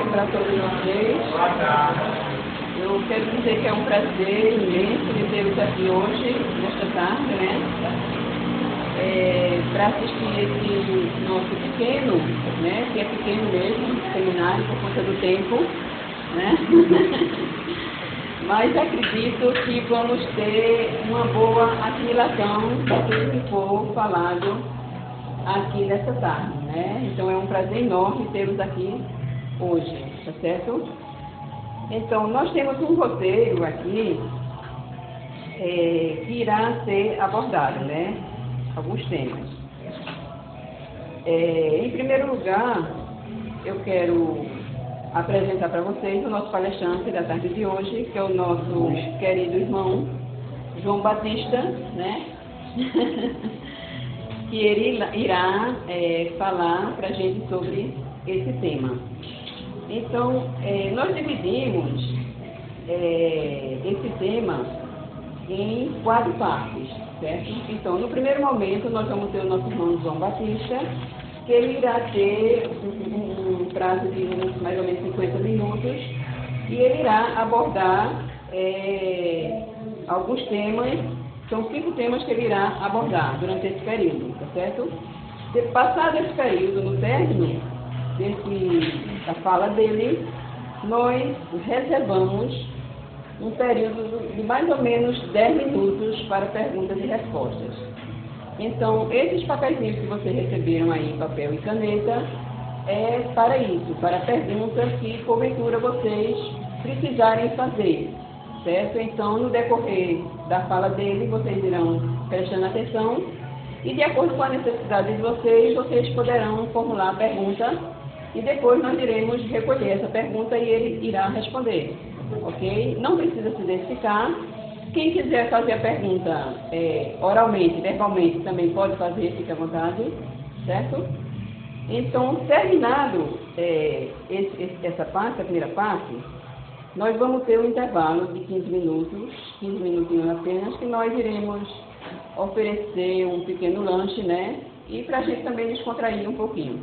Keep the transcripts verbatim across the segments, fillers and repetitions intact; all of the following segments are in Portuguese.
para todos vocês. Eu quero dizer que é um prazer imenso de tê-los aqui hoje, nesta tarde, né? É, para assistir esse nosso pequeno, né? Que é pequeno mesmo, seminário por conta do tempo, né? Mas acredito que vamos ter uma boa assimilação de tudo que for falado aqui nessa tarde, né? Então é um prazer enorme tê-los aqui hoje, tá certo? Então, nós temos um roteiro aqui é, que irá ser abordado, né? Alguns temas. É, em primeiro lugar, eu quero apresentar para vocês o nosso palestrante da tarde de hoje, que é o nosso querido irmão João Batista, né? Que ele irá é, falar para a gente sobre esse tema. Então, é, nós dividimos é, esse tema em quatro partes, certo? Então, no primeiro momento, nós vamos ter o nosso irmão João Batista, que ele irá ter um, um, um prazo de mais ou menos cinquenta minutos, e ele irá abordar é, alguns temas, são cinco temas que ele irá abordar durante esse período, tá certo? Passado esse período, no término desse, da fala dele, nós reservamos um período de mais ou menos dez minutos para perguntas e respostas. Então, esses papeizinhos que vocês receberam aí, papel e caneta, é para isso, para perguntas que, porventura, vocês precisarem fazer, certo? Então, no decorrer da fala dele, vocês irão prestando atenção e, de acordo com a necessidade de vocês, vocês poderão formular a pergunta e depois nós iremos recolher essa pergunta e ele irá responder, ok? Não precisa se identificar. Quem quiser fazer a pergunta é, oralmente, verbalmente, também pode fazer, fique à vontade, certo? Então, terminado é, esse, esse, essa parte, a primeira parte, nós vamos ter um intervalo de quinze minutos, quinze minutinhos apenas, que nós iremos oferecer um pequeno lanche, né? E para a gente também descontrair um pouquinho.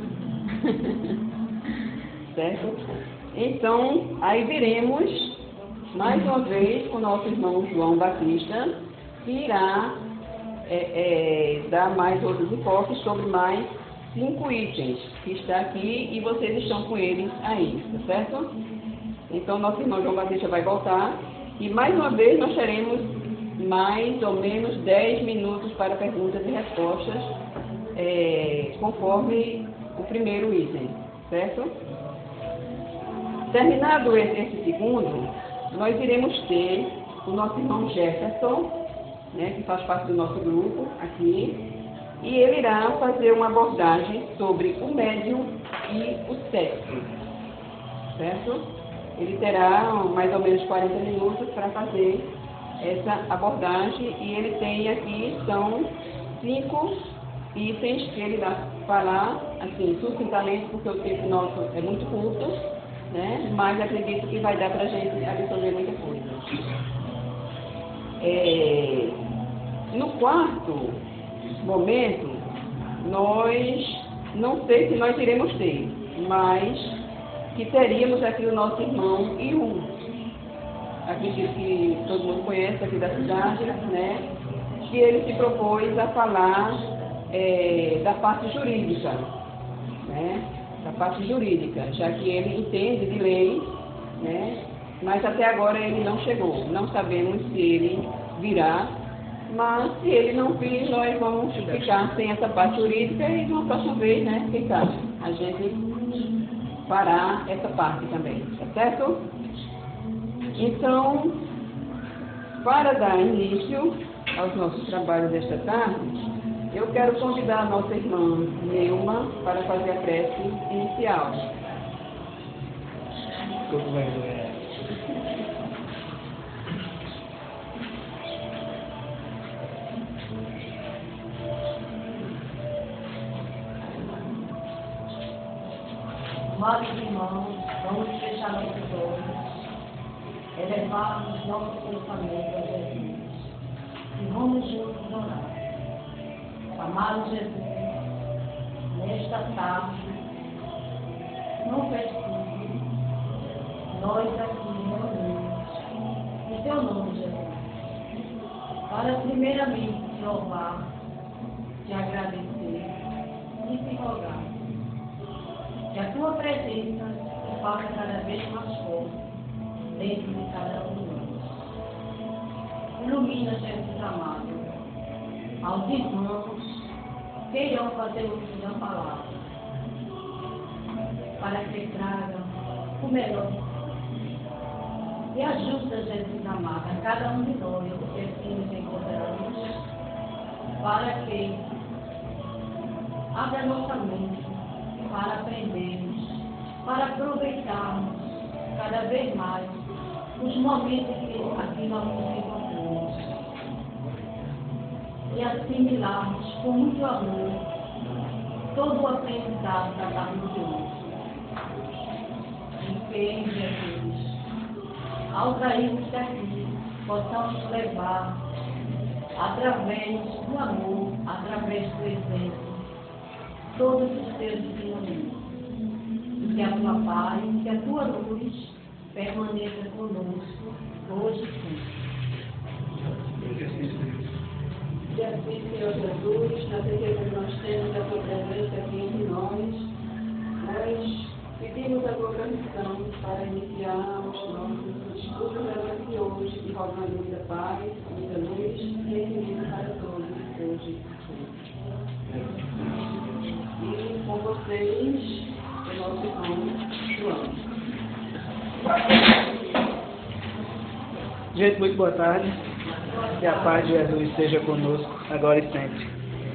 Certo? Então, aí veremos mais uma vez o nosso irmão João Batista, que irá é, é, dar mais outros enfoques sobre mais cinco itens que está aqui e vocês estão com eles aí, tá certo? Então, nosso irmão João Batista vai voltar e mais uma vez nós teremos mais ou menos dez minutos para perguntas e respostas, é, conforme o primeiro item, certo? Terminado esse, esse segundo, nós iremos ter o nosso irmão Jefferson, né, que faz parte do nosso grupo aqui, e ele irá fazer uma abordagem sobre o médium e o sexo, certo? Ele terá mais ou menos quarenta minutos para fazer essa abordagem e ele tem aqui, são cinco itens que ele vai falar, assim, sucintamente, porque o tempo nosso é muito curto, né? Mas acredito que vai dar para a gente absorver muita coisa. É, no quarto momento, nós, não sei se nós iremos ter, mas que teríamos aqui o nosso irmão Iu, acredito que todo mundo conhece aqui da cidade, né? Que ele se propôs a falar é, da parte jurídica, né? Da parte jurídica, já que ele entende de lei, né? Mas até agora ele não chegou. Não sabemos se ele virá, mas se ele não vir, nós vamos ficar sem essa parte jurídica e uma próxima vez, né? Quem sabe? A gente fará essa parte também, tá certo? Então, para dar início aos nossos trabalhos desta tarde, eu quero convidar a nossa irmã Neuma para fazer a prece inicial. Tudo bem, né? Amados irmãos, vamos fechar nossos olhos, elevarmos nossos pensamentos a Jesus e vamos juntos orar. Amado Jesus, nesta tarde, não precise nós aqui reunidos, em teu nome, Jesus, para primeiramente te louvar, te agradecer e te rogar que a tua presença se faça cada vez mais forte dentro de cada um de nós. Ilumina, Jesus amado, aos irmãos que irão fazer o uso da palavra, para que tragam o melhor. E ajuda, Jesus amado, a cada um de nós, que assim nos encontramos, para que abra nossa mente para aprendermos, para aproveitarmos cada vez mais os momentos que aqui nós nos encontramos e assimilarmos com muito amor todo o aprendizado da cada um de nós. E que, Jesus, ao sairmos daqui, possamos levar, através do amor, através do exemplo, todos os teus ensinamentos. E que a tua paz, que a tua luz permaneça conosco, hoje e sempre. E assim, Senhor Jesus, na certeza que nós temos a tua presença aqui entre nós, nós pedimos a tua permissão para iniciarmos nossos estudos da noite de hoje, e rogando muita paz, muita luz e equilíbrio para todos, hoje e sempre. E com vocês, o nosso irmão João. Gente, muito boa tarde. Que a paz de Jesus esteja conosco, agora e sempre.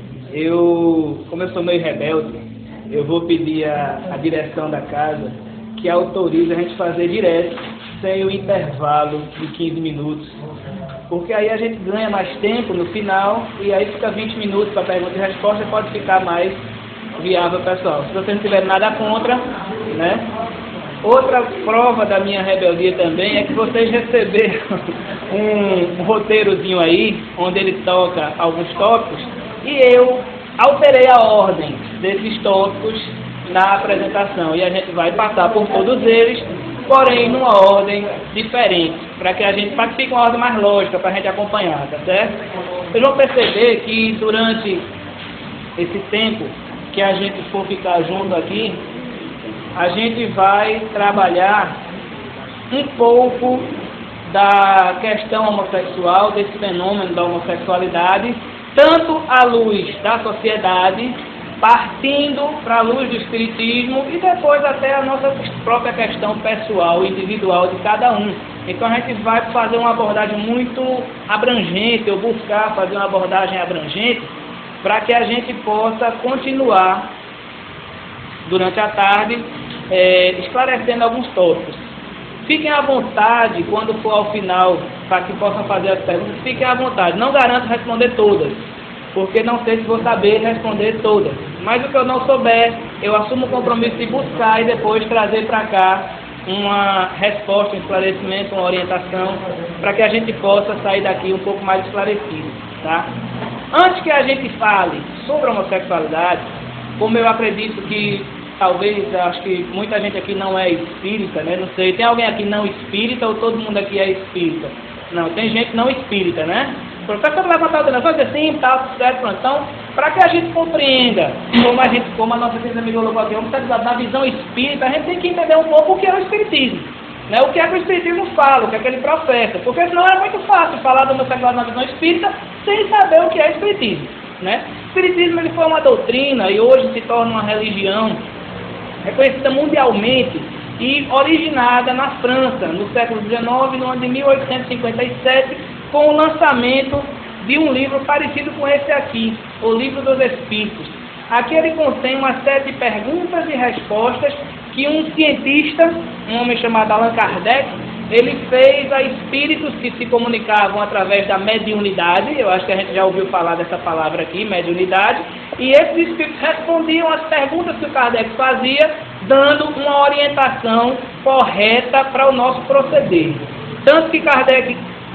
Eu, como eu sou meio rebelde, eu vou pedir a, a direção da casa que autorize a gente fazer direto, sem o intervalo de quinze minutos. Porque aí a gente ganha mais tempo no final, e aí fica vinte minutos para pergunta e resposta, pode ficar mais viável, pessoal. Se vocês não tiverem nada contra, né? Outra prova da minha rebeldia também é que vocês receberam um, um roteirozinho aí, onde ele toca alguns tópicos, e eu alterei a ordem desses tópicos na apresentação, e a gente vai passar por todos eles, porém numa ordem diferente, para que a gente para que fique uma ordem mais lógica para a gente acompanhar, tá certo? Vocês vão perceber que durante esse tempo que a gente for ficar junto aqui, a gente vai trabalhar um pouco da questão homossexual, desse fenômeno da homossexualidade, tanto à luz da sociedade, partindo para a luz do espiritismo, e depois até a nossa própria questão pessoal, individual de cada um. Então a gente vai fazer uma abordagem muito abrangente, ou buscar fazer uma abordagem abrangente, para que a gente possa continuar durante a tarde é, esclarecendo alguns tópicos. Fiquem à vontade, quando for ao final, para que possam fazer as perguntas, fiquem à vontade. Não garanto responder todas, porque não sei se vou saber responder todas. Mas o que eu não souber, eu assumo o compromisso de buscar e depois trazer para cá uma resposta, um esclarecimento, uma orientação, para que a gente possa sair daqui um pouco mais esclarecido, tá? Antes que a gente fale sobre a homossexualidade, como eu acredito que talvez, acho que muita gente aqui não é espírita, né? Não sei, tem alguém aqui não espírita ou todo mundo aqui é espírita? Não, tem gente não espírita, né? O professor levantar o dedo, vai dizer assim, tal, certo, pronto. Então, para que a gente compreenda como a gente, como a nossa querida amiga colocou aqui, na visão espírita, a gente tem que entender um pouco o que é o espiritismo, né? O que é que o espiritismo fala, o que é que ele professa, porque senão é muito fácil falar do homossexual na visão espírita sem saber o que é espiritismo, né? O espiritismo ele foi uma doutrina e hoje se torna uma religião reconhecida mundialmente e originada na França, no século dezenove, no ano de mil oitocentos e cinquenta e sete, com o lançamento de um livro parecido com esse aqui, o Livro dos Espíritos. Aqui ele contém uma série de perguntas e respostas que um cientista, um homem chamado Allan Kardec, ele fez a espíritos que se comunicavam através da mediunidade. Eu acho que a gente já ouviu falar dessa palavra aqui, mediunidade, e esses espíritos respondiam às perguntas que o Kardec fazia, dando uma orientação correta para o nosso proceder. Tanto que Kardec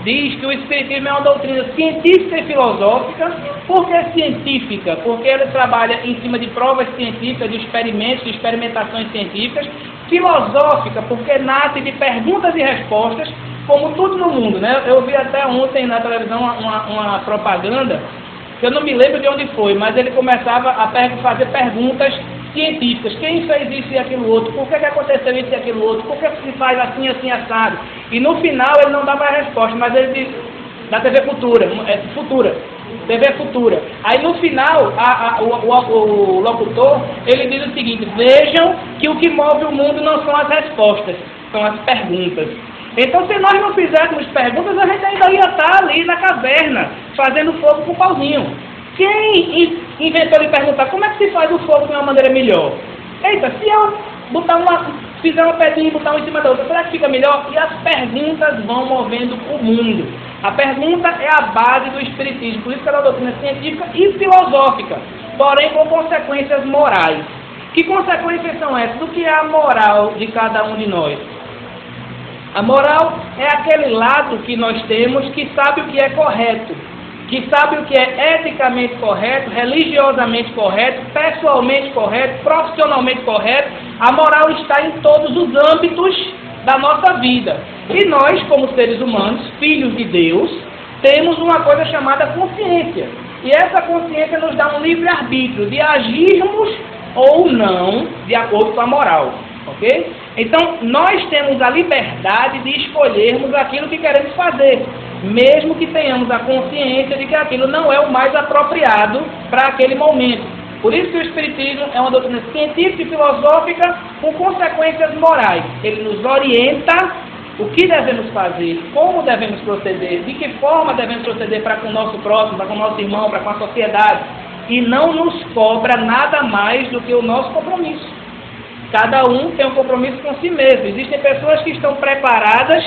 diz que o Espiritismo é uma doutrina científica e filosófica. Por que científica? Porque ele trabalha em cima de provas científicas, de experimentos, de experimentações científicas. Filosófica, porque nasce de perguntas e respostas, como tudo no mundo, né? Eu vi até ontem na televisão uma, uma propaganda, que eu não me lembro de onde foi, mas ele começava a fazer perguntas científicas. Quem fez isso e aquilo outro? Por que, que aconteceu isso e aquilo outro? Por que se faz assim, assim, assado? E no final ele não dava a resposta, mas ele diz, da T V Futura, é, Futura, T V Futura. Aí no final, a, a, o, o, o locutor, ele diz o seguinte: vejam que o que move o mundo não são as respostas, são as perguntas. Então, se nós não fizéssemos perguntas, a gente ainda ia estar ali na caverna, fazendo fogo com o pauzinho. Quem inventou de perguntar como é que se faz o fogo de uma maneira melhor? Eita, se eu botar uma, fizer uma pedrinha e botar uma em cima da outra, será que fica melhor? E as perguntas vão movendo o mundo. A pergunta é a base do Espiritismo, por isso que ela é uma doutrina científica e filosófica, porém com consequências morais. Que consequências são essas? Do que é a moral de cada um de nós? A moral é aquele lado que nós temos que sabe o que é correto, que sabe o que é eticamente correto, religiosamente correto, pessoalmente correto, profissionalmente correto. A moral está em todos os âmbitos da nossa vida. E nós, como seres humanos, filhos de Deus, temos uma coisa chamada consciência. E essa consciência nos dá um livre-arbítrio de agirmos ou não de acordo com a moral. Ok? Então, nós temos a liberdade de escolhermos aquilo que queremos fazer, mesmo que tenhamos a consciência de que aquilo não é o mais apropriado para aquele momento. Por isso que o Espiritismo é uma doutrina científica e filosófica com consequências morais. Ele nos orienta o que devemos fazer, como devemos proceder, de que forma devemos proceder para com o nosso próximo, para com o nosso irmão, para com a sociedade. E não nos cobra nada mais do que o nosso compromisso. Cada um tem um compromisso com si mesmo. Existem pessoas que estão preparadas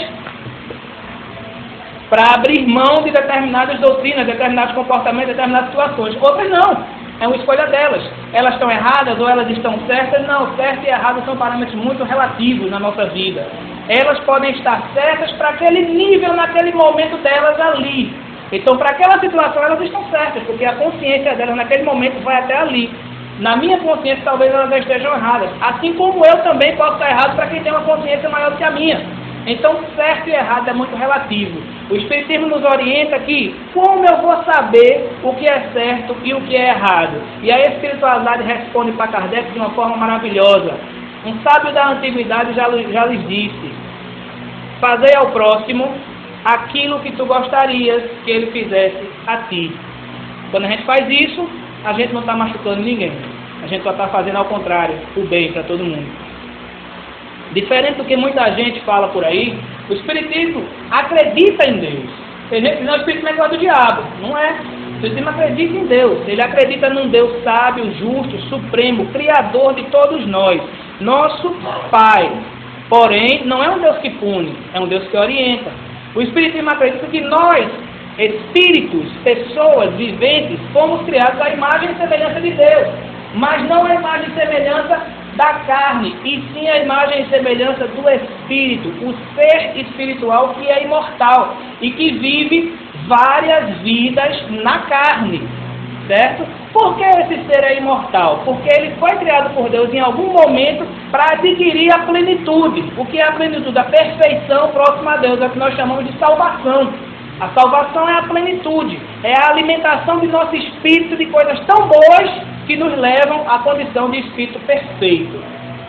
para abrir mão de determinadas doutrinas, determinados comportamentos, determinadas situações. Outras não. É uma escolha delas. Elas estão erradas ou elas estão certas? Não, certo e errado são parâmetros muito relativos na nossa vida. Elas podem estar certas para aquele nível, naquele momento delas ali. Então, para aquela situação, elas estão certas, porque a consciência delas naquele momento vai até ali. Na minha consciência, talvez elas já estejam erradas. Assim como eu também posso estar errado para quem tem uma consciência maior do que a minha. Então, certo e errado é muito relativo. O Espiritismo nos orienta que, como eu vou saber o que é certo e o que é errado? E a espiritualidade responde para Kardec de uma forma maravilhosa. Um sábio da antiguidade já, já lhes disse: fazei ao próximo aquilo que tu gostarias que ele fizesse a ti. Quando a gente faz isso, a gente não está machucando ninguém. A gente só está fazendo ao contrário, o bem para todo mundo. Diferente do que muita gente fala por aí, o Espiritismo acredita em Deus. Tem gente que diz, não, o Espiritismo é igual do diabo. Não é. O Espiritismo acredita em Deus. Ele acredita num Deus sábio, justo, supremo, criador de todos nós. Nosso Pai. Porém, não é um Deus que pune, é um Deus que orienta. O Espiritismo acredita que nós, espíritos, pessoas viventes, fomos criados à imagem e semelhança de Deus. Mas não a imagem e semelhança da carne, e sim a imagem e semelhança do Espírito, o ser espiritual que é imortal e que vive várias vidas na carne, certo? Por que esse ser é imortal? Porque ele foi criado por Deus em algum momento para adquirir a plenitude. O que é a plenitude? A perfeição próxima a Deus, é o que nós chamamos de salvação. A salvação é a plenitude, é a alimentação de nosso espírito de coisas tão boas que nos levam à condição de espírito perfeito.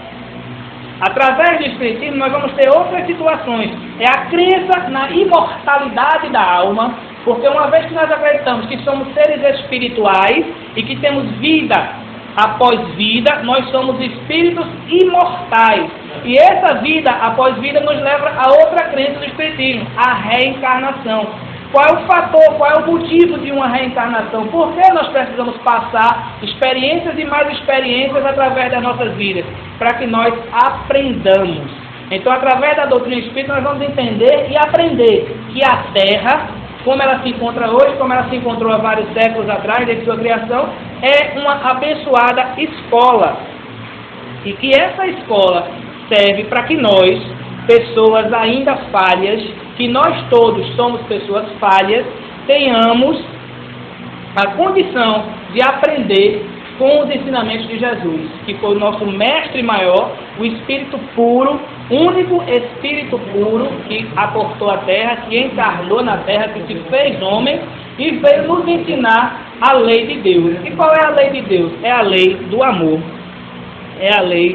Através do Espiritismo nós vamos ter outras situações. É a crença na imortalidade da alma, porque uma vez que nós acreditamos que somos seres espirituais e que temos vida após vida, nós somos espíritos imortais. E essa vida após vida nos leva a outra crença do Espiritismo, a reencarnação. Qual é o fator, qual é o motivo de uma reencarnação? Por que nós precisamos passar experiências e mais experiências através das nossas vidas? Para que nós aprendamos. Então, através da doutrina espírita, nós vamos entender e aprender que a Terra, como ela se encontra hoje, como ela se encontrou há vários séculos atrás, desde sua criação, é uma abençoada escola. E que essa escola serve para que nós, pessoas ainda falhas, que nós todos somos pessoas falhas, tenhamos a condição de aprender com os ensinamentos de Jesus, que foi o nosso mestre maior, o Espírito puro, único Espírito puro que aportou a terra, que encarnou na terra, que se fez homem e veio nos ensinar a lei de Deus. E qual é a lei de Deus? É a lei do amor, é a lei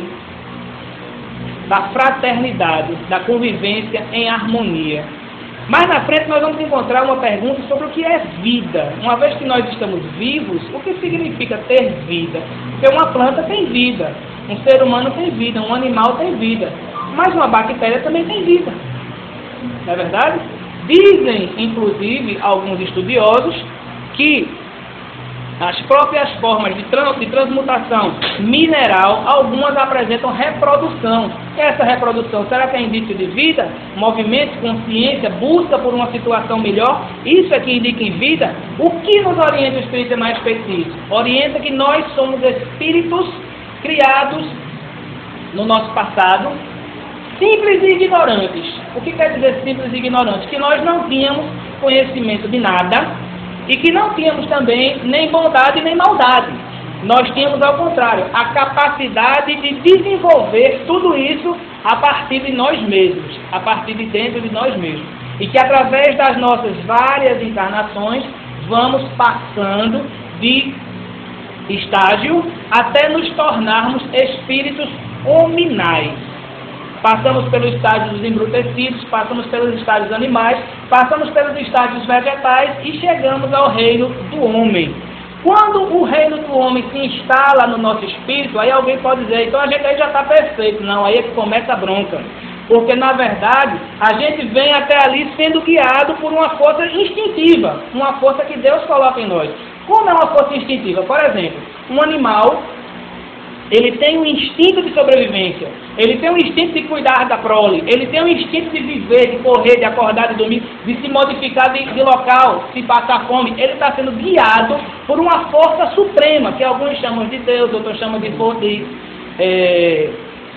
da fraternidade, da convivência em harmonia. Mais na frente nós vamos encontrar uma pergunta sobre o que é vida. Uma vez que nós estamos vivos, o que significa ter vida? Porque uma planta tem vida, um ser humano tem vida, um animal tem vida, mas uma bactéria também tem vida. Não é verdade? Dizem, inclusive, alguns estudiosos, que as próprias formas de, trans, de transmutação mineral, algumas apresentam reprodução. Essa reprodução, será que é indício de vida? Movimento, consciência, busca por uma situação melhor? Isso é que indica em vida? O que nos orienta o Espírito mais específico? Orienta que nós somos espíritos criados no nosso passado, simples e ignorantes. O que quer dizer simples e ignorantes? Que nós não tínhamos conhecimento de nada, e que não tínhamos também nem bondade nem maldade. Nós tínhamos, ao contrário, a capacidade de desenvolver tudo isso a partir de nós mesmos, a partir de dentro de nós mesmos. E que através das nossas várias encarnações, vamos passando de estágio até nos tornarmos espíritos hominais. Passamos pelos estágios dos embrutecidos, passamos pelos estágios animais, passamos pelos estágios vegetais e chegamos ao reino do homem. Quando o reino do homem se instala no nosso espírito, aí alguém pode dizer, então a gente aí já está perfeito. Não, aí é que começa a bronca. Porque, na verdade, a gente vem até ali sendo guiado por uma força instintiva, uma força que Deus coloca em nós. Como é uma força instintiva? Por exemplo, um animal, ele tem um instinto de sobrevivência, ele tem um instinto de cuidar da prole, ele tem um instinto de viver, de correr, de acordar, de dormir, de se modificar de, de local, se passar fome. Ele está sendo guiado por uma força suprema, que alguns chamam de Deus, outros chamam de poder, é,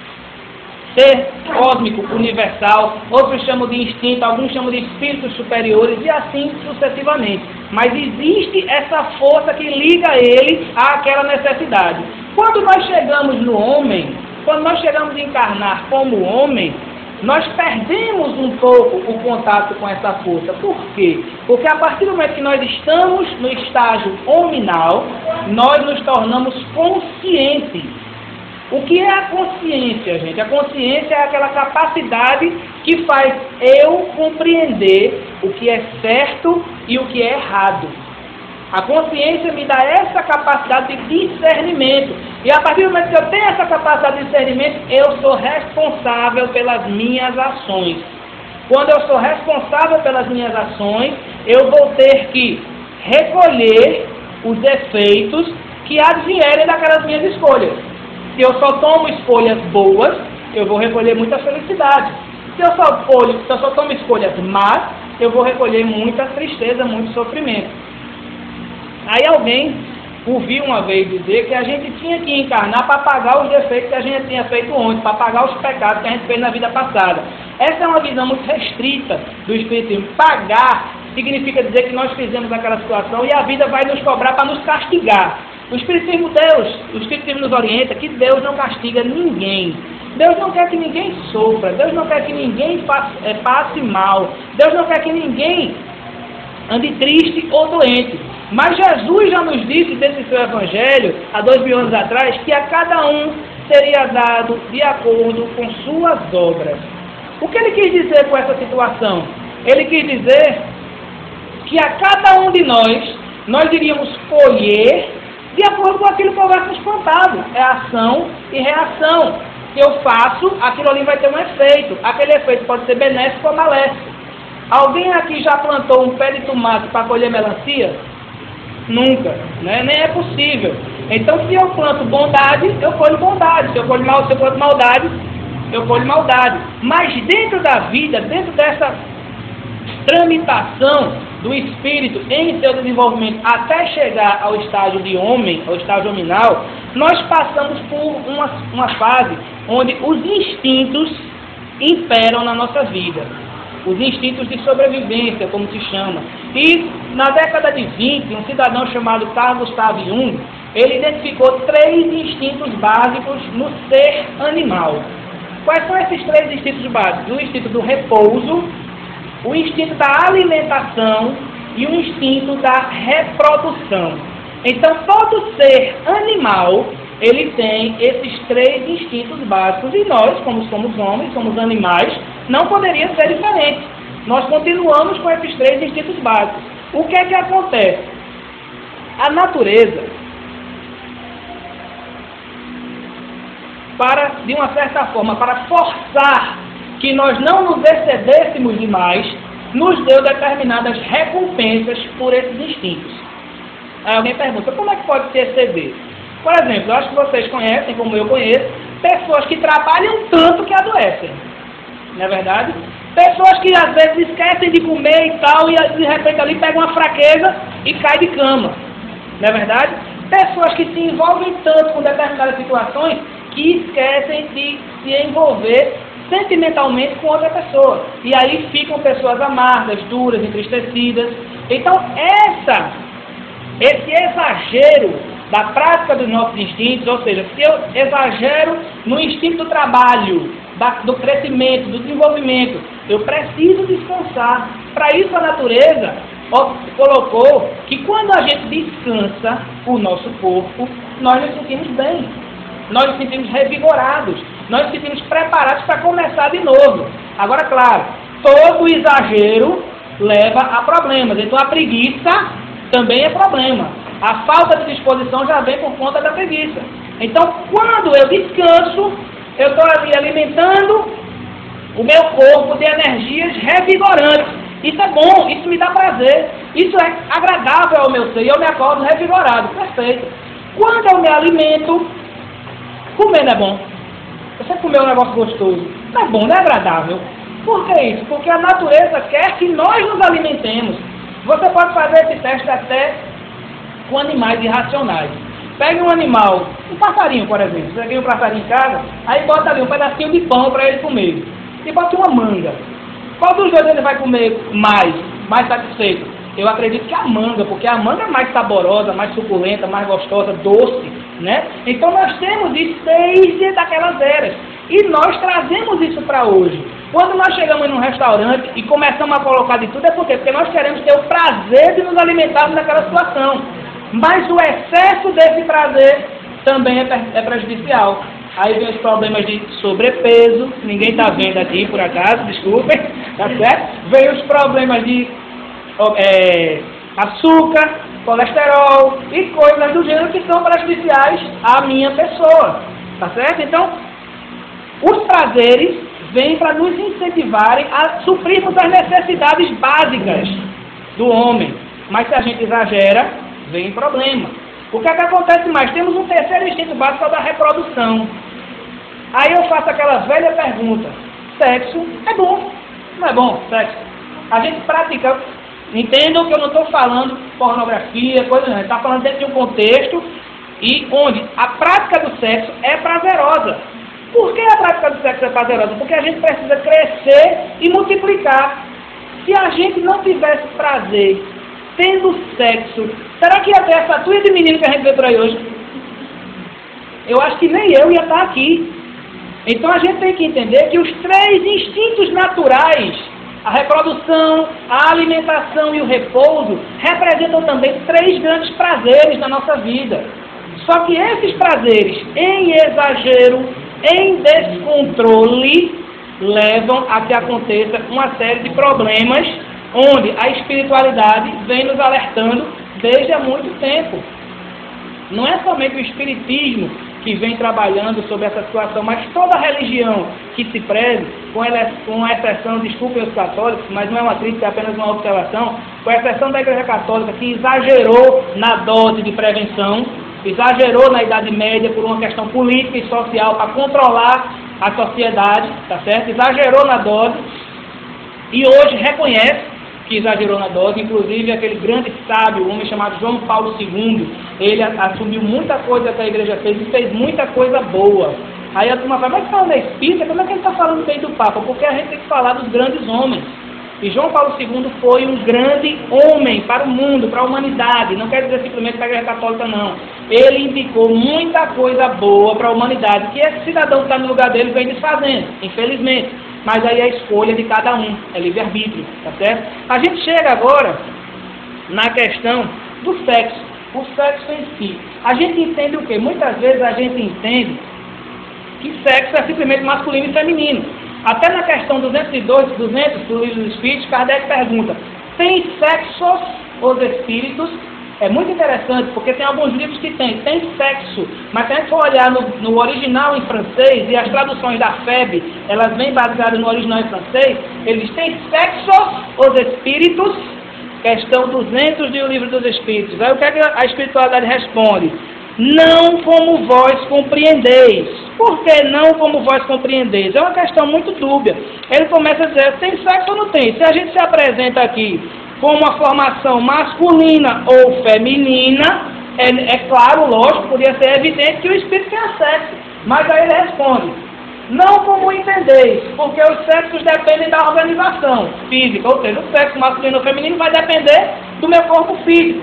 ser cósmico, universal, outros chamam de instinto, alguns chamam de espíritos superiores e assim sucessivamente. Mas existe essa força que liga ele àquela necessidade. Quando nós chegamos no homem, quando nós chegamos a encarnar como homem, nós perdemos um pouco o contato com essa força. Por quê? Porque a partir do momento que nós estamos no estágio hominal, nós nos tornamos conscientes. O que é a consciência, gente? A consciência é aquela capacidade que faz eu compreender o que é certo e o que é errado. A consciência me dá essa capacidade de discernimento. E a partir do momento que eu tenho essa capacidade de discernimento, eu sou responsável pelas minhas ações. Quando eu sou responsável pelas minhas ações, eu vou ter que recolher os efeitos que advierem daquelas minhas escolhas. Se eu só tomo escolhas boas, eu vou recolher muita felicidade. Se eu só, olho, se eu só tomo escolhas más, eu vou recolher muita tristeza, muito sofrimento. Aí alguém ouviu uma vez dizer que a gente tinha que encarnar para pagar os defeitos que a gente tinha feito ontem, para pagar os pecados que a gente fez na vida passada. Essa é uma visão muito restrita do Espiritismo. Pagar significa dizer que nós fizemos aquela situação e a vida vai nos cobrar para nos castigar. O Espiritismo, Deus, o Espiritismo nos orienta que Deus não castiga ninguém. Deus não quer que ninguém sofra. Deus não quer que ninguém passe, é, passe mal. Deus não quer que ninguém ande triste ou doente. Mas Jesus já nos disse dentro do seu Evangelho, há dois mil anos atrás, que a cada um seria dado de acordo com suas obras. O que ele quis dizer com essa situação? Ele quis dizer que a cada um de nós, nós iríamos colher de acordo com aquilo que houver nos plantado. É ação e reação. Se eu faço, aquilo ali vai ter um efeito. Aquele efeito pode ser benéfico ou maléfico. Alguém aqui já plantou um pé de tomate para colher melancia? Nunca, né? Nem é possível. Então, se eu planto bondade, eu colho bondade. Se eu colho mal, se eu planto maldade, eu colho maldade. Mas dentro da vida, dentro dessa tramitação do espírito em seu desenvolvimento até chegar ao estágio de homem, ao estágio hominal, nós passamos por uma, uma fase onde os instintos imperam na nossa vida. os instintos de sobrevivência, como se chama. E na década de vinte, um cidadão chamado Carl Gustav Jung, ele identificou três instintos básicos no ser animal. Quais são esses três instintos básicos? O instinto do repouso, o instinto da alimentação e o instinto da reprodução. Então, todo ser animal, ele tem esses três instintos básicos. E nós, como somos homens, somos animais, não poderia ser diferente. Nós continuamos com esses três instintos básicos. O que é que acontece? A natureza, para, de uma certa forma, para forçar que nós não nos excedêssemos demais, nos deu determinadas recompensas por esses instintos. Aí alguém pergunta, como é que pode se exceder? Por exemplo, eu acho que vocês conhecem, como eu conheço, pessoas que trabalham tanto que adoecem. Não é verdade? Pessoas que às vezes esquecem de comer e tal, e de repente ali pegam uma fraqueza e cai de cama. Não é verdade? Pessoas que se envolvem tanto com determinadas situações que esquecem de se envolver sentimentalmente com outra pessoa. E aí ficam pessoas amargas, duras, entristecidas. Então, essa, esse exagero da prática dos nossos instintos, ou seja, se eu exagero no instinto do trabalho, da, do crescimento, do desenvolvimento, eu preciso descansar. Para isso a natureza ó, colocou que quando a gente descansa o nosso corpo, nós nos sentimos bem, nós nos sentimos revigorados, nós nos sentimos preparados para começar de novo. Agora, claro, todo exagero leva a problemas, então a preguiça também é problema. A falta de disposição já vem por conta da preguiça. Então, quando eu descanso, eu estou ali alimentando o meu corpo de energias revigorantes. Isso é bom, isso me dá prazer, isso é agradável ao meu ser, e eu me acordo revigorado, perfeito. Quando eu me alimento, comer não é bom. Você comer um negócio gostoso, não é bom, não é agradável. Por que isso? Porque a natureza quer que nós nos alimentemos. Você pode fazer esse teste até com animais irracionais. Pegue um animal, um passarinho, por exemplo. Você tem um passarinho em casa, aí bota ali um pedacinho de pão para ele comer. E bota uma manga. Qual dos dois ele vai comer mais, mais satisfeito? Eu acredito que a manga, porque a manga é mais saborosa, mais suculenta, mais gostosa, doce, né? Então nós temos isso desde daquelas eras. E nós trazemos isso para hoje. Quando nós chegamos num restaurante e começamos a colocar de tudo, é por quê? Porque nós queremos ter o prazer de nos alimentarmos naquela situação. Mas o excesso desse prazer também é, é prejudicial. Aí vem os problemas de sobrepeso, ninguém está vendo aqui por acaso, desculpem, tá certo? Vem os problemas de é, açúcar, colesterol e coisas do gênero que são prejudiciais à minha pessoa, tá certo? Então, os prazeres vêm para nos incentivarem a suprirmos as necessidades básicas do homem. Mas se a gente exagera, vem problema. O que é que acontece mais? Temos um terceiro instinto básico, é o da reprodução. Aí eu faço aquela velha pergunta: sexo é bom? Não é bom sexo? A gente pratica, entendam que eu não estou falando pornografia, coisa não, a gente está falando dentro de um contexto e onde a prática do sexo é prazerosa. Por que a prática do sexo é prazerosa? Porque a gente precisa crescer e multiplicar. Se a gente não tivesse prazer tendo sexo, será que ia ter essa tuia de menino que a gente vê por aí hoje? Eu acho que nem eu ia estar aqui. Então a gente tem que entender que os três instintos naturais, a reprodução, a alimentação e o repouso, representam também três grandes prazeres na nossa vida. Só que esses prazeres, em exagero, em descontrole, levam a que aconteça uma série de problemas onde a espiritualidade vem nos alertando desde há muito tempo. Não é somente o espiritismo que vem trabalhando sobre essa situação, mas toda religião que se preze, com, ele, com exceção, desculpem os católicos, mas não é uma crítica, é apenas uma observação, com exceção da Igreja Católica, que exagerou na dose de prevenção, exagerou na Idade Média por uma questão política e social para controlar a sociedade, tá certo? Exagerou na dose e hoje reconhece que exagerou na dose, inclusive aquele grande sábio, um homem chamado João Paulo segundo, ele assumiu muita coisa que a igreja fez e fez muita coisa boa. Aí a turma fala, mas falando da espírita, como é que ele está falando bem do Papa? Porque a gente tem que falar dos grandes homens. E João Paulo segundo foi um grande homem para o mundo, para a humanidade. Não quer dizer simplesmente para a Igreja Católica, não. Ele indicou muita coisa boa para a humanidade, que esse cidadão que está no lugar dele vem desfazendo, infelizmente. Mas aí é a escolha de cada um, é livre-arbítrio, tá certo? A gente chega agora na questão do sexo, o sexo em si. A gente entende o quê? Muitas vezes a gente entende que sexo é simplesmente masculino e feminino. Até na questão duzentos e dois, duzentos do livro dos Espíritos, Kardec pergunta: tem sexos os espíritos? É muito interessante, porque tem alguns livros que tem, tem sexo, mas se a gente for olhar no, no original em francês, e as traduções da F E B, elas vêm baseadas no original em francês, eles têm sexos os espíritos, questão duzentos do livro dos Espíritos. Aí o que, é que a espiritualidade responde? Não como vós compreendeis. Por que não como vós compreendeis? É uma questão muito dúbia. Ele começa a dizer, tem sexo ou não tem? Se a gente se apresenta aqui com uma formação masculina ou feminina, é, é claro, lógico, podia ser evidente que o espírito tem sexo. Mas aí ele responde, não como entendeis, porque os sexos dependem da organização física, ou seja, o sexo masculino ou feminino vai depender do meu corpo físico.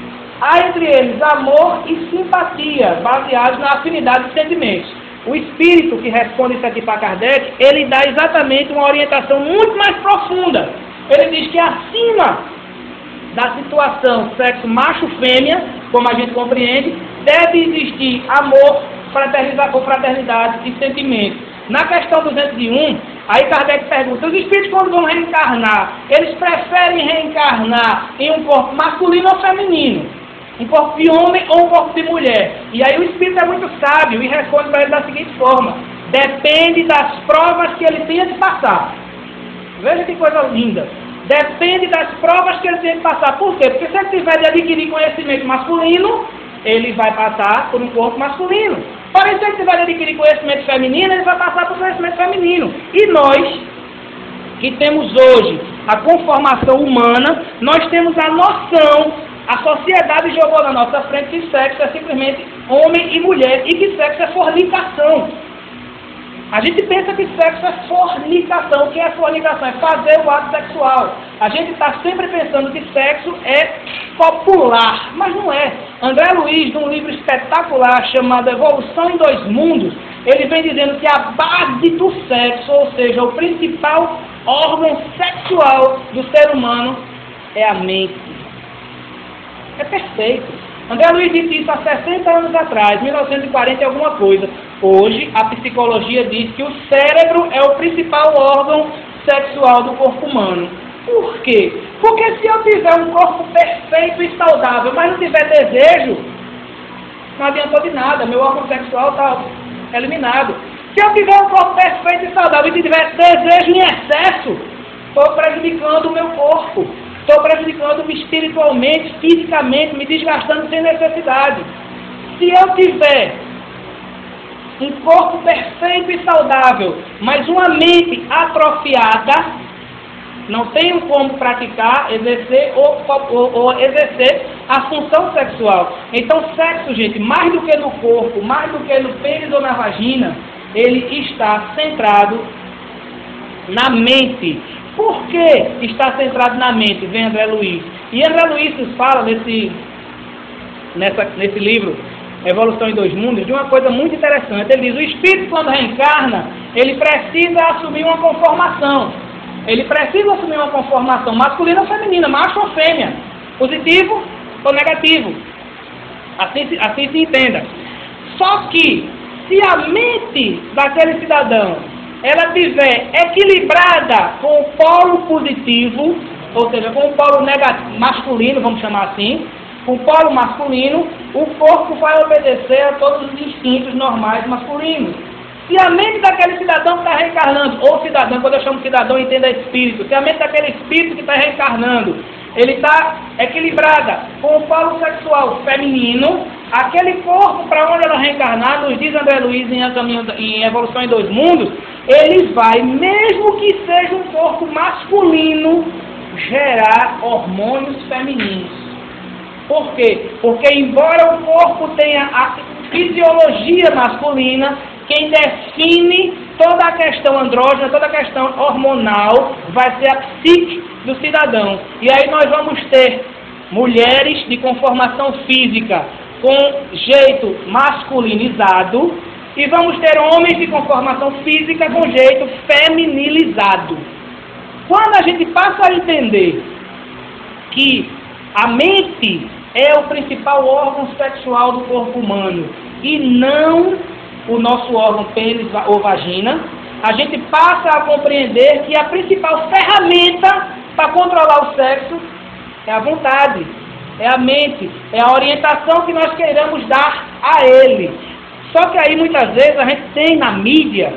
Há entre eles amor e simpatia, baseados na afinidade de sentimentos. O espírito que responde isso aqui para Kardec, ele dá exatamente uma orientação muito mais profunda. Ele diz que acima da situação sexo macho-fêmea, como a gente compreende, deve existir amor, fraternidade e sentimento. Na questão duzentos e um, aí Kardec pergunta, os espíritos quando vão reencarnar, eles preferem reencarnar em um corpo masculino ou feminino? Um corpo de homem ou um corpo de mulher? E aí o espírito é muito sábio e responde para ele da seguinte forma, depende das provas que ele tenha de passar. Veja que coisa linda. Depende das provas que ele tem de passar. Por quê? Porque se ele tiver de adquirir conhecimento masculino, ele vai passar por um corpo masculino. Porém, se ele tiver de adquirir conhecimento feminino, ele vai passar por conhecimento feminino. E nós, que temos hoje a conformação humana, nós temos a noção, a sociedade jogou na nossa frente que sexo é simplesmente homem e mulher, e que sexo é fornicação. A gente pensa que sexo é fornicação. O que é fornicação? É fazer o ato sexual. A gente está sempre pensando que sexo é popular, mas não é. André Luiz, num livro espetacular chamado Evolução em Dois Mundos, ele vem dizendo que a base do sexo, ou seja, o principal órgão sexual do ser humano é a mente. É perfeito. André Luiz disse isso há sessenta anos atrás, mil novecentos e quarenta e alguma coisa. Hoje, a psicologia diz que o cérebro é o principal órgão sexual do corpo humano. Por quê? Porque se eu tiver um corpo perfeito e saudável, mas não tiver desejo, não adiantou de nada, meu órgão sexual está eliminado. Se eu tiver um corpo perfeito e saudável e tiver desejo em excesso, estou prejudicando o meu corpo. Estou prejudicando-me espiritualmente, fisicamente, me desgastando sem necessidade. Se eu tiver um corpo perfeito e saudável, mas uma mente atrofiada, não tenho como praticar, exercer ou, ou, ou exercer a função sexual. Então, sexo, gente, mais do que no corpo, mais do que no pênis ou na vagina, ele está centrado na mente. Por que está centrado na mente? Vem André Luiz. E André Luiz nos fala nesse, nessa, nesse livro, Evolução em Dois Mundos, de uma coisa muito interessante. Ele diz, o espírito quando reencarna, ele precisa assumir uma conformação. Ele precisa assumir uma conformação masculina ou feminina, macho ou fêmea, positivo ou negativo. Assim, assim se entenda. Só que, se a mente daquele cidadão ela estiver equilibrada com o polo positivo, ou seja, com o polo negativo, masculino, vamos chamar assim, com o polo masculino, o corpo vai obedecer a todos os instintos normais masculinos. Se a mente daquele cidadão que está reencarnando, ou cidadão, quando eu chamo cidadão, entenda espírito, se a mente daquele espírito que está reencarnando, ele está equilibrada com o polo sexual feminino, aquele corpo para onde ela reencarnar, nos diz André Luiz em, em Evolução em Dois Mundos, ele vai, mesmo que seja um corpo masculino, gerar hormônios femininos. Por quê? Porque embora o corpo tenha a fisiologia masculina, quem define toda a questão andrógena, toda a questão hormonal, vai ser a psique do cidadão. E aí nós vamos ter mulheres de conformação física com jeito masculinizado e vamos ter homens de conformação física com jeito feminilizado. Quando a gente passa a entender que a mente é o principal órgão sexual do corpo humano e não o nosso órgão pênis ou vagina, a gente passa a compreender que a principal ferramenta para controlar o sexo é a vontade, é a mente, é a orientação que nós queiramos dar a ele. Só que aí muitas vezes a gente tem na mídia,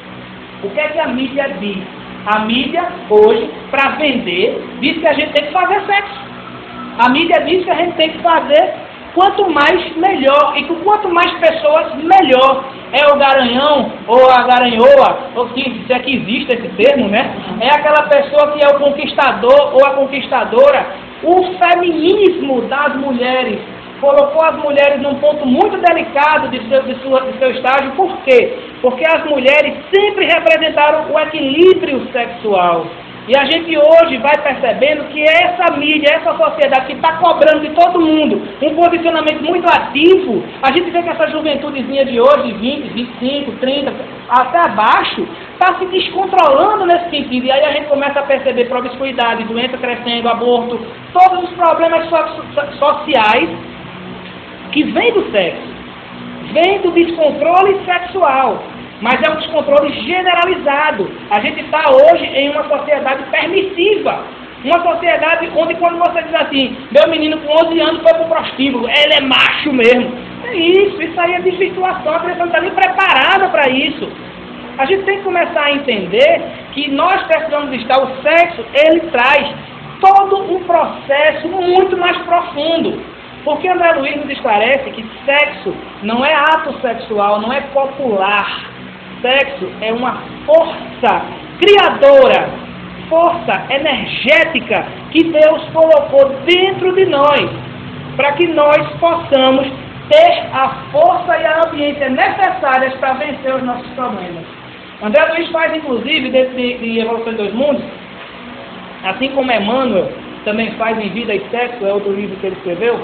o que é que a mídia diz? A mídia hoje, para vender, diz que a gente tem que fazer sexo. A mídia diz que a gente tem que fazer quanto mais melhor, e que quanto mais pessoas, melhor. É o garanhão, ou a garanhoa, ou se, se é que existe esse termo, né? É aquela pessoa que é o conquistador ou a conquistadora. O feminismo das mulheres colocou as mulheres num ponto muito delicado de seu, de sua, de seu estágio. Por quê? Porque as mulheres sempre representaram o equilíbrio sexual. E a gente hoje vai percebendo que essa mídia, essa sociedade que está cobrando de todo mundo um posicionamento muito ativo, a gente vê que essa juventudezinha de hoje, vinte, vinte e cinco, trinta, até abaixo, está se descontrolando nesse sentido. E aí a gente começa a perceber promiscuidade, doença crescendo, aborto, todos os problemas so- sociais que vêm do sexo, vêm do descontrole sexual. Mas é um descontrole generalizado. A gente está hoje em uma sociedade permissiva. Uma sociedade onde quando você diz assim, meu menino com onze anos foi para o prostíbulo, ele é macho mesmo. É isso, isso aí é desvirtuação, a criança não está nem preparada para isso. A gente tem que começar a entender que nós precisamos estar, o sexo, ele traz todo um processo muito mais profundo. Porque André Luiz nos esclarece que sexo não é ato sexual, não é popular. Sexo é uma força criadora, força energética que Deus colocou dentro de nós, para que nós possamos ter a força e a ambiência necessárias para vencer os nossos problemas. André Luiz faz, inclusive, dentro de, de Evolução de Dois Mundos, assim como Emmanuel também faz em Vida e Sexo, é outro livro que ele escreveu,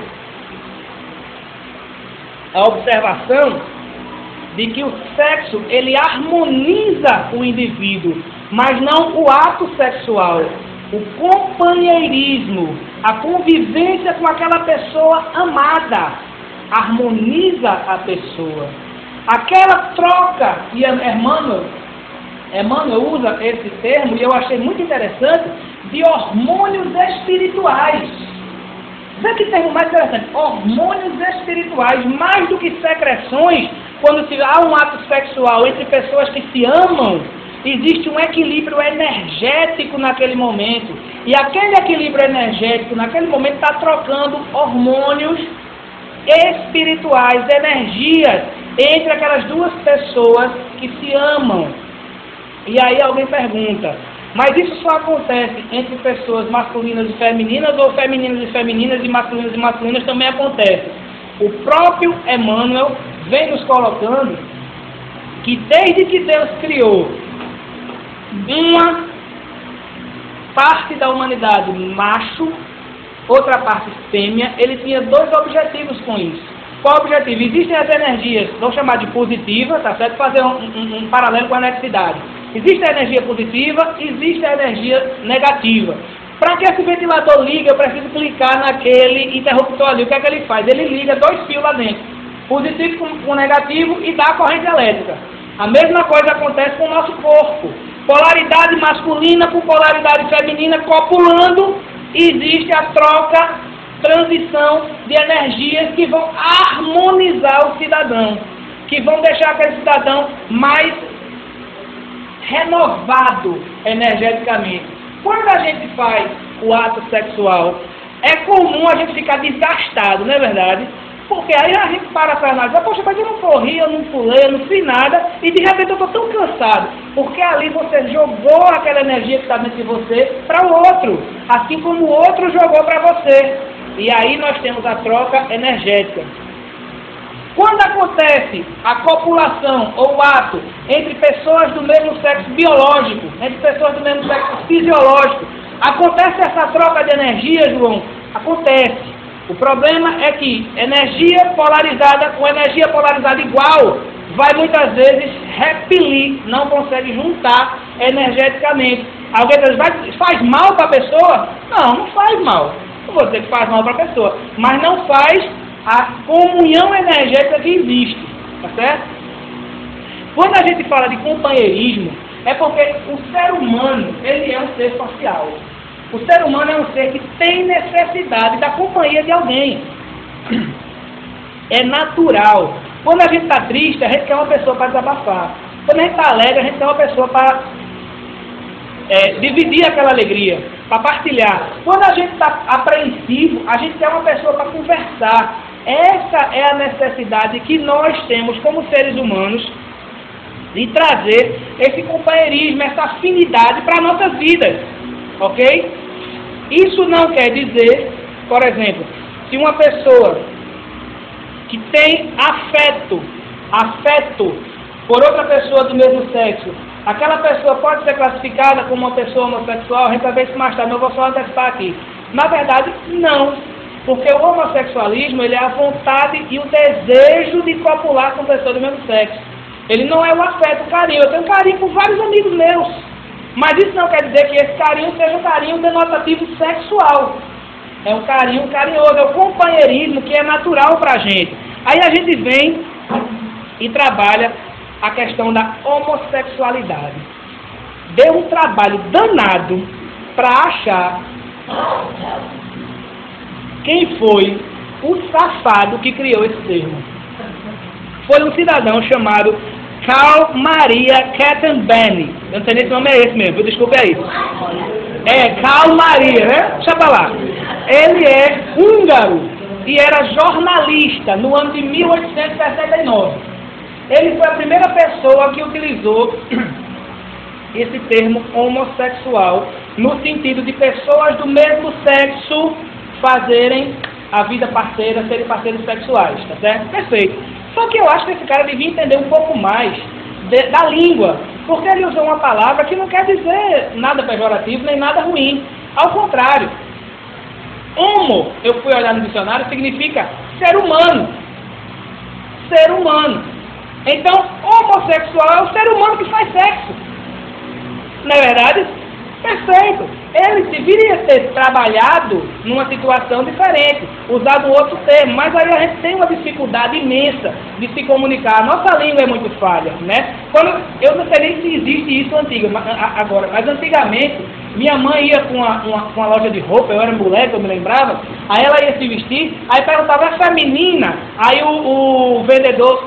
a observação de que o sexo, ele harmoniza o indivíduo, mas não o ato sexual, o companheirismo, a convivência com aquela pessoa amada, harmoniza a pessoa. Aquela troca, e Emmanuel, Emmanuel usa esse termo, e eu achei muito interessante, de hormônios espirituais. Vê que termo mais interessante, hormônios espirituais, mais do que secreções. Quando se há um ato sexual entre pessoas que se amam, existe um equilíbrio energético naquele momento. E aquele equilíbrio energético naquele momento está trocando hormônios espirituais, energias, entre aquelas duas pessoas que se amam. E aí alguém pergunta, mas isso só acontece entre pessoas masculinas e femininas, ou femininas e femininas e masculinas e masculinas também acontece? O próprio Emmanuel vem nos colocando que desde que Deus criou uma parte da humanidade macho, outra parte fêmea, ele tinha dois objetivos com isso. Qual o objetivo? Existem as energias, vamos chamar de positiva, tá certo? Fazer um, um, um paralelo com a eletricidade. Existe a energia positiva, existe a energia negativa. Para que esse ventilador ligue, eu preciso clicar naquele interruptor ali. O que é que ele faz? Ele liga dois fios lá dentro, positivo com, com negativo, e dá a corrente elétrica. A mesma coisa acontece com o nosso corpo. Polaridade masculina com polaridade feminina copulando, existe a troca, transição de energias que vão harmonizar o cidadão, que vão deixar aquele cidadão mais renovado energeticamente. Quando a gente faz o ato sexual, é comum a gente ficar desgastado, não é verdade? Porque aí a gente para para analisar, poxa, mas eu não corri, eu não pulei, eu não fiz nada, e de repente eu estou tão cansado, porque ali você jogou aquela energia que está dentro de você para o outro, assim como o outro jogou para você. E aí nós temos a troca energética. Quando acontece a copulação ou o ato entre pessoas do mesmo sexo biológico, entre pessoas do mesmo sexo fisiológico, acontece essa troca de energia, João? Acontece. O problema é que energia polarizada com energia polarizada igual vai muitas vezes repelir, não consegue juntar energeticamente. Alguém diz, faz mal para a pessoa? Não, não faz mal. Não vou dizer que faz mal para a pessoa, mas não faz a comunhão energética que existe, tá certo? Quando a gente fala de companheirismo, é porque o ser humano, ele é um ser social. O ser humano é um ser que tem necessidade da companhia de alguém. É natural. Quando a gente está triste, a gente quer uma pessoa para desabafar. Quando a gente está alegre, a gente quer uma pessoa para é, dividir aquela alegria, para partilhar. Quando a gente está apreensivo, a gente quer uma pessoa para conversar. Essa é a necessidade que nós temos como seres humanos de trazer esse companheirismo, essa afinidade para nossas vidas. Ok? Isso não quer dizer, por exemplo, se uma pessoa que tem afeto, afeto por outra pessoa do mesmo sexo, aquela pessoa pode ser classificada como uma pessoa homossexual. A gente vai ver isso mais tarde, eu vou só antecipar aqui. Na verdade, não. Porque o homossexualismo, ele é a vontade e o desejo de copular com pessoas do mesmo sexo. Ele não é o afeto, o carinho. Eu tenho carinho com vários amigos meus. Mas isso não quer dizer que esse carinho seja um carinho denotativo sexual. É um carinho carinhoso, é o companheirismo que é natural para a gente. Aí a gente vem e trabalha a questão da homossexualidade. Deu um trabalho danado para achar quem foi o safado que criou esse termo. Foi um cidadão chamado Carl Maria Kattenbeny. Eu não sei nem se o nome é esse mesmo, desculpe aí. É, Carl Maria, né? Deixa pra lá. Ele é húngaro e era jornalista no ano de mil oitocentos e sessenta e nove. Ele foi a primeira pessoa que utilizou esse termo homossexual no sentido de pessoas do mesmo sexo fazerem a vida parceira, serem parceiros sexuais, tá certo? Perfeito. Só que eu acho que esse cara devia entender um pouco mais de, da língua, porque ele usou uma palavra que não quer dizer nada pejorativo nem nada ruim. Ao contrário, homo, eu fui olhar no dicionário, significa ser humano. Ser humano. Então, homossexual é o ser humano que faz sexo. Não é verdade? Perfeito. Ele deveria ter trabalhado numa situação diferente, usado outro termo, mas aí a gente tem uma dificuldade imensa de se comunicar. A nossa língua é muito falha, né? Quando, eu não sei nem se existe isso antigo, agora, mas antigamente, minha mãe ia com uma, uma, uma loja de roupa, eu era moleque, eu me lembrava, aí ela ia se vestir, aí perguntava, essa menina? Aí o, o vendedor,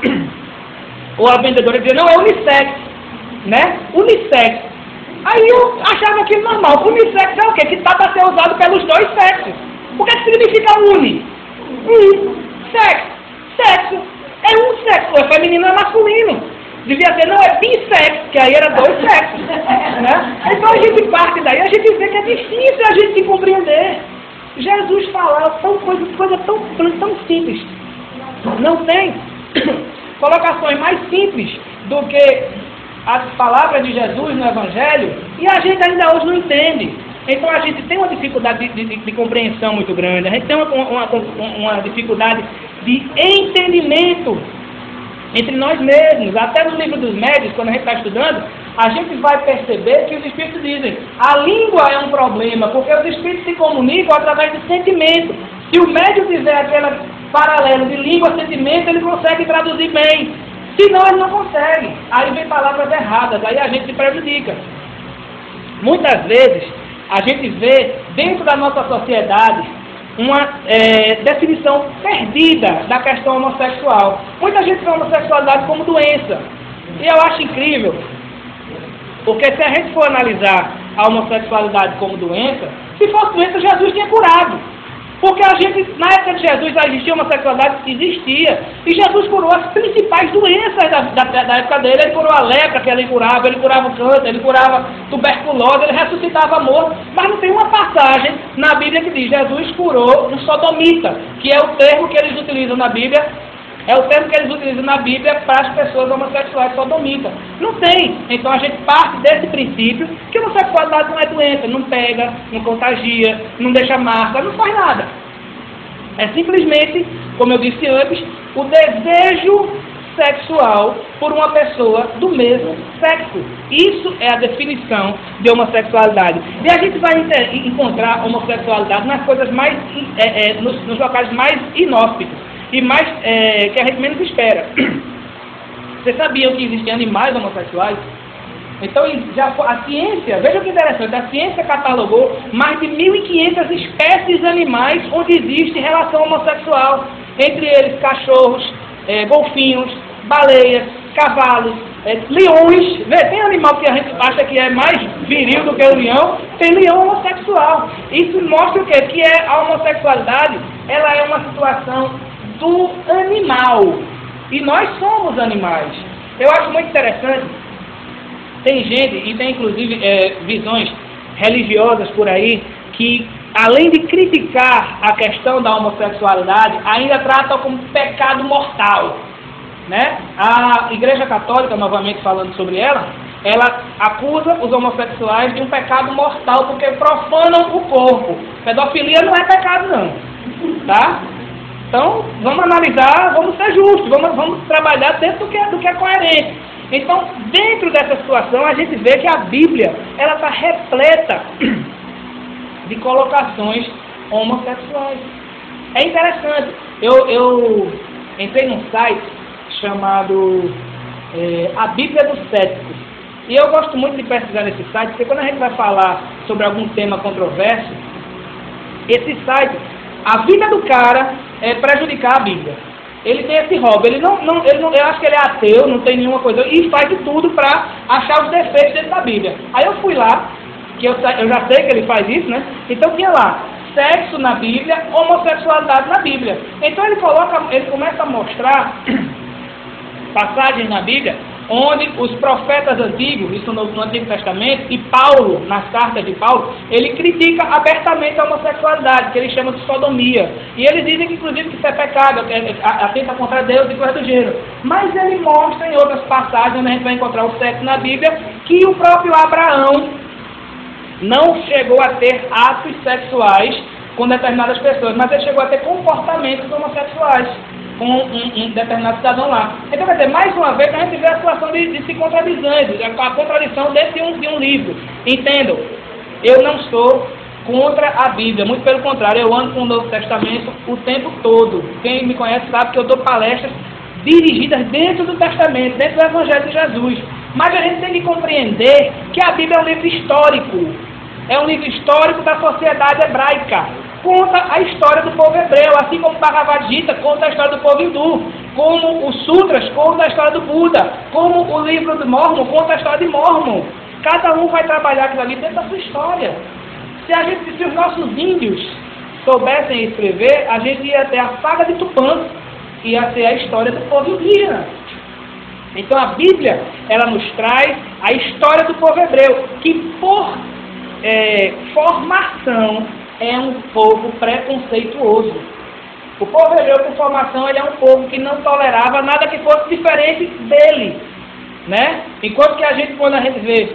ou a vendedora dizia, não, é unissex, né? Unissex. Aí eu achava aquilo normal. Unissex é o quê? Que está para ser usado pelos dois sexos. O que significa uni? Um. Sexo. Sexo. É um sexo. É feminino, é masculino. Devia ser, não, é bissex, que aí era dois sexos. Né? Então a gente parte daí, a gente vê que é difícil a gente se compreender. Jesus falava tão coisa, coisa tão, tão simples. Não tem colocações mais simples do que as palavras de Jesus no Evangelho, e a gente ainda hoje não entende. Então a gente tem uma dificuldade de, de, de compreensão muito grande, a gente tem uma, uma, uma dificuldade de entendimento entre nós mesmos. Até no livro dos médios, quando a gente está estudando, a gente vai perceber que os espíritos dizem, a língua é um problema, porque os espíritos se comunicam através de sentimento. Se o médium tiver aquele paralelo de língua-sentimento, ele consegue traduzir bem. Senão ele não consegue. Aí vem palavras erradas, aí a gente se prejudica. Muitas vezes, a gente vê dentro da nossa sociedade uma é, definição perdida da questão homossexual. Muita gente vê a homossexualidade como doença. E eu acho incrível, porque se a gente for analisar a homossexualidade como doença, se fosse doença, Jesus tinha curado. Porque a gente, na época de Jesus, já existia homossexualidade? Existia. E Jesus curou as principais doenças da, da, da época dele. Ele curou a lepra, que ele curava, ele curava o câncer, ele curava tuberculose, ele ressuscitava morto. Mas não tem uma passagem na Bíblia que diz, Jesus curou um sodomita, que é o termo que eles utilizam na Bíblia É o termo que eles utilizam na Bíblia para as pessoas homossexuais sodomitas. Não tem. Então a gente parte desse princípio que a homossexualidade não é doença, não pega, não contagia, não deixa marca, não faz nada. É simplesmente, como eu disse antes, o desejo sexual por uma pessoa do mesmo sexo. Isso é a definição de homossexualidade. E a gente vai encontrar homossexualidade nas coisas mais, é, é, nos, nos locais mais inóspitos e mais é, que a gente menos espera. Vocês sabiam que existem animais homossexuais? Então, já, a ciência, veja que interessante, a ciência catalogou mais de mil e quinhentas espécies animais onde existe relação homossexual, entre eles cachorros, é, golfinhos, baleias, cavalos, é, leões. Vê, tem animal que a gente acha que é mais viril do que o leão, tem leão homossexual. Isso mostra o quê? Que é, a homossexualidade, ela é uma situação do animal, e nós somos animais. Eu acho muito interessante. Tem gente, e tem inclusive é, visões religiosas por aí, que além de criticar a questão da homossexualidade, ainda tratam como pecado mortal. Né? A Igreja Católica, novamente falando sobre ela, ela acusa os homossexuais de um pecado mortal, porque profanam o corpo. Pedofilia não é pecado não. Tá? Então, vamos analisar, vamos ser justos, vamos, vamos trabalhar dentro do que, é, do que é coerente. Então, dentro dessa situação, a gente vê que a Bíblia ela está repleta de colocações homossexuais. É interessante. Eu, eu entrei num site chamado é, A Bíblia dos Céticos. E eu gosto muito de pesquisar nesse site, porque quando a gente vai falar sobre algum tema controverso, esse site, a vida do cara é prejudicar a Bíblia. Ele tem esse hobby, ele não, não, ele não, eu acho que ele é ateu, não tem nenhuma coisa, e faz de tudo para achar os defeitos dentro da Bíblia. Aí eu fui lá, que eu, eu já sei que ele faz isso, né? Então tinha lá, sexo na Bíblia, homossexualidade na Bíblia. Então ele coloca, ele começa a mostrar passagens na Bíblia, onde os profetas antigos, isso no, no Antigo Testamento, e Paulo, nas cartas de Paulo, ele critica abertamente a homossexualidade, que ele chama de sodomia. E eles dizem que, inclusive, que isso é pecado, atenta contra Deus e coisa do gênero. Mas ele mostra em outras passagens, onde a gente vai encontrar o sexo na Bíblia, que o próprio Abraão não chegou a ter atos sexuais com determinadas pessoas, mas ele chegou a ter comportamentos homossexuais com um, um determinado cidadão lá. Então, quer dizer, mais uma vez, a gente vê a situação de, de se contradizendo, a contradição dentro de um, de um livro. Entendam, eu não sou contra a Bíblia, muito pelo contrário, eu ando com o Novo Testamento o tempo todo. Quem me conhece sabe que eu dou palestras dirigidas dentro do Testamento, dentro do Evangelho de Jesus. Mas a gente tem que compreender que a Bíblia é um livro histórico, é um livro histórico da sociedade hebraica. Conta a história do povo hebreu, assim como o Bhagavad Gita conta a história do povo hindu, como os Sutras conta a história do Buda, como o livro de Mormon conta a história de Mormon. Cada um vai trabalhar aquilo ali dentro da sua história. Se, a gente, se os nossos índios soubessem escrever, a gente ia ter a saga de Tupã, que ia ser a história do povo indígena. Então a Bíblia, ela nos traz a história do povo hebreu, que por é, formação é um povo preconceituoso. O povo hebreu, por formação, ele é um povo que não tolerava nada que fosse diferente dele, né? Enquanto que a gente, quando a gente vê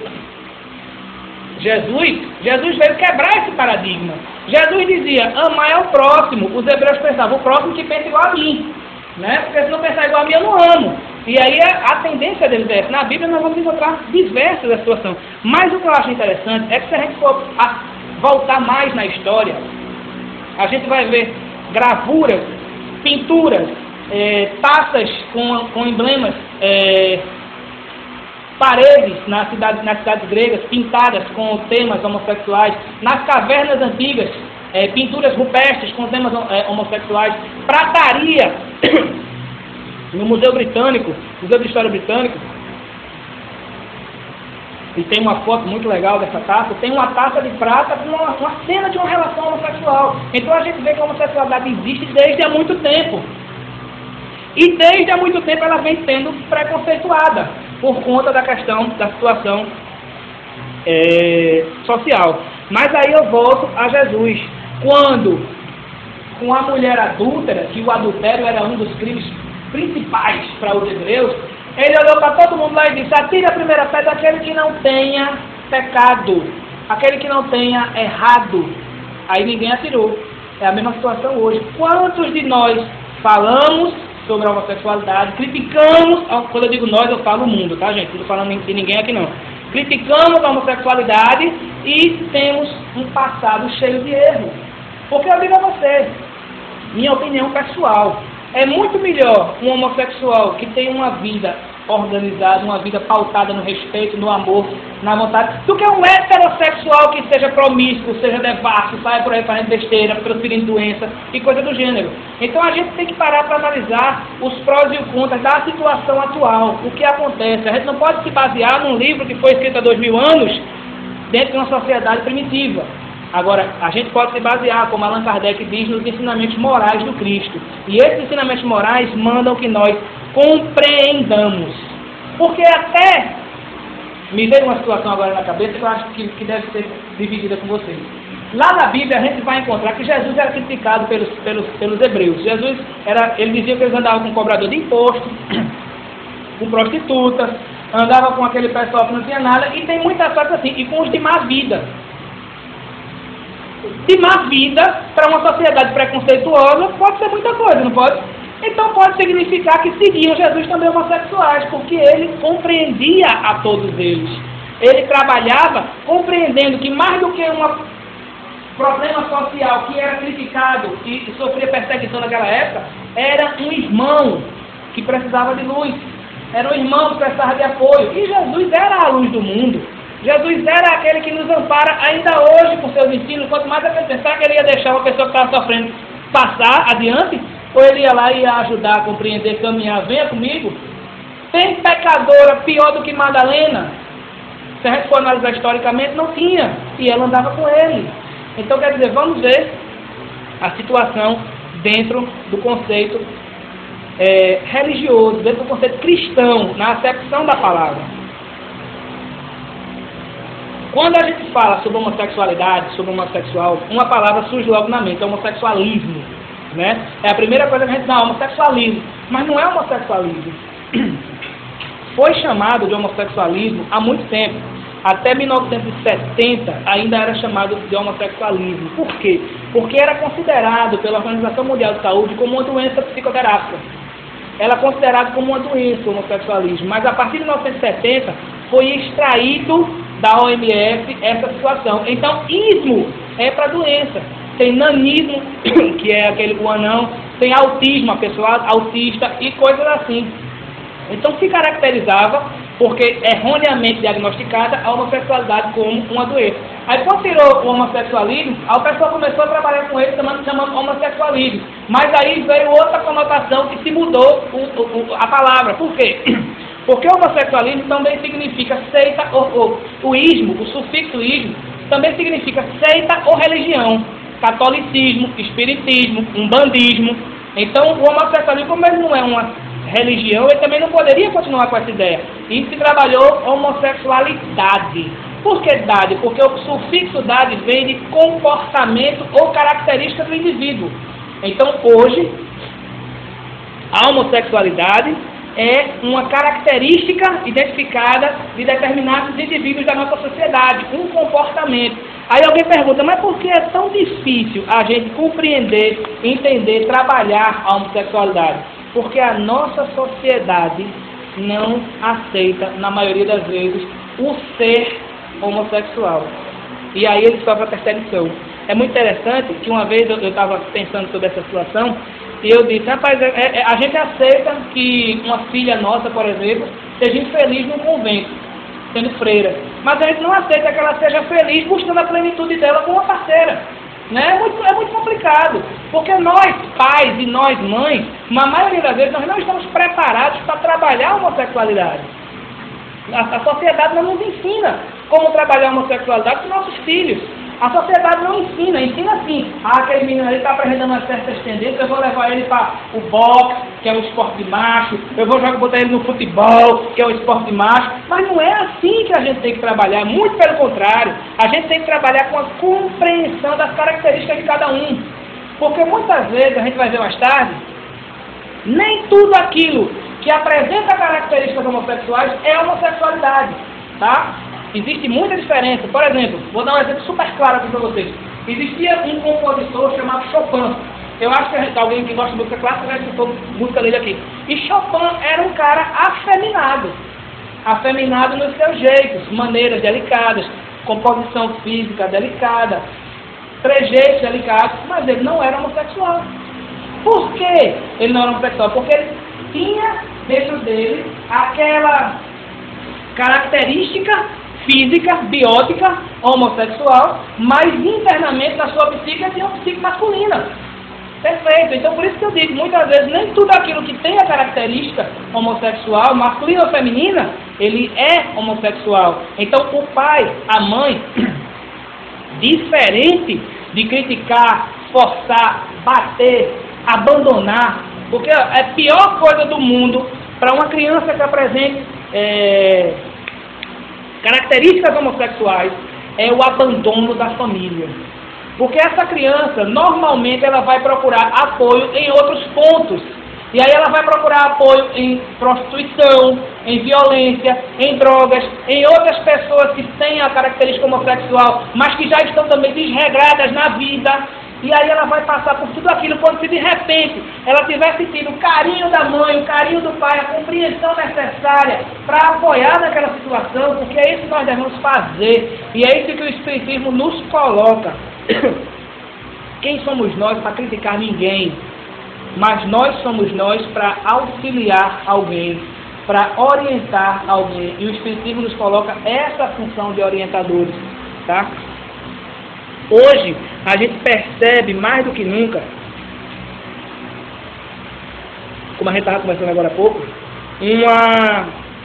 Jesus, Jesus veio quebrar esse paradigma. Jesus dizia, amar é o próximo. Os hebreus pensavam, o próximo que pensa igual a mim, né? Porque se não pensar igual a mim, eu não amo. E aí a, a tendência deles é essa. Na Bíblia nós vamos encontrar diversas situações. Mas o que eu acho interessante é que se a gente for a, voltar mais na história, a gente vai ver gravuras, pinturas, é, taças com, com emblemas, é, paredes nas cidades, nas cidades gregas pintadas com temas homossexuais, nas cavernas antigas, é, pinturas rupestres com temas é, homossexuais, prataria no Museu Britânico, Museu de História Britânico, e tem uma foto muito legal dessa taça, tem uma taça de prata com uma, uma cena de uma relação homossexual. Então a gente vê que a homossexualidade existe desde há muito tempo. E desde há muito tempo ela vem sendo preconceituada por conta da questão da situação é, social. Mas aí eu volto a Jesus. Quando, com a mulher adúltera, que o adultério era um dos crimes principais para os hebreus, ele olhou para todo mundo lá e disse: atire a primeira pedra aquele que não tenha pecado, aquele que não tenha errado. Aí ninguém atirou. É a mesma situação hoje. Quantos de nós falamos sobre a homossexualidade, criticamos, quando eu digo nós, eu falo o mundo, tá, gente? Não estou falando de ninguém aqui não. Criticamos a homossexualidade e temos um passado cheio de erros. Porque eu digo a você, minha opinião pessoal, é muito melhor um homossexual que tem uma vida organizada, uma vida pautada no respeito, no amor, na vontade, do que um heterossexual que seja promíscuo, seja devasso, saia por aí fazendo besteira, transferindo doença e coisa do gênero. Então a gente tem que parar para analisar os prós e os contras da situação atual, o que acontece. A gente não pode se basear num livro que foi escrito há dois mil anos dentro de uma sociedade primitiva. Agora, a gente pode se basear, como Allan Kardec diz, nos ensinamentos morais do Cristo. E esses ensinamentos morais mandam que nós compreendamos. Porque até, me veio uma situação agora na cabeça que eu acho que, que deve ser dividida com vocês. Lá na Bíblia a gente vai encontrar que Jesus era criticado pelos, pelos, pelos hebreus. Jesus, era, ele dizia que eles andavam com cobrador de imposto, com prostitutas, andava com aquele pessoal que não tinha nada, e tem muitas coisas assim, e com os de má vida. De má vida, para uma sociedade preconceituosa, pode ser muita coisa, não pode? Então pode significar que seguiam Jesus também homossexuais, porque ele compreendia a todos eles. Ele trabalhava compreendendo que mais do que um problema social que era criticado e sofria perseguição naquela época, era um irmão que precisava de luz. Era um irmão que precisava de apoio. E Jesus era a luz do mundo. Jesus era aquele que nos ampara ainda hoje com seus ensinos. Quanto mais a gente pensar que ele ia deixar uma pessoa que estava sofrendo passar adiante, ou ele ia lá e ia ajudar a compreender, caminhar. Venha comigo. Tem pecadora pior do que Madalena? Se a gente for analisar historicamente, não tinha. E ela andava com ele. Então, quer dizer, vamos ver a situação dentro do conceito é, religioso, dentro do conceito cristão, na acepção da palavra. Quando a gente fala sobre homossexualidade, sobre homossexual, uma palavra surge logo na mente, é homossexualismo, né? É a primeira coisa que a gente dá, homossexualismo, mas não é homossexualismo. Foi chamado de homossexualismo há muito tempo. Até mil novecentos e setenta ainda era chamado de homossexualismo. Por quê? Porque era considerado pela Organização Mundial de Saúde como uma doença psicoterápica. Era considerado como uma doença o homossexualismo, mas a partir de mil novecentos e setenta foi extraído da O M S essa situação. Então, ismo é para doença. Tem nanismo, que é aquele o anão, tem autismo, a pessoa autista e coisas assim. Então, se caracterizava, porque erroneamente diagnosticada, a homossexualidade como uma doença. Aí, quando tirou o homossexualismo, a pessoa começou a trabalhar com ele, chamando, chamando homossexualismo. Mas aí veio outra conotação que se mudou o, o, a palavra. Por quê? Porque o homossexualismo também significa seita ou, ou o ismo, o sufixo ismo, também significa seita ou religião. Catolicismo, espiritismo, umbandismo. Então, o homossexualismo, como ele não é uma religião, ele também não poderia continuar com essa ideia. E se trabalhou homossexualidade. Por que dade? Porque o sufixo dade vem de comportamento ou característica do indivíduo. Então, hoje, a homossexualidade é uma característica identificada de determinados indivíduos da nossa sociedade, um comportamento. Aí alguém pergunta, mas por que é tão difícil a gente compreender, entender, trabalhar a homossexualidade? Porque a nossa sociedade não aceita, na maioria das vezes, o ser homossexual. E aí ele sofre a perseguição. É muito interessante que uma vez eu estava pensando sobre essa situação, e eu disse, rapaz, é, é, a gente aceita que uma filha nossa, por exemplo, seja infeliz num convento, sendo freira. Mas a gente não aceita que ela seja feliz buscando a plenitude dela com uma parceira. Né? É, muito, é muito complicado. Porque nós, pais e nós, mães, na maioria das vezes, nós não estamos preparados para trabalhar a homossexualidade. A, a sociedade não nos ensina como trabalhar a homossexualidade com nossos filhos. A sociedade não ensina, ensina assim, ah, aquele menino ali está apresentando umas certas tendências, eu vou levar ele para o boxe, que é o esporte de macho, eu vou jogar, botar ele no futebol, que é o esporte de macho, mas não é assim que a gente tem que trabalhar, muito pelo contrário, a gente tem que trabalhar com a compreensão das características de cada um, porque muitas vezes, a gente vai ver mais tarde, Nem tudo aquilo que apresenta características homossexuais é homossexualidade, tá? Existe muita diferença. Por exemplo, vou dar um exemplo super claro aqui para vocês. Existia um compositor chamado Chopin. Eu acho que alguém que gosta de música clássica já escutou música dele aqui. E Chopin era um cara afeminado. Afeminado nos seus jeitos, maneiras delicadas, composição física delicada, trejeitos delicados, mas ele não era homossexual. Por que ele não era homossexual? Porque ele tinha dentro dele aquela característica física, biótica, homossexual, mas internamente na sua psique ele tinha uma psique masculina. Perfeito. Então por isso que eu digo, muitas vezes nem tudo aquilo que tem a característica homossexual, masculina ou feminina, ele é homossexual. Então o pai, a mãe, diferente de criticar, forçar, bater, abandonar, porque é a pior coisa do mundo para uma criança que apresente é, características homossexuais é o abandono da família. Porque essa criança, normalmente, ela vai procurar apoio em outros pontos. E aí ela vai procurar apoio em prostituição, em violência, em drogas, em outras pessoas que têm a característica homossexual, mas que já estão também desregradas na vida. E aí ela vai passar por tudo aquilo, quando se de repente ela tiver sentido o carinho da mãe, o carinho do pai, a compreensão necessária para apoiar naquela situação, porque é isso que nós devemos fazer. E é isso que o Espiritismo nos coloca. Quem somos nós para criticar ninguém? Mas nós somos nós para auxiliar alguém, para orientar alguém. E o Espiritismo nos coloca essa função de orientadores, tá? Hoje, a gente percebe mais do que nunca, como a gente estava conversando agora há pouco, uma,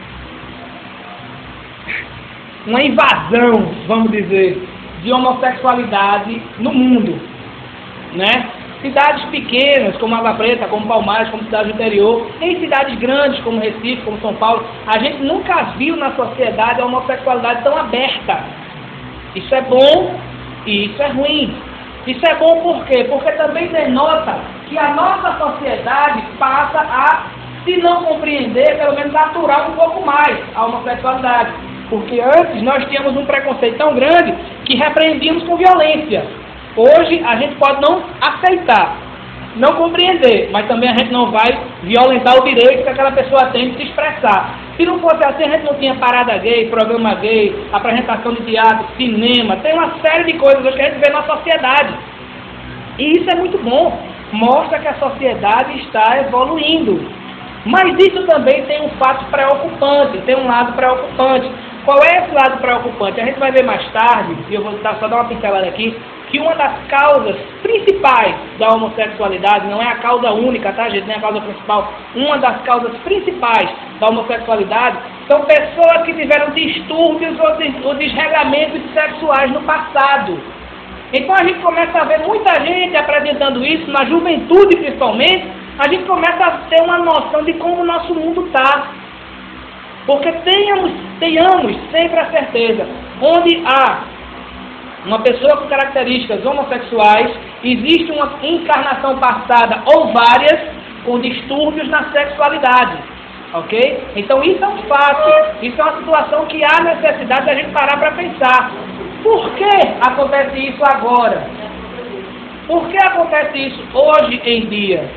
uma invasão, vamos dizer, de homossexualidade no mundo, né? Cidades pequenas, como Água Preta, como Palmares, como cidade do interior, em cidades grandes, como Recife, como São Paulo, a gente nunca viu na sociedade a homossexualidade tão aberta. Isso é bom e isso é ruim. Isso é bom por quê? Porque também denota que a nossa sociedade passa a, se não compreender, pelo menos aturar um pouco mais a homossexualidade. Porque antes nós tínhamos um preconceito tão grande que repreendíamos com violência. Hoje a gente pode não aceitar, não compreender, mas também a gente não vai violentar o direito que aquela pessoa tem de se expressar. Se não fosse assim, a gente não tinha parada gay, programa gay, apresentação de teatro, cinema, tem uma série de coisas hoje que a gente vê na sociedade. E isso é muito bom, mostra que a sociedade está evoluindo. Mas isso também tem um fato preocupante, tem um lado preocupante. Qual é esse lado preocupante? A gente vai ver mais tarde, e eu vou dar, só dar uma pincelada aqui, que uma das causas principais da homossexualidade, não é a causa única, tá, gente? Nem a causa principal. Uma das causas principais da homossexualidade são pessoas que tiveram distúrbios ou desregramentos sexuais no passado. Então a gente começa a ver muita gente apresentando isso, na juventude principalmente, a gente começa a ter uma noção de como o nosso mundo está. Porque tenhamos, tenhamos sempre a certeza, onde há uma pessoa com características homossexuais, existe uma encarnação passada ou várias com distúrbios na sexualidade, ok? Então isso é um fato, isso é uma situação que há necessidade de a gente parar para pensar. Por que acontece isso agora? Por que acontece isso hoje em dia?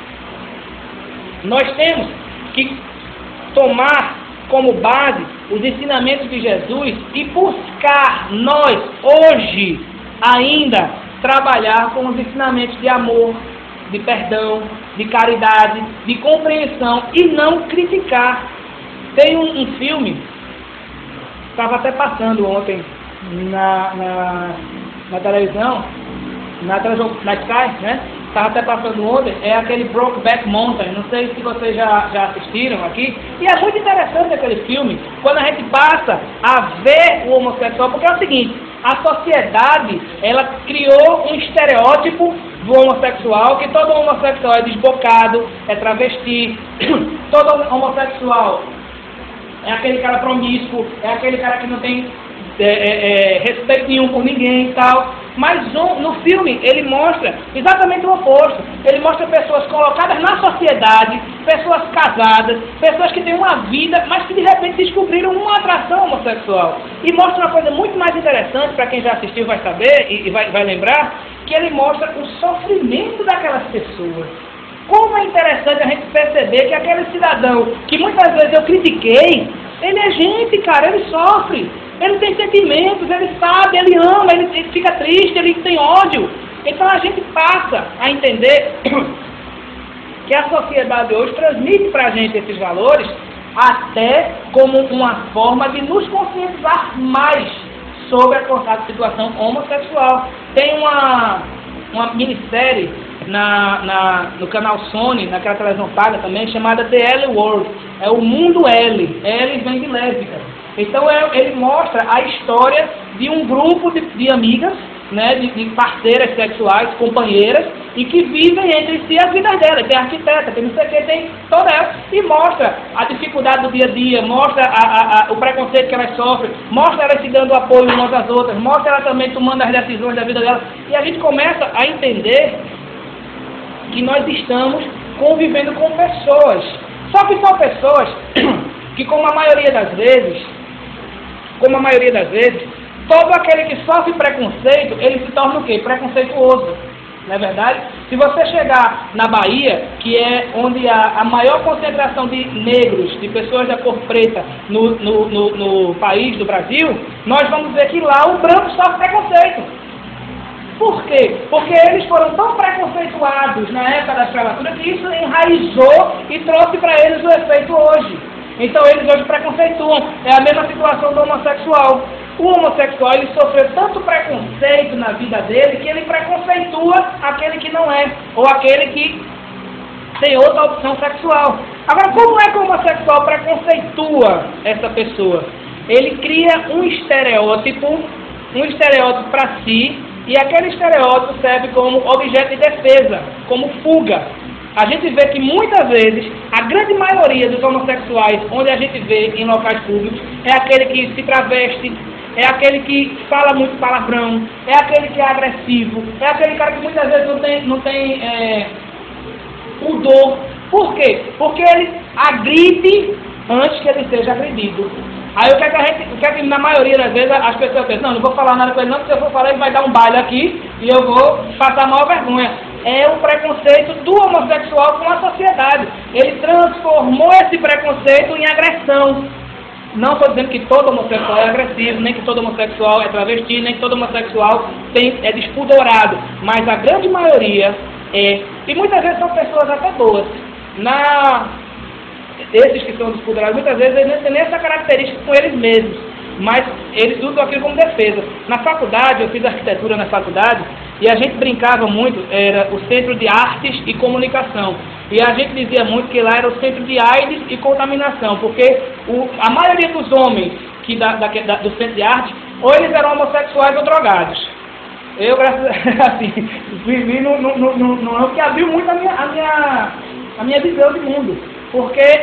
Nós temos que tomar como base os ensinamentos de Jesus e buscar nós, hoje, ainda, trabalhar com os ensinamentos de amor, de perdão, de caridade, de compreensão e não criticar. Tem um, um filme, estava até passando ontem na, na, na televisão, na, na Sky, né? Estava até passando ontem, é aquele Brokeback Mountain, não sei se vocês já, já assistiram aqui, e é muito interessante aquele filme, quando a gente passa a ver o homossexual, porque é o seguinte, a sociedade, ela criou um estereótipo do homossexual, que todo homossexual é desbocado, é travesti, todo homossexual é aquele cara promíscuo, é aquele cara que não tem é, é, é, respeito nenhum por ninguém e tal. Mas um, no filme ele mostra exatamente o oposto. Ele mostra pessoas colocadas na sociedade, pessoas casadas, pessoas que têm uma vida, mas que de repente descobriram uma atração homossexual. E mostra uma coisa muito mais interessante, para quem já assistiu vai saber e, e vai, vai lembrar, que ele mostra o sofrimento daquelas pessoas. Como é interessante a gente perceber que aquele cidadão que muitas vezes eu critiquei, ele é gente, cara, ele sofre, ele tem sentimentos, ele sabe, ele ama, ele, ele fica triste, ele tem ódio. Então a gente passa a entender que a sociedade hoje transmite para a gente esses valores até como uma forma de nos conscientizar mais sobre a situação homossexual. Tem uma, uma minissérie na, na, no canal Sony, naquela televisão paga também, chamada The L World. É o mundo L. L vem de lésbica. Então é, ele mostra a história de um grupo de, de amigas, né, de, de parceiras sexuais, companheiras, e que vivem entre si as vidas delas. Tem arquiteta, tem não sei o que, tem toda ela, e mostra a dificuldade do dia a dia, mostra a, a, a, o preconceito que elas sofrem, mostra elas se dando apoio umas às outras, mostra ela também tomando as decisões da vida dela, e a gente começa a entender que nós estamos convivendo com pessoas, só que são pessoas que, como a maioria das vezes, como a maioria das vezes, todo aquele que sofre preconceito, ele se torna o quê? Preconceituoso. Não é verdade? Se você chegar na Bahia, que é onde há a maior concentração de negros, de pessoas da cor preta no, no, no, no país do Brasil, nós vamos ver que lá o branco sofre preconceito. Por quê? Porque eles foram tão preconceituados na época da escravatura que isso enraizou e trouxe para eles o efeito hoje. Então eles hoje preconceituam. É a mesma situação do homossexual. O homossexual, ele sofreu tanto preconceito na vida dele que ele preconceitua aquele que não é, ou aquele que tem outra opção sexual. Agora, como é que o homossexual preconceitua essa pessoa? Ele cria um estereótipo, um estereótipo para si, e aquele estereótipo serve como objeto de defesa, como fuga. A gente vê que muitas vezes, a grande maioria dos homossexuais, onde a gente vê em locais públicos, é aquele que se traveste, é aquele que fala muito palavrão, é aquele que é agressivo, é aquele cara que muitas vezes não tem, não tem é, pudor. Por quê? Porque ele agride antes que ele seja agredido. Aí o que é que a gente, o que é que na maioria das vezes as pessoas pensam, não, não vou falar nada com ele não, porque se eu for falar ele vai dar um baile aqui e eu vou passar a maior vergonha. É o preconceito do homossexual com a sociedade. Ele transformou esse preconceito em agressão. Não estou dizendo que todo homossexual é agressivo, nem que todo homossexual é travesti, nem que todo homossexual tem, é despudorado, mas a grande maioria é, e muitas vezes são pessoas até boas. Na, esses que são despudorados, muitas vezes eles não têm nem essa característica com eles mesmos, mas eles usam aquilo como defesa. Na faculdade, eu fiz arquitetura na faculdade, e a gente brincava muito, era o Centro de Artes e Comunicação. E a gente dizia muito que lá era o centro de AIDS e contaminação, porque o, a maioria dos homens que da, da, da, do Centro de Arte, ou eles eram homossexuais ou drogados. Eu, graças a assim, vivi no, no, no, no, no que abriu muito a minha, a, minha, a minha visão de mundo. Porque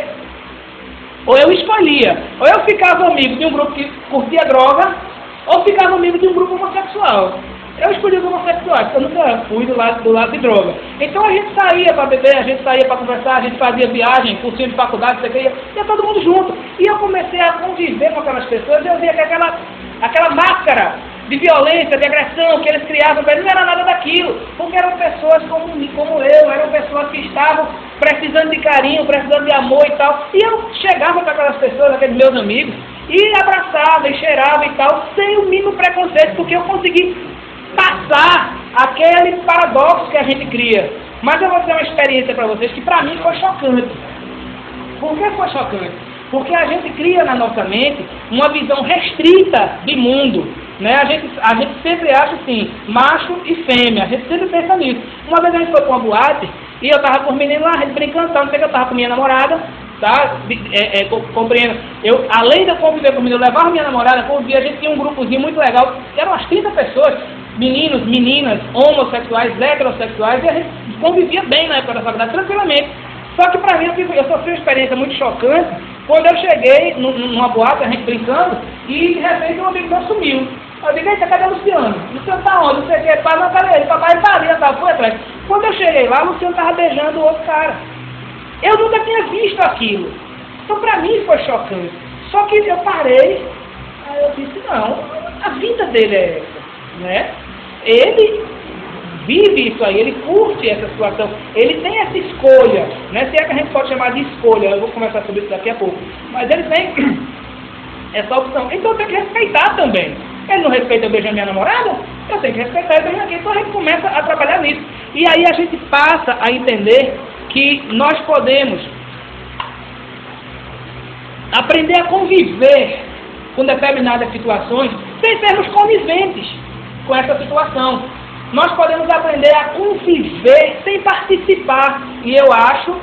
ou eu escolhia, ou eu ficava amigo de um grupo que curtia droga, ou ficava amigo de um grupo homossexual. Eu escolhi os homossexuais, porque eu nunca fui do lado, do lado de droga. Então a gente saía para beber, a gente saía para conversar, a gente fazia viagem, cursinho de faculdade, você queria, ia todo mundo junto. E eu comecei a conviver com aquelas pessoas e eu via que aquela, aquela máscara de violência, de agressão que eles criavam, não era nada daquilo, porque eram pessoas como, como eu, eram pessoas que estavam precisando de carinho, precisando de amor e tal. E eu chegava para aquelas pessoas, aqueles meus amigos, e abraçava, e cheirava e tal, sem o mínimo preconceito, porque eu consegui passar aquele paradoxo que a gente cria. Mas eu vou dizer uma experiência para vocês que para mim foi chocante. Por que foi chocante? Porque a gente cria na nossa mente uma visão restrita de mundo, né? A gente, a gente sempre acha assim, macho e fêmea, a gente sempre pensa nisso. Uma vez a gente foi para uma boate e eu estava com os meninos lá, a gente brincando, não sei que eu estava com minha namorada, tá? É, é, compreendo. Eu, além de eu conviver com o menino, eu levava minha namorada, convivia, a gente tinha um grupozinho muito legal, eram umas trinta pessoas, meninos, meninas, homossexuais, heterossexuais, e a gente convivia bem na época da faculdade, tranquilamente. Só que pra mim, eu, eu sofri uma experiência muito chocante quando eu cheguei numa boate, a gente brincando, e de repente um amigo meu sumiu. Eu digo, eita, cadê o Luciano? Luciano tá onde? Não sei o que. cheguei lá, o Luciano estava beijando o outro cara. Eu nunca tinha visto aquilo. Então, para mim, foi chocante. Só que eu parei, aí eu disse, não, a vida dele é essa, né? Ele vive isso aí, ele curte essa situação, ele tem essa escolha, né? Se é que a gente pode chamar de escolha, eu vou conversar sobre isso daqui a pouco, mas ele tem essa opção, então eu tenho que respeitar também. Ele não respeita eu beijar minha namorada, eu tenho que respeitar ele beijar aqui, então a gente começa a trabalhar nisso, e aí a gente passa a entender que nós podemos aprender a conviver com determinadas situações sem sermos coniventes com essa situação. Nós podemos aprender a conviver sem participar. E eu acho,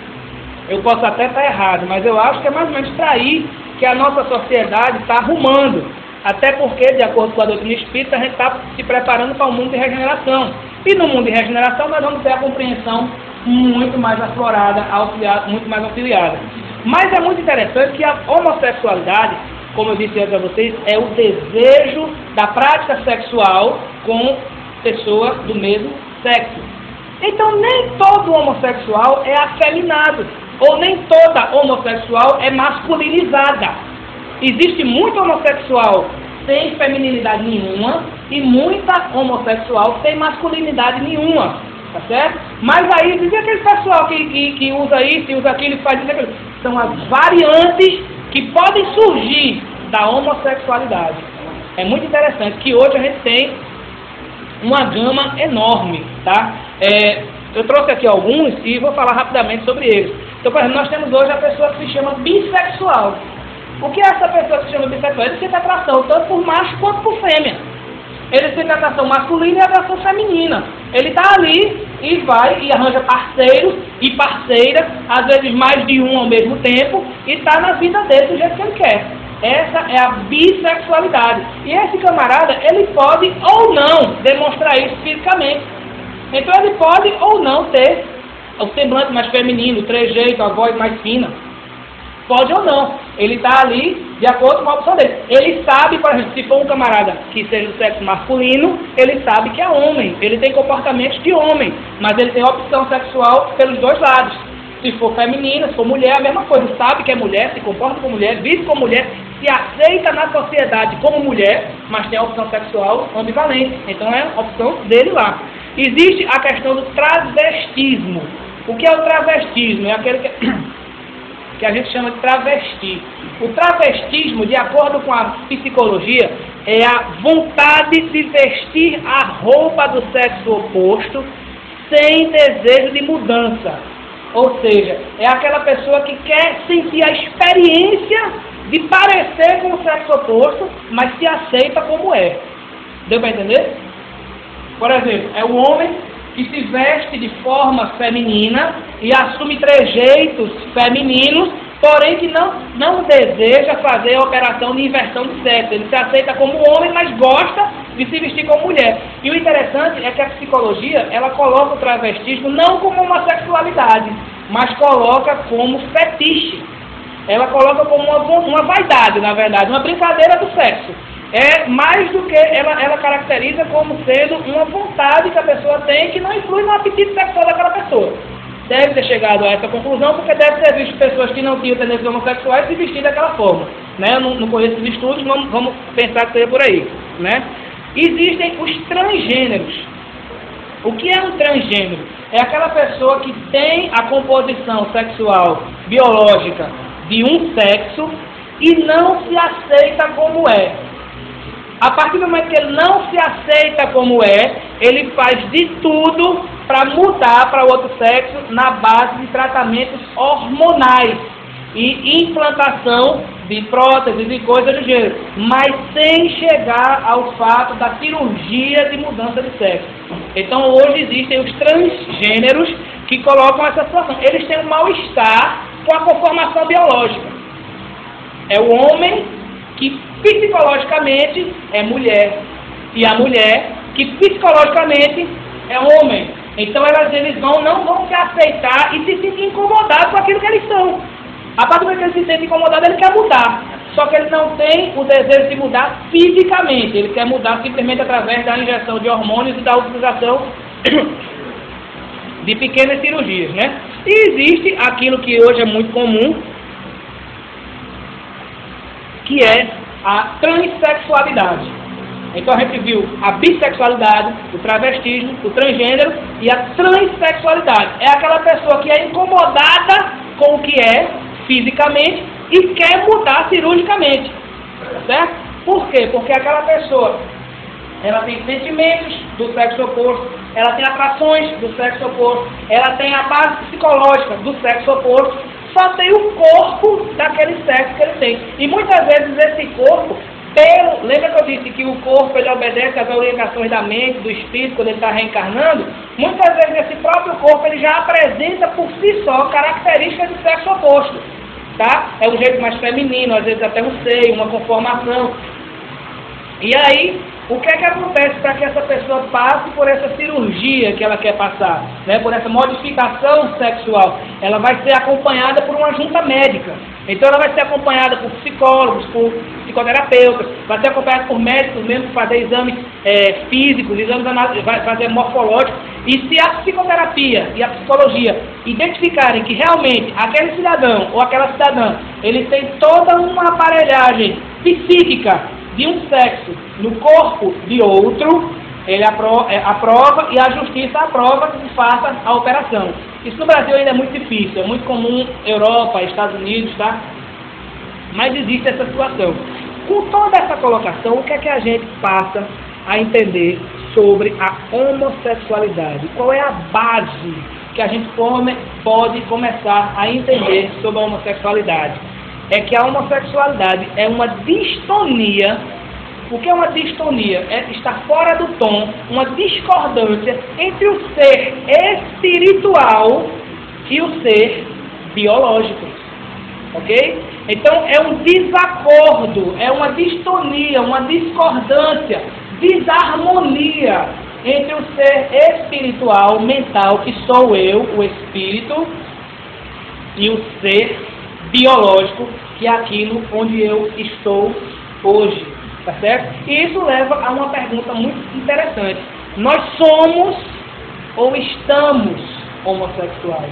eu posso até estar errado, mas eu acho que é mais ou menos para aí que a nossa sociedade está arrumando. Até porque, de acordo com a doutrina espírita, a gente está se preparando para um mundo de regeneração. E no mundo de regeneração nós vamos ter a compreensão muito mais aflorada, auxiliada, muito mais auxiliada. Mas é muito interessante que a homossexualidade, como eu disse antes a vocês, é o desejo da prática sexual com pessoa do mesmo sexo. Então nem todo homossexual é afeminado, ou nem toda homossexual é masculinizada. Existe muito homossexual sem feminilidade nenhuma e muita homossexual sem masculinidade nenhuma, tá certo? Mas aí, diz aquele pessoal que, que, que usa isso e usa aquilo e faz isso, aquilo. São as variantes que podem surgir da homossexualidade. É muito interessante que hoje a gente tem uma gama enorme, tá? É, eu trouxe aqui alguns e vou falar rapidamente sobre eles. Então, por exemplo, nós temos hoje a pessoa que se chama bissexual. O que é essa pessoa que se chama bissexual? Ele sente atração tanto por macho quanto por fêmea. Ele sente atração masculina e atração feminina. Ele está ali e vai e arranja parceiros e parceiras, às vezes mais de um ao mesmo tempo, e está na vida dele do jeito que ele quer. Essa é a bissexualidade. E esse camarada, ele pode ou não demonstrar isso fisicamente. Então ele pode ou não ter o semblante mais feminino, o trejeito, a voz mais fina. Pode ou não. Ele está ali de acordo com a opção dele. Ele sabe, por exemplo, se for um camarada que seja do sexo masculino, ele sabe que é homem. Ele tem comportamentos de homem, mas ele tem opção sexual pelos dois lados. Se for feminina, se for mulher, a mesma coisa. Sabe que é mulher, se comporta como mulher, vive como mulher, se aceita na sociedade como mulher, mas tem a opção sexual ambivalente. Então é a opção dele lá. Existe a questão do travestismo. O que é o travestismo? É aquele que, que a gente chama de travesti. O travestismo, de acordo com a psicologia, é a vontade de vestir a roupa do sexo oposto sem desejo de mudança. Ou seja, é aquela pessoa que quer sentir a experiência de parecer com o sexo oposto, mas se aceita como é. Deu para entender? Por exemplo, é o homem que se veste de forma feminina e assume trejeitos femininos, porém que não, não deseja fazer a operação de inversão de sexo. Ele se aceita como homem, mas gosta de se vestir como mulher. E o interessante é que a psicologia, ela coloca o travestismo não como uma sexualidade, mas coloca como fetiche. Ela coloca como uma, uma vaidade, na verdade, uma brincadeira do sexo. É mais do que ela, ela caracteriza como sendo uma vontade que a pessoa tem que não influi no apetite sexual daquela pessoa. Deve ter chegado a essa conclusão porque deve ter visto pessoas que não tinham tendências homossexuais se vestir daquela forma. Né? Eu não, não conheço os estudos, vamos, vamos pensar que seja por aí. Né? Existem os transgêneros. O que é um transgênero? É aquela pessoa que tem a composição sexual biológica de um sexo e não se aceita como é. A partir do momento que ele não se aceita como é, ele faz de tudo para mudar para o outro sexo na base de tratamentos hormonais e implantação de próteses e coisas do gênero, mas sem chegar ao fato da cirurgia de mudança de sexo. Então hoje existem os transgêneros que colocam essa situação. Eles têm um mal-estar com a conformação biológica. É o homem que psicologicamente é mulher e a mulher que psicologicamente é homem. Então elas, eles vão, não vão se aceitar e se sentir incomodados com aquilo que eles são. A partir do momento que ele se sente incomodado, ele quer mudar. Só que ele não tem o desejo de mudar fisicamente. Ele quer mudar simplesmente através da injeção de hormônios e da utilização de pequenas cirurgias, né? E existe aquilo que hoje é muito comum, que é a transexualidade. Então a gente viu a bissexualidade, o travestismo, o transgênero e a transexualidade. É aquela pessoa que é incomodada com o que é fisicamente e quer mudar cirurgicamente, certo? Por quê? Porque aquela pessoa, ela tem sentimentos do sexo oposto, ela tem atrações do sexo oposto, ela tem a base psicológica do sexo oposto, só tem o corpo daquele sexo que ele tem. E muitas vezes esse corpo, pelo, lembra que eu disse que o corpo ele obedece às orientações da mente, do espírito, quando ele está reencarnando? Muitas vezes esse próprio corpo ele já apresenta por si só características do sexo oposto. Tá? É um jeito mais feminino, às vezes até um seio, uma conformação. E aí, o que é que acontece para que essa pessoa passe por essa cirurgia que ela quer passar, né? Por essa modificação sexual? Ela vai ser acompanhada por uma junta médica. Então ela vai ser acompanhada por psicólogos, por psicoterapeutas, vai ser acompanhada por médicos mesmo para fazer exames é, físicos, exames vai fazer morfológicos. E se a psicoterapia e a psicologia identificarem que realmente aquele cidadão ou aquela cidadã, ele tem toda uma aparelhagem psíquica de um sexo no corpo de outro, ele aprova, aprova e a justiça aprova que se faça a operação. Isso no Brasil ainda é muito difícil, é muito comum Europa, Estados Unidos, tá? Mas existe essa situação. Com toda essa colocação, o que é que a gente passa a entender sobre a homossexualidade? Qual é a base que a gente come, pode começar a entender sobre a homossexualidade? É que a homossexualidade é uma distonia. O que é uma distonia? É estar fora do tom, uma discordância entre o ser espiritual e o ser biológico. Ok? Então é um desacordo, é uma distonia, uma discordância, desarmonia entre o ser espiritual, mental, que sou eu, o espírito, e o ser biológico, que é aquilo onde eu estou hoje, tá certo? E isso leva a uma pergunta muito interessante. Nós somos ou estamos homossexuais?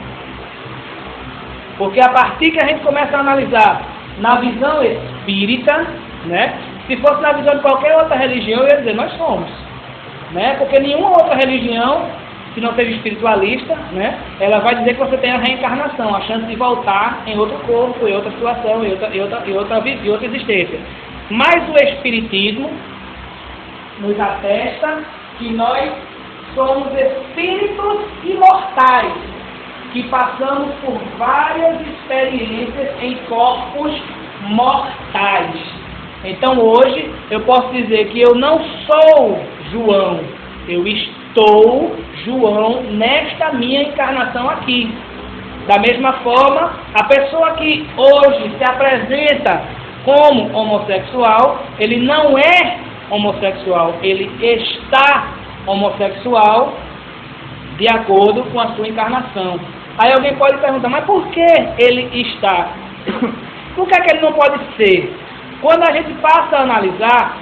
Porque a partir que a gente começa a analisar na visão espírita, né? Se fosse na visão de qualquer outra religião, eu ia dizer, nós somos, né? Porque nenhuma outra religião, se não seja espiritualista, né, ela vai dizer que você tem a reencarnação, a chance de voltar em outro corpo, em outra situação, em outra, em outra, em outra, em outra existência. Mas o Espiritismo nos atesta que nós somos espíritos imortais, que passamos por várias experiências em corpos mortais. Então hoje eu posso dizer que eu não sou João, eu estou João nesta minha encarnação aqui. Da mesma forma, a pessoa que hoje se apresenta como homossexual, ele não é homossexual, ele está homossexual de acordo com a sua encarnação. Aí alguém pode perguntar, mas por que ele está? Por que é que ele não pode ser? Quando a gente passa a analisar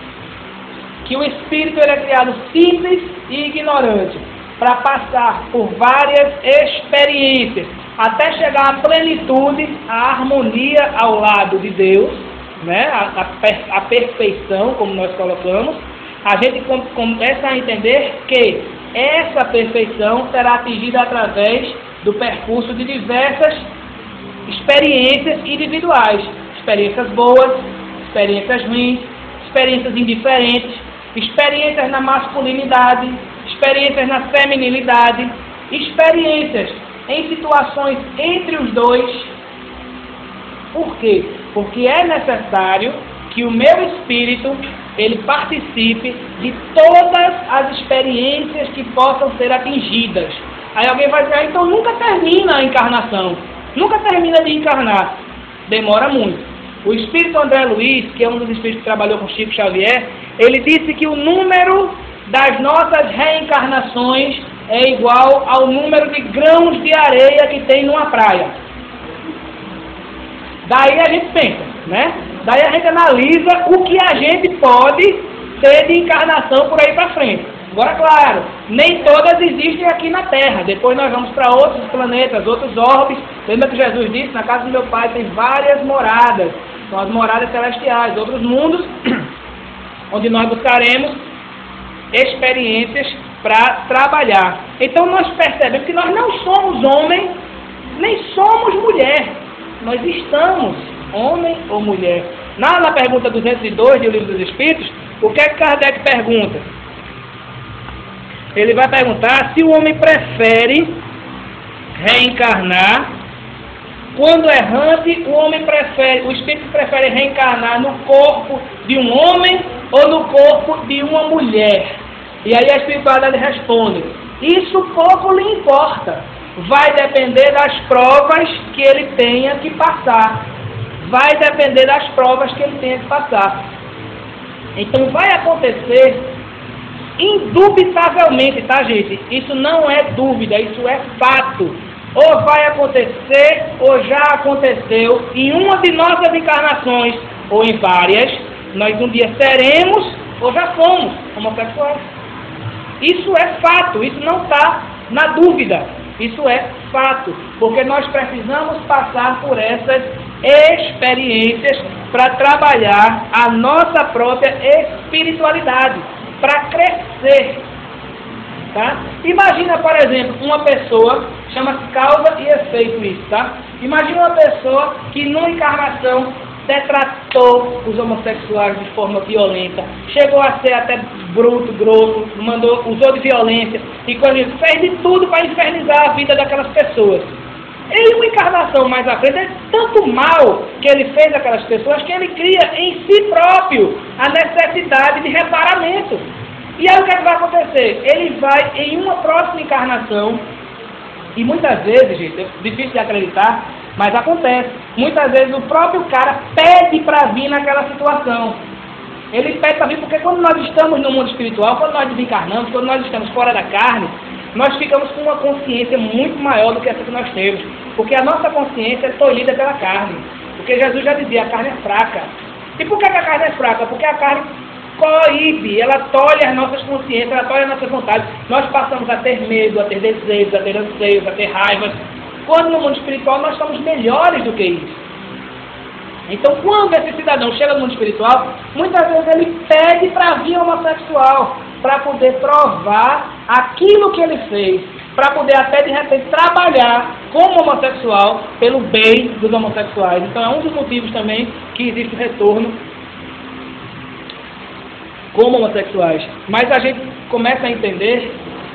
que o espírito ele é criado simples e ignorante, para passar por várias experiências, até chegar à plenitude, à harmonia ao lado de Deus, né? a, a, a perfeição, como nós colocamos, a gente com, começa a entender que essa perfeição será atingida através do percurso de diversas experiências individuais, experiências boas, experiências ruins, experiências indiferentes, experiências na masculinidade, experiências na feminilidade, experiências em situações entre os dois. Por quê? Porque é necessário que o meu espírito ele participe de todas as experiências que possam ser atingidas. Aí alguém vai dizer, ah, então nunca termina a encarnação, nunca termina de encarnar. Demora muito. O espírito André Luiz, que é um dos espíritos que trabalhou com Chico Xavier, ele disse que o número das nossas reencarnações é igual ao número de grãos de areia que tem numa praia. Daí a gente pensa, né? Daí a gente analisa o que a gente pode ter de encarnação por aí para frente. Agora, claro, nem todas existem aqui na Terra. Depois nós vamos para outros planetas, outros orbes. Lembra que Jesus disse, na casa do meu Pai tem várias moradas. São as moradas celestiais, outros mundos, onde nós buscaremos experiências para trabalhar. Então nós percebemos que nós não somos homem, nem somos mulher. Nós estamos, homem ou mulher. Na, na pergunta duzentos e dois do Livro dos Espíritos, o que é que Kardec pergunta? Ele vai perguntar se o homem prefere reencarnar. Quando errante, o homem prefere, o espírito prefere reencarnar no corpo de um homem ou no corpo de uma mulher. E aí a espiritualidade responde: isso pouco lhe importa. Vai depender das provas que ele tenha que passar. Vai depender das provas que ele tenha que passar. Então vai acontecer indubitavelmente, tá, gente? Isso não é dúvida, isso é fato. Ou vai acontecer, ou já aconteceu, em uma de nossas encarnações, ou em várias, nós um dia seremos, ou já fomos homossexuais. Isso é fato, isso não está na dúvida. Isso é fato, porque nós precisamos passar por essas experiências para trabalhar a nossa própria espiritualidade, para crescer. Tá? Imagina, por exemplo, uma pessoa, chama-se causa e efeito isso, tá? Imagina uma pessoa que numa encarnação detratou os homossexuais de forma violenta, chegou a ser até bruto, grosso, mandou, usou de violência e coisa, fez de tudo para infernizar a vida daquelas pessoas. Em uma encarnação mais à frente, é tanto mal que ele fez aquelas pessoas que ele cria em si próprio a necessidade de reparamento. E aí o que, é que vai acontecer? Ele vai em uma próxima encarnação, e muitas vezes, gente, é difícil de acreditar, mas acontece. Muitas vezes o próprio cara pede para vir naquela situação. Ele pede para vir porque quando nós estamos no mundo espiritual, quando nós desencarnamos, quando nós estamos fora da carne, nós ficamos com uma consciência muito maior do que essa que nós temos. Porque a nossa consciência é tolhida pela carne. Porque Jesus já dizia, a carne é fraca. E por que a carne é fraca? Porque a carne coíbe, ela tolhe as nossas consciências, ela tolhe as nossas vontades. Nós passamos a ter medo, a ter desejos, a ter anseios, a ter raivas. Quando no mundo espiritual nós somos melhores do que isso. Então quando esse cidadão chega no mundo espiritual, muitas vezes ele pede para vir homossexual, para poder provar aquilo que ele fez, para poder até de repente trabalhar como homossexual pelo bem dos homossexuais. Então é um dos motivos também que existe o retorno como homossexuais. Mas a gente começa a entender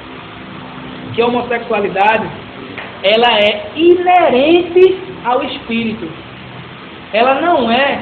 que a homossexualidade ela é inerente ao espírito. Ela não é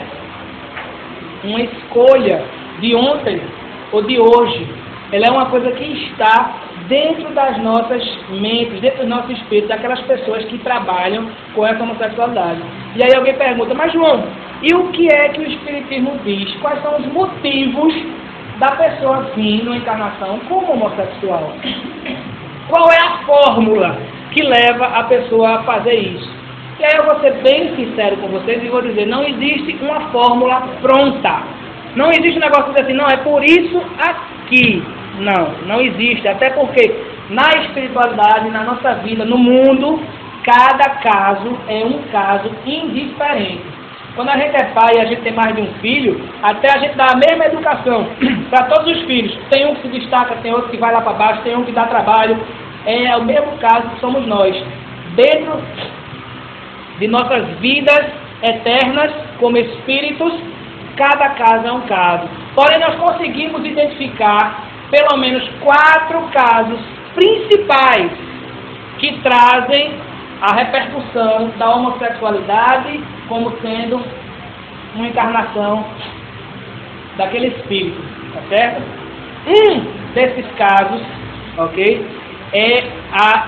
uma escolha de ontem ou de hoje. Ela é uma coisa que está dentro das nossas mentes, dentro do nosso espírito, daquelas pessoas que trabalham com essa homossexualidade. E aí alguém pergunta, mas João, e o que é que o Espiritismo diz? Quais são os motivos da pessoa vir numa encarnação como homossexual? Qual é a fórmula que leva a pessoa a fazer isso? E aí eu vou ser bem sincero com vocês e vou dizer, não existe uma fórmula pronta. Não existe um negócio assim, não, é por isso aqui. Não, não existe. Até porque na espiritualidade, na nossa vida, no mundo, cada caso é um caso indiferente. Quando a gente é pai e a gente tem mais de um filho, até a gente dá a mesma educação para todos os filhos. Tem um que se destaca, tem outro que vai lá para baixo, tem um que dá trabalho. É o mesmo caso que somos nós. Dentro de nossas vidas eternas, como espíritos, cada caso é um caso. Porém, nós conseguimos identificar pelo menos quatro casos principais que trazem a repercussão da homossexualidade como sendo uma encarnação daquele espírito, tá certo? Um desses casos, ok, é a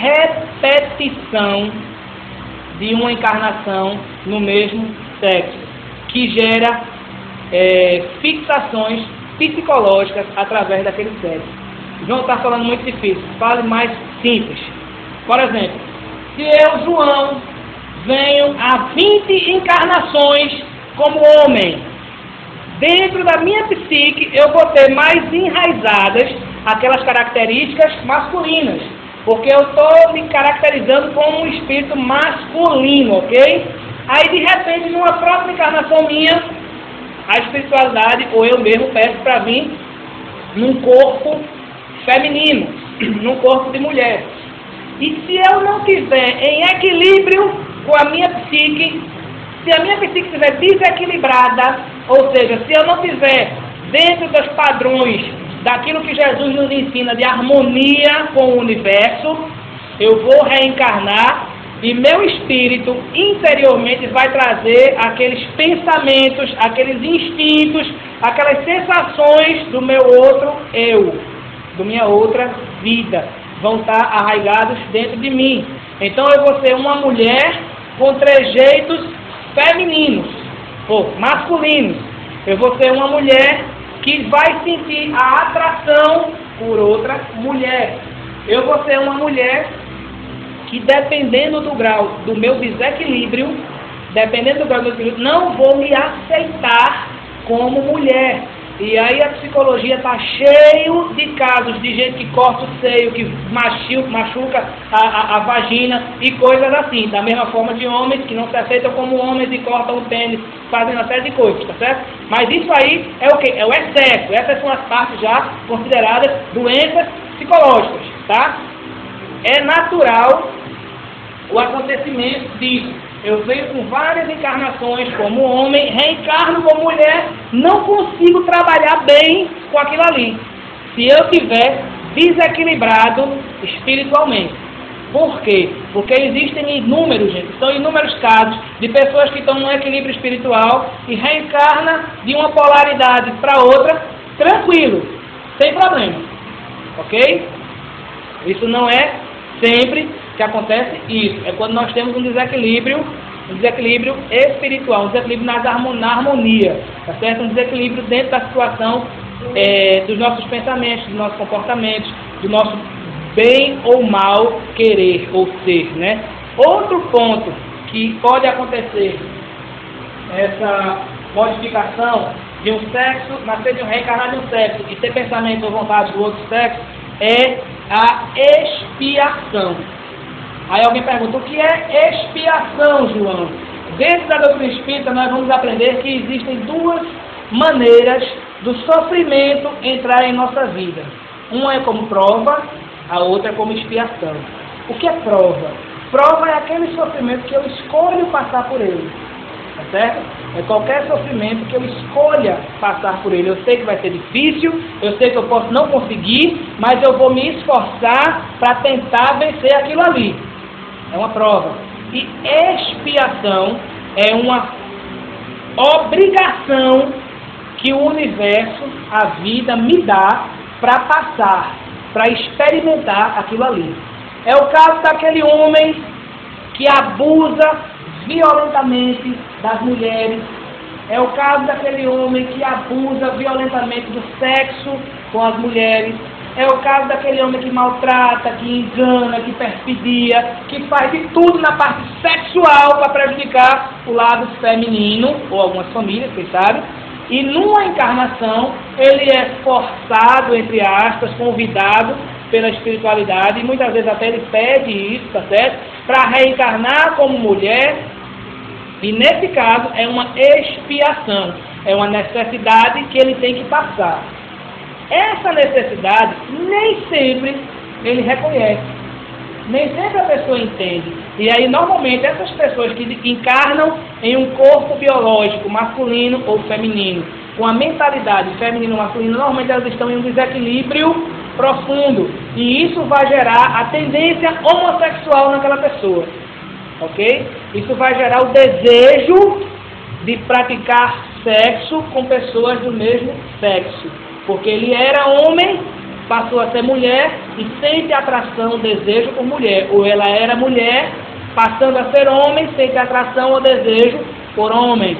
repetição de uma encarnação no mesmo sexo, que gera é, fixações psicológicas através daquele sexo. João está falando muito difícil, fale mais simples. Por exemplo, se eu, João, venho a vinte encarnações como homem, dentro da minha psique eu vou ter mais enraizadas aquelas características masculinas, porque eu estou me caracterizando como um espírito masculino, ok? Aí, de repente, numa próxima encarnação minha, a espiritualidade, ou eu mesmo, peço para vir num corpo feminino, num corpo de mulher. E se eu não tiver em equilíbrio com a minha psique, se a minha psique estiver desequilibrada, ou seja, se eu não tiver dentro dos padrões daquilo que Jesus nos ensina de harmonia com o universo, eu vou reencarnar e meu espírito interiormente vai trazer aqueles pensamentos, aqueles instintos, aquelas sensações do meu outro eu, da minha outra vida, vão estar arraigados dentro de mim. Então eu vou ser uma mulher com trejeitos femininos, ou masculinos. Eu vou ser uma mulher que vai sentir a atração por outra mulher. Eu vou ser uma mulher que, dependendo do grau do meu desequilíbrio, dependendo do grau do meu desequilíbrio, não vou me aceitar como mulher. E aí a psicologia está cheio de casos de gente que corta o seio, que machuca, machuca a, a, a vagina e coisas assim. Da mesma forma de homens que não se aceitam como homens e cortam o pênis, fazem uma série de coisas, tá certo? Mas isso aí é o quê? É o excesso. Essas são as partes já consideradas doenças psicológicas, tá? É natural o acontecimento disso. Eu venho com várias encarnações como homem, reencarno como mulher, não consigo trabalhar bem com aquilo ali, se eu estiver desequilibrado espiritualmente. Por quê? Porque existem inúmeros, gente, são inúmeros casos de pessoas que estão num equilíbrio espiritual e reencarna de uma polaridade para outra, tranquilo, sem problema, ok? Isso não é sempre que acontece isso, é quando nós temos um desequilíbrio, um desequilíbrio espiritual, um desequilíbrio na harmonia, tá certo? Um desequilíbrio dentro da situação é, dos nossos pensamentos, dos nossos comportamentos, do nosso bem ou mal querer ou ser, né? Outro ponto que pode acontecer, essa modificação de um sexo, nascer de um reencarnar de um sexo e ter pensamento ou vontade do outro sexo, é a expiação. Aí alguém pergunta, o que é expiação, João? Dentro da doutrina espírita nós vamos aprender que existem duas maneiras do sofrimento entrar em nossa vida. Uma é como prova, a outra é como expiação. O que é prova? Prova é aquele sofrimento que eu escolho passar por ele. Tá certo? É qualquer sofrimento que eu escolha passar por ele. Eu sei que vai ser difícil, eu sei que eu posso não conseguir, mas eu vou me esforçar para tentar vencer aquilo ali. É uma prova. E expiação é uma obrigação que o universo, a vida, me dá para passar, para experimentar aquilo ali. É o caso daquele homem que abusa violentamente das mulheres. É o caso daquele homem que abusa violentamente do sexo com as mulheres. É o caso daquele homem que maltrata, que engana, que perfidia, que faz de tudo na parte sexual para prejudicar o lado feminino, ou algumas famílias, quem sabe. E numa encarnação, ele é forçado, entre aspas, convidado pela espiritualidade, e muitas vezes até ele pede isso, tá certo? Para reencarnar como mulher, e nesse caso é uma expiação, é uma necessidade que ele tem que passar. Essa necessidade nem sempre ele reconhece, nem sempre a pessoa entende. E aí normalmente essas pessoas que encarnam em um corpo biológico masculino ou feminino, com a mentalidade feminino ou masculino, normalmente elas estão em um desequilíbrio profundo, e isso vai gerar a tendência homossexual naquela pessoa, ok? Isso vai gerar o desejo de praticar sexo com pessoas do mesmo sexo, porque ele era homem, passou a ser mulher e sente atração, desejo por mulher, ou ela era mulher, passando a ser homem, sente atração ou desejo por homem.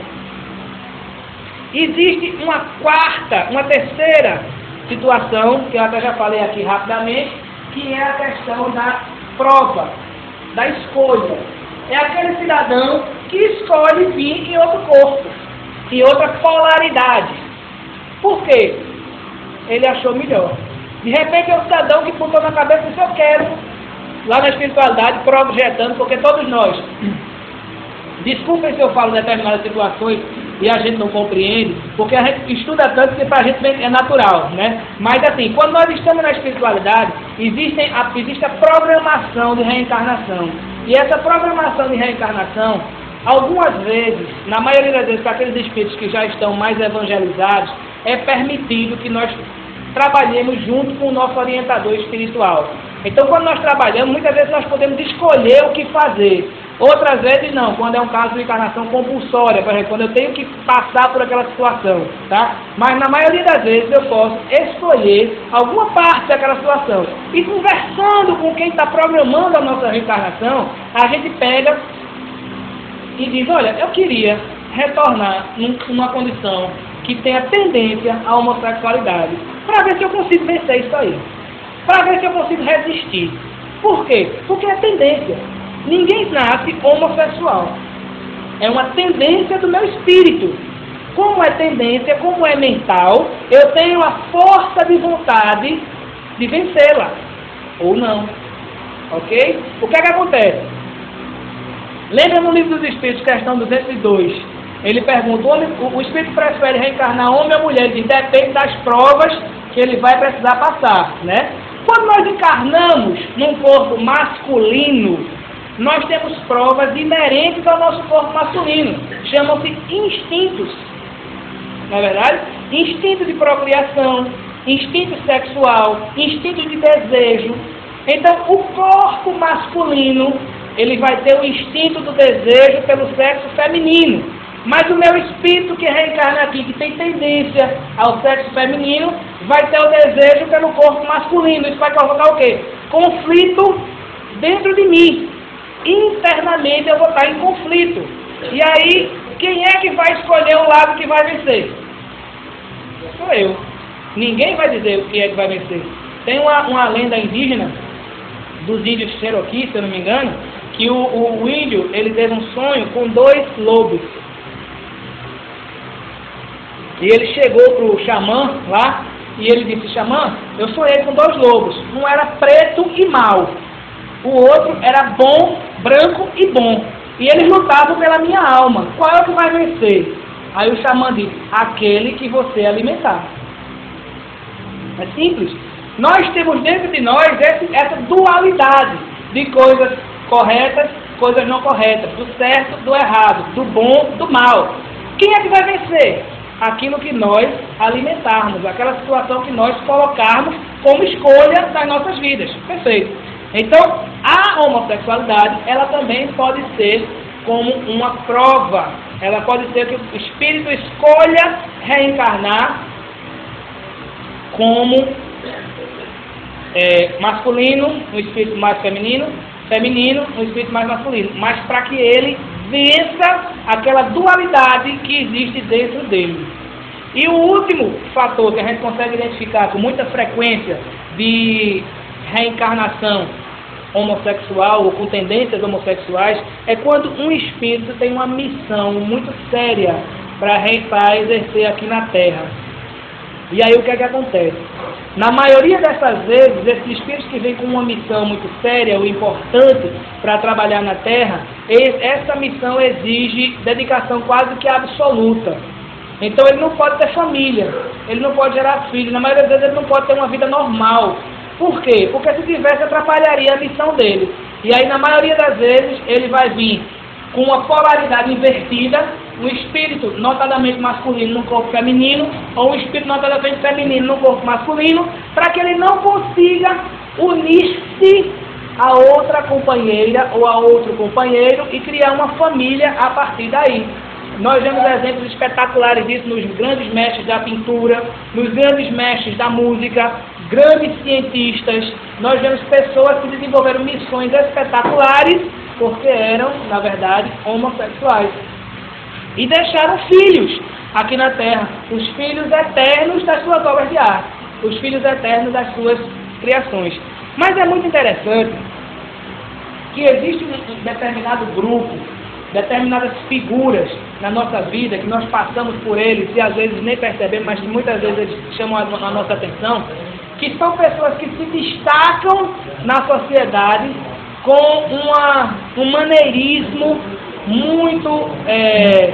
Existe uma quarta, uma terceira situação, que eu até já falei aqui rapidamente, que é a questão da prova, da escolha. É aquele cidadão que escolhe vir em outro corpo, em outra polaridade. Por quê? Ele achou melhor. De repente é o cidadão que botou na cabeça que eu quero, lá na espiritualidade, projetando, porque todos nós, desculpem se eu falo determinadas situações e a gente não compreende, porque a gente estuda tanto que para a gente é natural, né? Mas assim, quando nós estamos na espiritualidade, existem a, existe a programação de reencarnação. E essa programação de reencarnação, algumas vezes, na maioria das vezes, para aqueles espíritos que já estão mais evangelizados, é permitido que nós trabalhemos junto com o nosso orientador espiritual. Então, quando nós trabalhamos, muitas vezes nós podemos escolher o que fazer. Outras vezes não, quando é um caso de encarnação compulsória, por exemplo, quando eu tenho que passar por aquela situação, tá? Mas na maioria das vezes eu posso escolher alguma parte daquela situação. E conversando com quem está programando a nossa reencarnação, a gente pega e diz, olha, eu queria retornar numa condição que tenha tendência à homossexualidade, para ver se eu consigo vencer isso aí, para ver se eu consigo resistir. Por quê? Porque é tendência. Ninguém nasce homossexual. É uma tendência do meu espírito. Como é tendência, como é mental, eu tenho a força de vontade de vencê-la. Ou não. Ok? O que é que acontece? Lembra no livro dos Espíritos, questão duzentos e dois, ele pergunta, o, o Espírito prefere reencarnar homem ou mulher? Ele diz, depende das provas que ele vai precisar passar, né? Quando nós encarnamos num corpo masculino, nós temos provas inerentes ao nosso corpo masculino. Chamam-se instintos. Não é verdade? Instinto de procriação, instinto sexual, instinto de desejo. Então, o corpo masculino, ele vai ter o instinto do desejo pelo sexo feminino. Mas o meu espírito que reencarna aqui, que tem tendência ao sexo feminino, vai ter o desejo pelo corpo masculino. Isso vai provocar o quê? Conflito dentro de mim. Internamente eu vou estar em conflito. E aí, quem é que vai escolher o lado que vai vencer? Sou eu. Ninguém vai dizer o que é que vai vencer. Tem uma, uma lenda indígena dos índios Cherokee, se eu não me engano, que o, o, o índio, ele teve um sonho com dois lobos. E ele chegou para o xamã lá, e ele disse, xamã, eu sonhei com dois lobos. Um era preto e mau. O outro era bom, branco e bom. E eles lutavam pela minha alma. Qual é o que vai vencer? Aí o xamã disse, aquele que você alimentar. É simples. Nós temos dentro de nós esse, essa dualidade de coisas corretas, coisas não corretas, do certo, do errado, do bom, do mal. Quem é que vai vencer? Aquilo que nós alimentarmos, aquela situação que nós colocarmos como escolha das nossas vidas. Perfeito. Então, a homossexualidade, ela também pode ser como uma prova. Ela pode ser que o espírito escolha reencarnar como é, masculino, um espírito mais feminino, feminino, um espírito mais masculino. Mas para que ele vença aquela dualidade que existe dentro dele. E o último fator que a gente consegue identificar com muita frequência de reencarnação homossexual ou com tendências homossexuais é quando um espírito tem uma missão muito séria para exercer aqui na Terra. E aí o que é que acontece? Na maioria dessas vezes, esses espíritos que vêm com uma missão muito séria ou importante para trabalhar na Terra, essa missão exige dedicação quase que absoluta. Então ele não pode ter família, ele não pode gerar filhos, na maioria das vezes ele não pode ter uma vida normal. Por quê? Porque se tivesse atrapalharia a missão dele. E aí na maioria das vezes ele vai vir com uma polaridade invertida, um espírito notadamente masculino no corpo feminino, ou um espírito notadamente feminino no corpo masculino, para que ele não consiga unir-se a outra companheira ou a outro companheiro e criar uma família a partir daí. Nós vemos exemplos espetaculares disso nos grandes mestres da pintura, nos grandes mestres da música, grandes cientistas. Nós vemos pessoas que desenvolveram missões espetaculares porque eram, na verdade, homossexuais. E deixaram filhos aqui na Terra, os filhos eternos das suas obras de arte, os filhos eternos das suas criações. Mas é muito interessante que existe um determinado grupo, determinadas figuras na nossa vida, que nós passamos por eles e às vezes nem percebemos, mas que muitas vezes eles chamam a nossa atenção, que são pessoas que se destacam na sociedade com uma, um maneirismo muito é,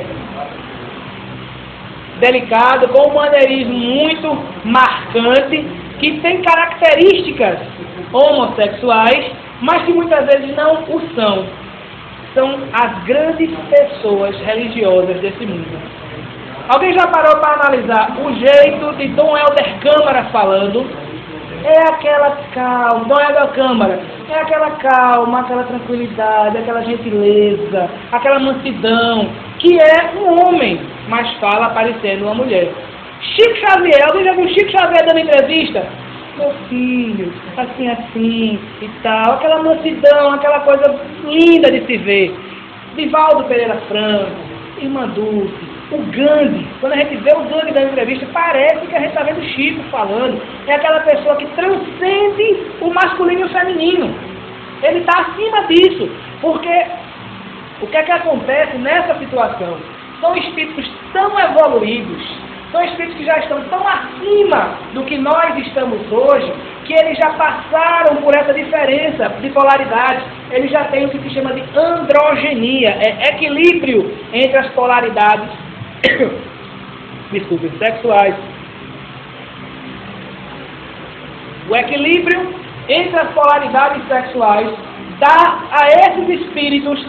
delicado, com um maneirismo muito marcante, que tem características homossexuais, mas que muitas vezes não o são. São as grandes pessoas religiosas desse mundo. Alguém já parou para analisar o jeito de Dom Helder Câmara falando? É aquela calma, Dom Helder Câmara, é aquela calma, aquela tranquilidade, aquela gentileza, aquela mansidão, que é um homem, mas fala parecendo uma mulher. Chico Xavier, alguém já viu Chico Xavier dando entrevista? Meu filho, assim, assim e tal, aquela mansidão, aquela coisa linda de se ver. Divaldo Pereira Franco, Irmã Dulce, o Gandhi, quando a gente vê o Gandhi dando entrevista, parece que a gente está vendo Chico falando. É aquela pessoa que transcende o masculino e o feminino. Ele está acima disso, porque o que é que acontece nessa situação? São espíritos tão evoluídos, são espíritos que já estão tão acima do que nós estamos hoje, que eles já passaram por essa diferença de polaridade. Eles já têm o que se chama de androgenia, é equilíbrio entre as polaridades desculpe, sexuais. O equilíbrio entre as polaridades sexuais dá a esses espíritos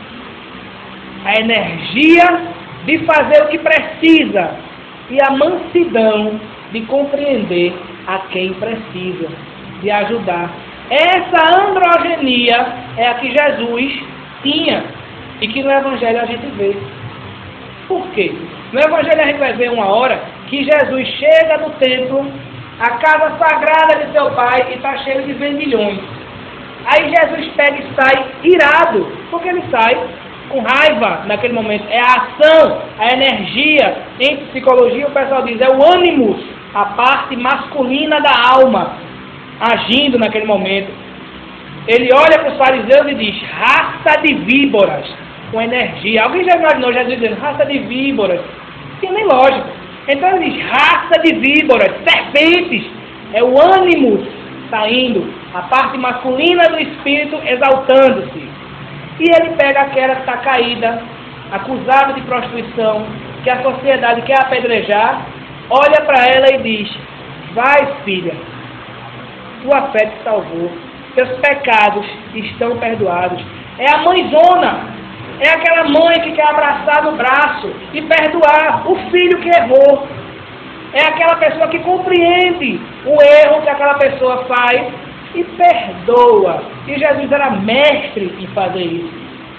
a energia de fazer o que precisa e a mansidão de compreender a quem precisa, de ajudar. Essa androgenia é a que Jesus tinha e que no Evangelho a gente vê. Por quê? No Evangelho a gente vai ver uma hora que Jesus chega no templo, a casa sagrada de seu pai, e está cheio de vendilhões. Aí Jesus pega e sai irado, porque ele sai com raiva naquele momento. É a ação, a energia. Em psicologia o pessoal diz, é o ânimos, a parte masculina da alma, agindo naquele momento. Ele olha para os fariseus e diz, raça de víboras, com energia. Alguém já imaginou Jesus dizendo, raça de víboras? Não tem nem lógica. Então ele diz, raça de víboras, serpentes. É o ânimo saindo, a parte masculina do espírito exaltando-se. E ele pega aquela que está caída, acusada de prostituição, que a sociedade quer apedrejar, olha para ela e diz, vai filha, tua fé te salvou, teus pecados estão perdoados. É a mãezona, é aquela mãe que quer abraçar no braço e perdoar o filho que errou. É aquela pessoa que compreende o erro que aquela pessoa faz e perdoa. E Jesus era mestre em fazer isso.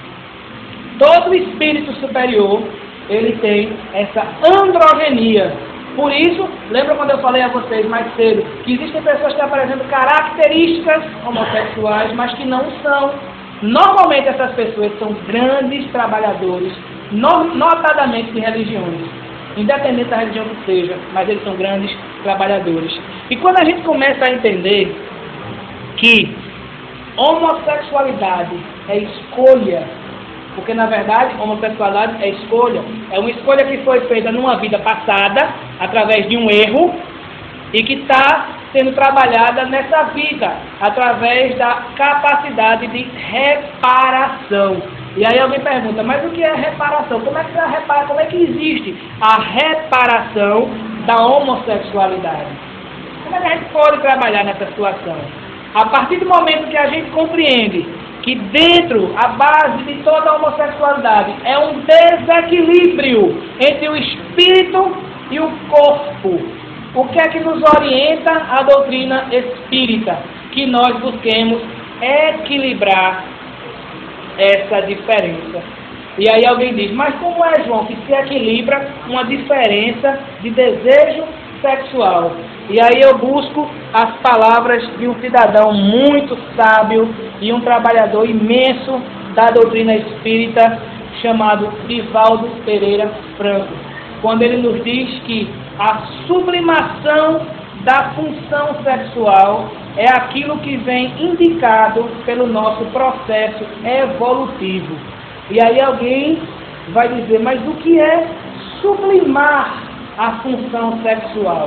Todo espírito superior, ele tem essa androgenia. Por isso, lembra quando eu falei a vocês mais cedo, que existem pessoas que apresentam características homossexuais, mas que não são. Normalmente essas pessoas são grandes trabalhadores, notadamente de religiões, independente da religião que seja, mas eles são grandes trabalhadores. E quando a gente começa a entender que homossexualidade é escolha, porque na verdade homossexualidade é escolha, é uma escolha que foi feita numa vida passada, através de um erro, e que está sendo trabalhada nessa vida, através da capacidade de reparação. E aí alguém pergunta, mas o que é reparação? Como é que, é repara, como é que existe a reparação da homossexualidade? Como é que a gente pode trabalhar nessa situação? A partir do momento que a gente compreende que dentro, a base de toda a homossexualidade é um desequilíbrio entre o espírito e o corpo. O que é que nos orienta a doutrina espírita? Que nós busquemos equilibrar essa diferença. E aí alguém diz, mas como é, João, que se equilibra uma diferença de desejo sexual? E aí eu busco as palavras de um cidadão muito sábio e um trabalhador imenso da doutrina espírita, chamado Divaldo Pereira Franco, quando ele nos diz que a sublimação da função sexual é aquilo que vem indicado pelo nosso processo evolutivo. E aí alguém vai dizer, mas o que é sublimar a função sexual?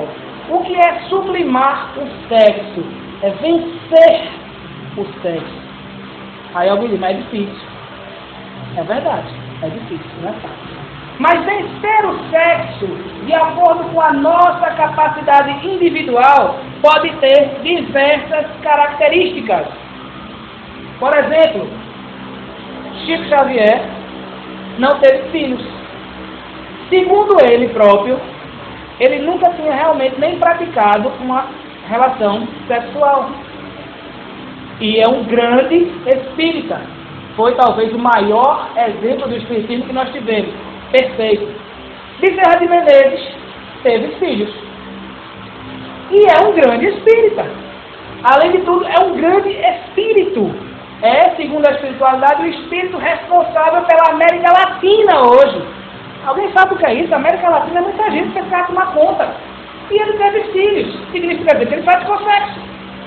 O que é sublimar o sexo? É vencer o sexo. Aí alguém diz, mas é difícil. É verdade, é difícil, não é fácil. Mas vencer o sexo, de acordo com a nossa capacidade individual, pode ter diversas características. Por exemplo, Chico Xavier não teve filhos. Segundo ele próprio, ele nunca tinha realmente nem praticado uma relação sexual. E é um grande espírita. Foi talvez o maior exemplo do espiritismo que nós tivemos. Perfeito. Bezerra de Menezes teve filhos. E é um grande espírita. Além de tudo, é um grande espírito. É, segundo a espiritualidade, o espírito responsável pela América Latina hoje. Alguém sabe o que é isso? A América Latina é muita gente que precisa tomar conta. E ele teve filhos. Significa dizer que ele praticou sexo.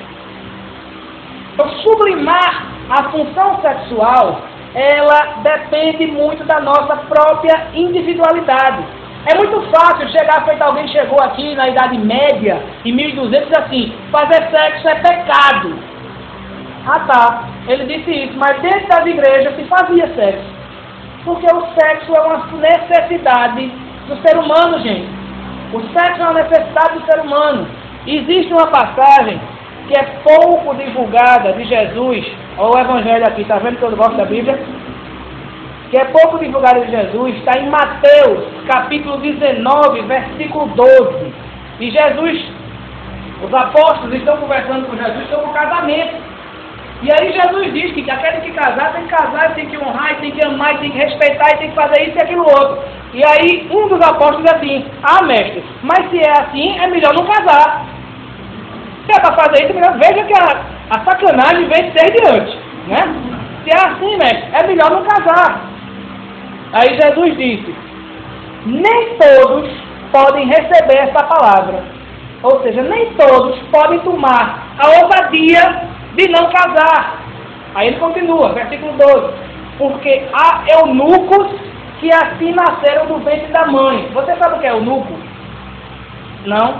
Então, sublimar a função sexual, ela depende muito da nossa própria individualidade. É muito fácil chegar, feito alguém chegou aqui na Idade Média, em mil e duzentos, e diz assim, fazer sexo é pecado. Ah tá, ele disse isso, mas dentro das igrejas se fazia sexo. Porque o sexo é uma necessidade do ser humano, gente. O sexo é uma necessidade do ser humano. Existe uma passagem que é pouco divulgada de Jesus, olha o evangelho aqui, está vendo que eu gosto da Bíblia? Que é pouco divulgada de Jesus, está em Mateus, capítulo dezenove, versículo doze. E Jesus, os apóstolos estão conversando com Jesus sobre o casamento. E aí Jesus diz que aquele que casar tem que casar, tem que honrar, tem que amar, tem que respeitar, e tem que fazer isso e aquilo outro. E aí um dos apóstolos diz assim, ah mestre, mas se é assim, é melhor não casar. Se é para fazer isso, veja que a, a sacanagem vem desde antes, né? Se é assim, mestre, é melhor não casar. Aí Jesus disse, nem todos podem receber essa palavra. Ou seja, nem todos podem tomar a ousadia de não casar. Aí ele continua, versículo doze. Porque há eunucos que assim nasceram do ventre da mãe. Você sabe o que é eunuco? Não?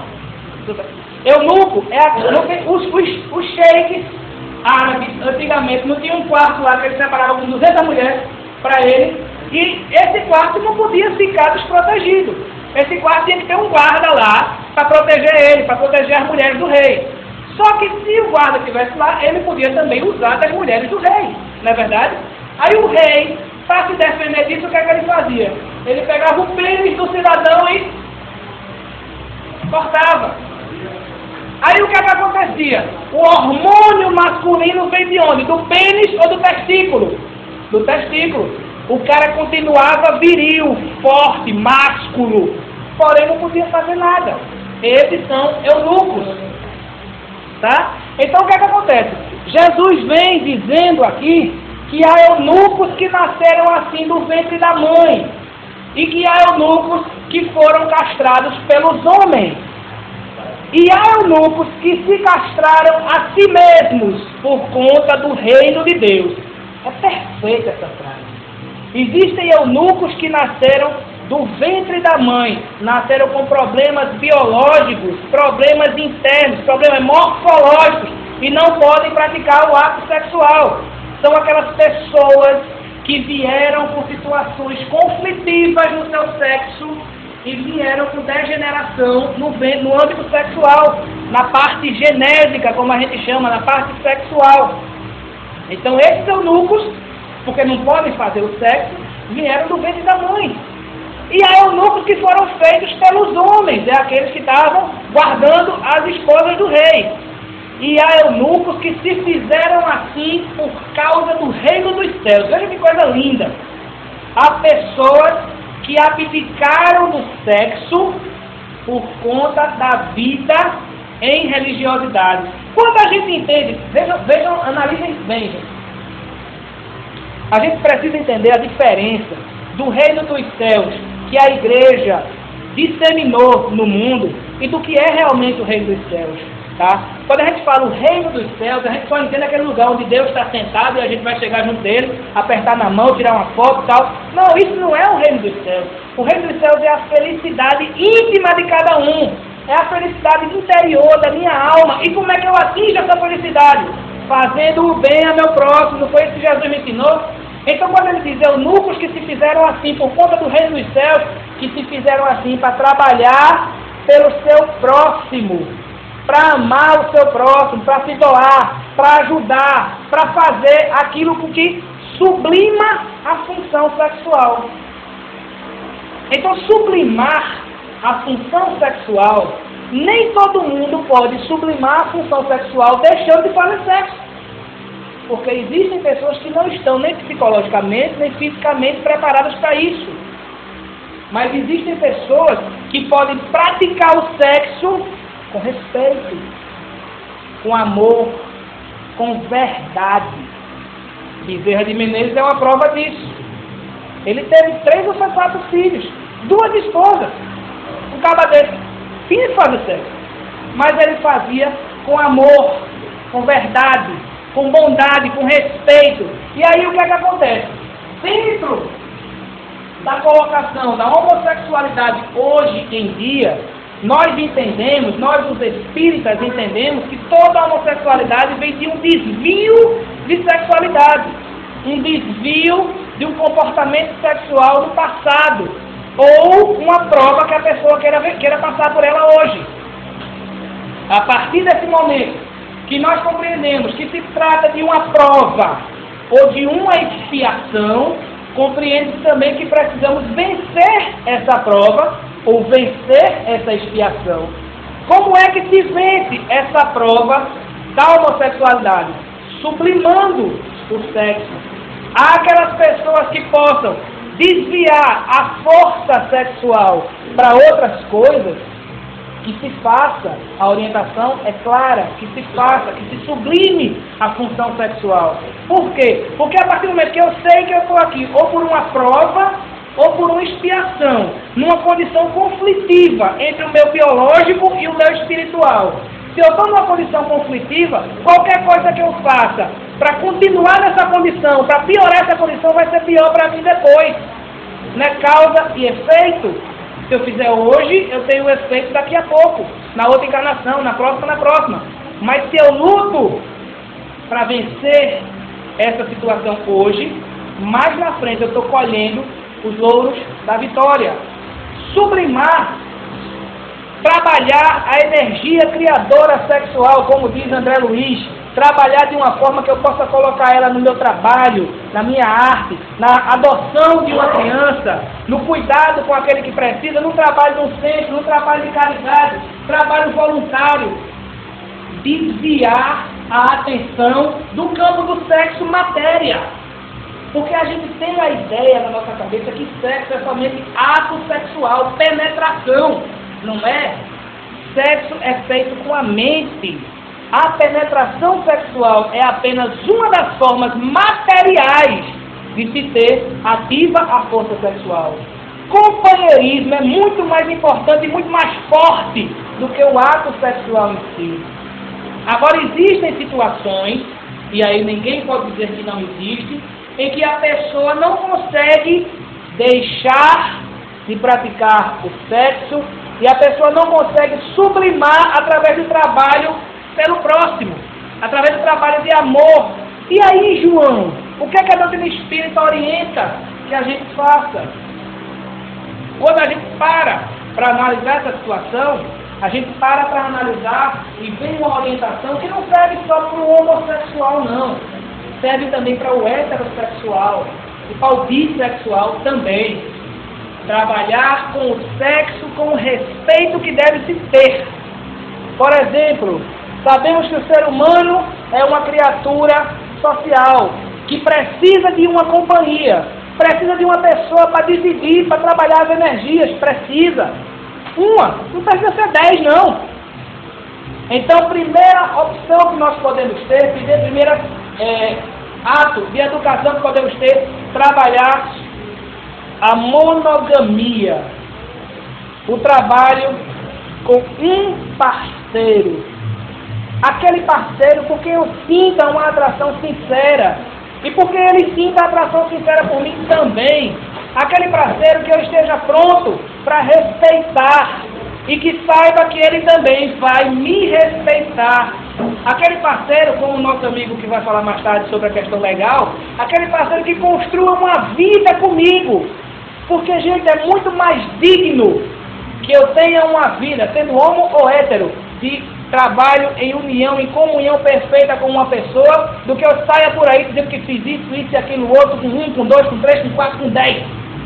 Eunuco é a, os, os, os sheiks árabes, antigamente, não tinha um quarto lá que ele separava com duzentas mulheres para ele, e esse quarto não podia ficar desprotegido. Esse quarto tinha que ter um guarda lá para proteger ele, para proteger as mulheres do rei. Só que se o guarda estivesse lá, ele podia também usar das mulheres do rei, não é verdade? Aí o rei, para se defender disso, o que é que ele fazia? Ele pegava o pênis do cidadão e cortava. Aí o que é que acontecia? O hormônio masculino vem de onde? Do pênis ou do testículo? Do testículo. O cara continuava viril, forte, másculo, porém não podia fazer nada. Esses são eunucos. Tá? Então o que é que acontece? Jesus vem dizendo aqui que há eunucos que nasceram assim do ventre da mãe e que há eunucos que foram castrados pelos homens. E há eunucos que se castraram a si mesmos por conta do reino de Deus. É perfeita essa frase. Existem eunucos que nasceram do ventre da mãe, nasceram com problemas biológicos, problemas internos, problemas morfológicos e não podem praticar o ato sexual. São aquelas pessoas que vieram com situações conflitivas no seu sexo e vieram com degeneração no, no âmbito sexual, na parte genésica, como a gente chama, na parte sexual. Então esses eunucos, porque não podem fazer o sexo, vieram do ventre da mãe. E há eunucos que foram feitos pelos homens, é aqueles que estavam guardando as esposas do rei. E há eunucos que se fizeram assim por causa do reino dos céus. Veja que coisa linda. Há pessoas que abdicaram do sexo por conta da vida em religiosidade. Quando a gente entende, vejam, vejam analisem bem, gente. A gente precisa entender a diferença do reino dos céus que a igreja disseminou no mundo e do que é realmente o reino dos céus. Tá? Quando a gente fala o reino dos céus, a gente só entende aquele lugar onde Deus está sentado e a gente vai chegar junto dele, apertar na mão, tirar uma foto e tal. Não, isso não é o reino dos céus. O reino dos céus é a felicidade íntima de cada um. É a felicidade interior da minha alma. E como é que eu atinjo essa felicidade? Fazendo o bem a meu próximo. Não foi isso que Jesus me ensinou? Então, quando ele diz eunucos que se fizeram assim por conta do reino dos céus, que se fizeram assim para trabalhar pelo seu próximo, para amar o seu próximo, para se doar, para ajudar, para fazer aquilo que sublima a função sexual. Então, sublimar a função sexual, nem todo mundo pode sublimar a função sexual deixando de fazer sexo. Porque existem pessoas que não estão nem psicologicamente, nem fisicamente preparadas para isso. Mas existem pessoas que podem praticar o sexo com respeito, com amor, com verdade. Bezerra de Menezes é uma prova disso. Ele teve três ou quatro filhos, duas esposas. Um caba desse, tinha que fazer sexo. Mas ele fazia com amor, com verdade, com bondade, com respeito. E aí o que é que acontece? Dentro da colocação da homossexualidade hoje em dia, nós entendemos, nós os espíritas entendemos que toda homossexualidade vem de um desvio de sexualidade, um desvio de um comportamento sexual no passado, ou uma prova que a pessoa queira, queira passar por ela hoje. A partir desse momento que nós compreendemos que se trata de uma prova ou de uma expiação, compreende também que precisamos vencer essa prova ou vencer essa expiação. Como é que se vence essa prova da homossexualidade? Sublimando o sexo. Há aquelas pessoas que possam desviar a força sexual para outras coisas, que se faça, a orientação é clara, que se faça, que se sublime a função sexual. Por quê? Porque a partir do momento que eu sei que eu estou aqui, ou por uma prova, ou por uma expiação, numa condição conflitiva entre o meu biológico e o meu espiritual. Se eu estou numa condição conflitiva, qualquer coisa que eu faça para continuar nessa condição, para piorar essa condição, vai ser pior para mim depois. Não é causa e efeito? Se eu fizer hoje, eu tenho o efeito daqui a pouco, na outra encarnação, na próxima, na próxima. Mas se eu luto para vencer essa situação hoje, mais na frente eu estou colhendo os louros da vitória. Sublimar, trabalhar a energia criadora sexual, como diz André Luiz, trabalhar de uma forma que eu possa colocar ela no meu trabalho, na minha arte, na adoção de uma criança, no cuidado com aquele que precisa, no trabalho no centro, no trabalho de caridade, trabalho voluntário. Desviar a atenção do campo do sexo matéria. Porque a gente tem a ideia na nossa cabeça que sexo é somente ato sexual, penetração. Não é? Sexo é feito com a mente. A penetração sexual é apenas uma das formas materiais de se ter ativa a força sexual. Companheirismo é muito mais importante e muito mais forte do que o ato sexual em si. Agora, existem situações, e aí ninguém pode dizer que não existe, em que a pessoa não consegue deixar de praticar o sexo e a pessoa não consegue sublimar através do trabalho pelo próximo, através do trabalho de amor. E aí, João, o que é que a doutrina espírita orienta que a gente faça? Quando a gente para para analisar essa situação, a gente para para analisar e vem uma orientação que não serve só para o homossexual, não. Serve também para o heterossexual e para o bissexual também. Trabalhar com o sexo com o respeito que deve se ter. Por exemplo, sabemos que o ser humano é uma criatura social, que precisa de uma companhia, precisa de uma pessoa para dividir, para trabalhar as energias, precisa. Uma, não precisa ser dez, não. Então, primeira opção que nós podemos ter, primeira é, ato de educação que podemos ter, trabalhar a monogamia, o trabalho com um parceiro, aquele parceiro por quem eu sinta uma atração sincera, e porque ele sinta atração sincera por mim também, aquele parceiro que eu esteja pronto para respeitar, e que saiba que ele também vai me respeitar. Aquele parceiro, como o nosso amigo que vai falar mais tarde sobre a questão legal, aquele parceiro que construa uma vida comigo, porque, gente, é muito mais digno que eu tenha uma vida, sendo homo ou hétero, de trabalho em união, em comunhão perfeita com uma pessoa, do que eu saia por aí dizendo que fiz isso, isso e aquilo outro, com um, com dois, com três, com quatro, com dez.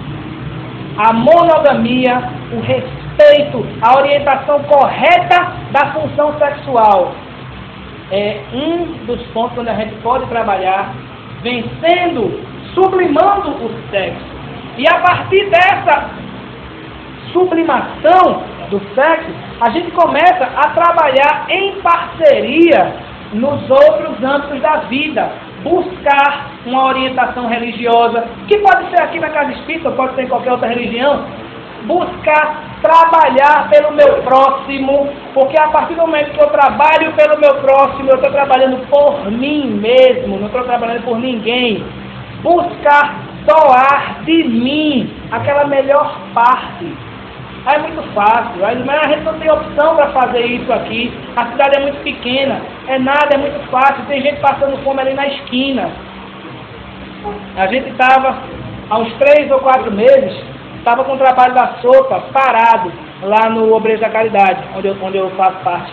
A monogamia, o respeito, a orientação correta da função sexual é um dos pontos onde a gente pode trabalhar, vencendo, sublimando o sexo. E a partir dessa sublimação do sexo, a gente começa a trabalhar em parceria nos outros âmbitos da vida, buscar uma orientação religiosa, que pode ser aqui na Casa Espírita, pode ser em qualquer outra religião, buscar trabalhar pelo meu próximo, porque a partir do momento que eu trabalho pelo meu próximo, eu estou trabalhando por mim mesmo, não estou trabalhando por ninguém. Buscar doar de mim aquela melhor parte. É muito fácil, mas a gente não tem opção para fazer isso aqui. A cidade é muito pequena, é nada, é muito fácil. Tem gente passando fome ali na esquina. A gente estava, há uns três ou quatro meses, estava com o trabalho da sopa parado lá no Obreiros da Caridade, onde eu, onde eu faço parte.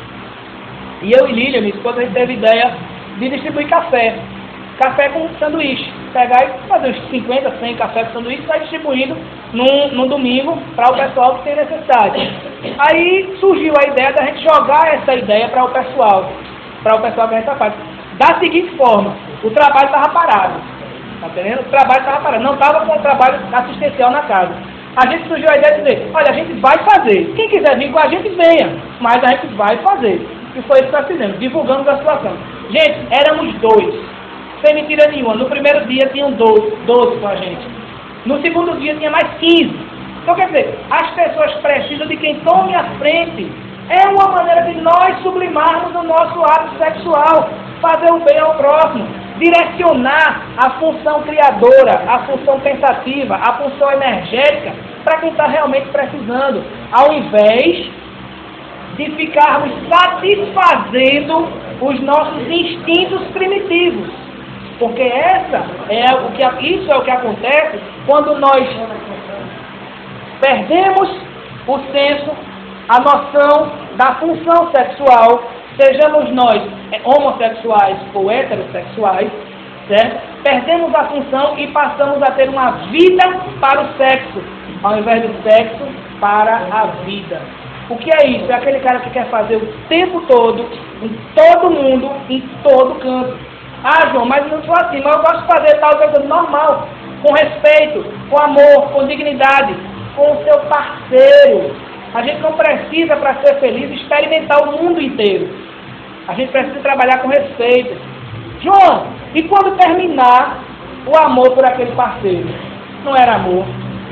E eu e Lília, minha esposa, a gente teve ideia de distribuir café. Café com sanduíche. Pegar e fazer uns cinquenta, cem café com sanduíche e sair distribuindo num, num domingo para o pessoal que tem necessidade. Aí surgiu a ideia da gente jogar essa ideia para o pessoal, para o pessoal que a gente faz. Da seguinte forma, o trabalho estava parado. Tá entendendo? O trabalho estava parado. Não estava com o trabalho assistencial na casa. A gente surgiu a ideia de dizer, olha, a gente vai fazer. Quem quiser vir com a gente, venha. Mas a gente vai fazer. E foi isso que nós fizemos, divulgando a situação. Gente, éramos dois. Sem mentira nenhuma. No primeiro dia tinham doze, doze com a gente. No segundo dia tinha mais quinze. Então, quer dizer, as pessoas precisam de quem tome a frente. É uma maneira de nós sublimarmos o nosso ato sexual, fazer o bem ao próximo, direcionar a função criadora, a função pensativa, a função energética para quem está realmente precisando, ao invés de ficarmos satisfazendo os nossos instintos primitivos. Porque essa é o que, isso é o que acontece quando nós perdemos o senso, a noção da função sexual, sejamos nós homossexuais ou heterossexuais, certo? Perdemos a função e passamos a ter uma vida para o sexo, ao invés do sexo para a vida. O que é isso? É aquele cara que quer fazer o tempo todo, em todo mundo, em todo canto. Ah, João, mas não sou assim, mas eu gosto de fazer tal coisa normal, com respeito, com amor, com dignidade, com o seu parceiro. A gente não precisa, para ser feliz, experimentar o mundo inteiro. A gente precisa trabalhar com respeito. João, e quando terminar o amor por aquele parceiro? Não era amor.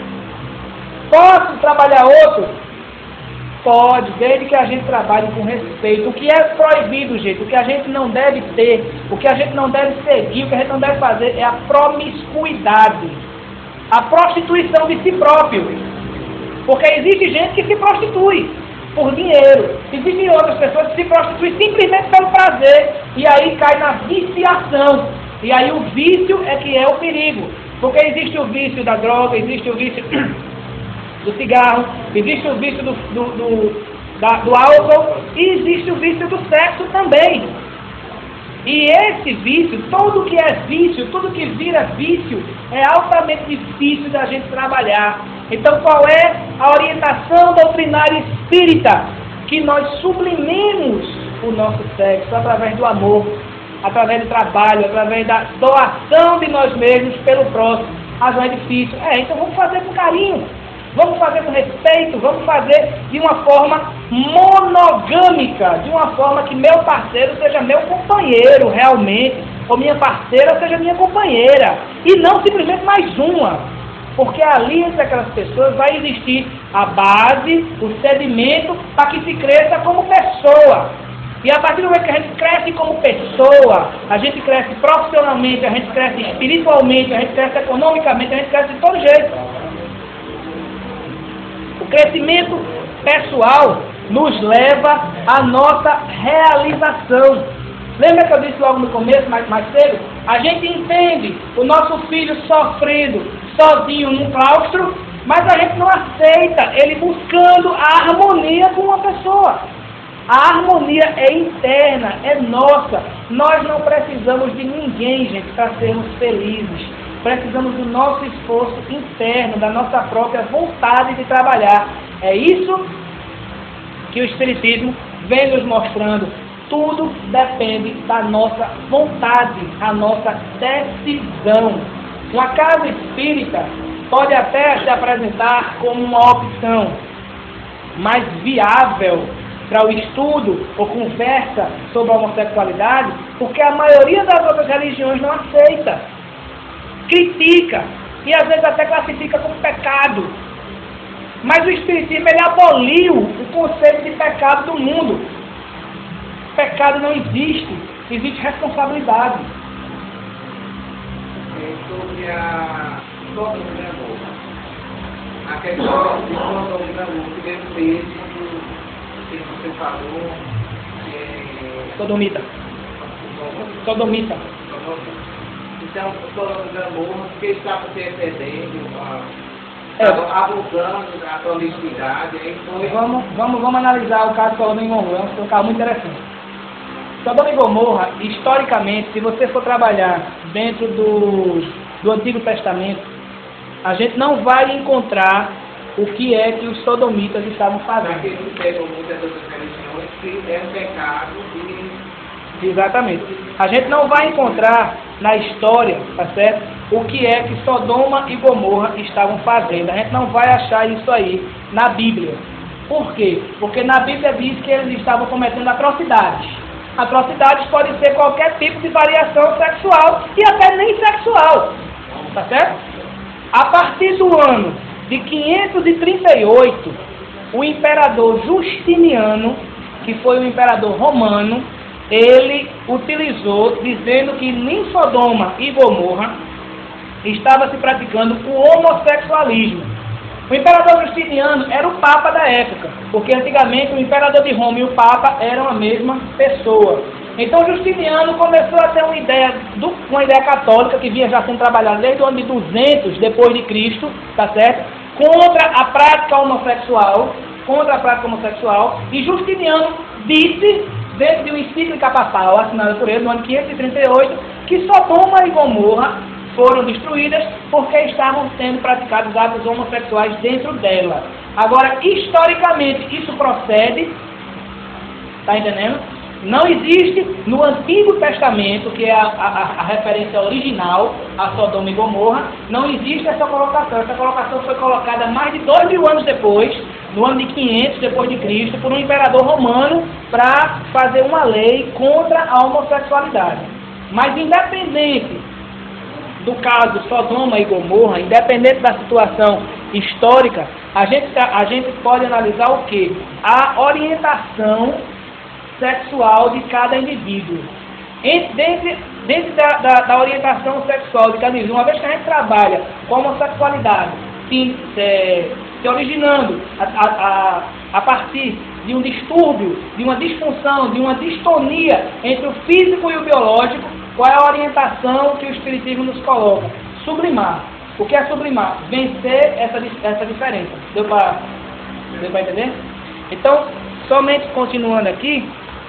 Posso trabalhar outro? Pode, desde que a gente trabalhe com respeito. O que é proibido, gente, o que a gente não deve ter, o que a gente não deve seguir, o que a gente não deve fazer é a promiscuidade, a prostituição de si próprio. Porque existe gente que se prostitui por dinheiro, existem outras pessoas que se prostituem simplesmente pelo prazer, e aí cai na viciação. E aí o vício é que é o perigo, porque existe o vício da droga, existe o vício do cigarro, existe o vício do, do, do, da, do álcool e existe o vício do sexo também. E esse vício, tudo que é vício, tudo que vira vício, é altamente difícil da gente trabalhar. Então, qual é a orientação doutrinária espírita? Que nós sublimemos o nosso sexo através do amor, através do trabalho, através da doação de nós mesmos pelo próximo. Ah, não é difícil. É, então vamos fazer com carinho. Vamos fazer com respeito, vamos fazer de uma forma monogâmica, de uma forma que meu parceiro seja meu companheiro realmente, ou minha parceira seja minha companheira, e não simplesmente mais uma, porque ali entre aquelas pessoas vai existir a base, o sedimento, para que se cresça como pessoa. E a partir do momento que a gente cresce como pessoa, a gente cresce profissionalmente, a gente cresce espiritualmente, a gente cresce economicamente, a gente cresce de todo jeito. O crescimento pessoal nos leva à nossa realização. Lembra que eu disse logo no começo, mais, mais cedo? A gente entende o nosso filho sofrendo sozinho num claustro, mas a gente não aceita ele buscando a harmonia com uma pessoa. A harmonia é interna, é nossa. Nós não precisamos de ninguém, gente, para sermos felizes. Precisamos do nosso esforço interno, da nossa própria vontade de trabalhar. É isso que o Espiritismo vem nos mostrando. Tudo depende da nossa vontade, a nossa decisão. Uma casa espírita pode até se apresentar como uma opção mais viável para o estudo ou conversa sobre a homossexualidade, porque a maioria das outras religiões não aceita, critica e às vezes até classifica como pecado. Mas o Espiritismo ele aboliu o conceito de pecado do mundo. Pecado não existe, existe responsabilidade. É sobre a Sodoma e Gomorra. A questão de Sodoma e Gomorra, o primeiro texto que você falou, que é... Sodomita. Sodomita. Então, Sodoma e Gomorra, porque estava se excedendo, É. abusando da promiscuidade, aí foi... Vamos, vamos, vamos analisar o caso de Sodoma e Gomorra, é um caso muito interessante. Sodoma e Gomorra, historicamente, se você for trabalhar dentro do, do Antigo Testamento, a gente não vai encontrar o que é que os sodomitas estavam fazendo. Porque não pegam muitas outras religiões, que é um pecado e... Exatamente. A gente não vai encontrar na história, tá certo? O que é que Sodoma e Gomorra estavam fazendo. A gente não vai achar isso aí na Bíblia. Por quê? Porque na Bíblia diz que eles estavam cometendo atrocidades. Atrocidades podem ser qualquer tipo de variação sexual e até nem sexual. Tá certo? A partir do ano de quinhentos e trinta e oito, o imperador Justiniano, que foi o imperador romano, ele utilizou, dizendo que em Sodoma e Gomorra estava se praticando o homossexualismo. O imperador Justiniano era o papa da época, porque antigamente o imperador de Roma e o papa eram a mesma pessoa. Então Justiniano começou a ter uma ideia, do, uma ideia católica que vinha já sendo trabalhada desde o ano de duzentos depois de Cristo, tá certo? Contra a prática homossexual, contra a prática homossexual, e Justiniano disse, dentro de uma encíclica papal assinada por ele no ano quinhentos e trinta e oito, que Sodoma e Gomorra foram destruídas porque estavam sendo praticados atos homossexuais dentro dela. Agora, historicamente, isso procede, está entendendo? Não existe no Antigo Testamento, que é a, a, a referência original a Sodoma e Gomorra, não existe essa colocação. Essa colocação foi colocada mais de dois mil anos depois, no ano de quinhentos depois de Cristo, por um imperador romano para fazer uma lei contra a homossexualidade. Mas independente do caso Sodoma e Gomorra, independente da situação histórica, a gente, a gente pode analisar o quê? A orientação sexual de cada indivíduo. Dentro, dentro da, da, da orientação sexual de cada indivíduo, uma vez que a gente trabalha com a homossexualidade, se, se, se originando a, a, a partir de um distúrbio, de uma disfunção, de uma distonia entre o físico e o biológico, qual é a orientação que o Espiritismo nos coloca? Sublimar. O que é sublimar? Vencer essa, essa diferença. Deu para deu para entender? Então, somente continuando aqui,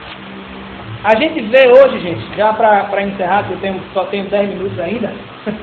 a gente vê hoje, gente, já para encerrar, que eu tenho, só tenho dez minutos ainda,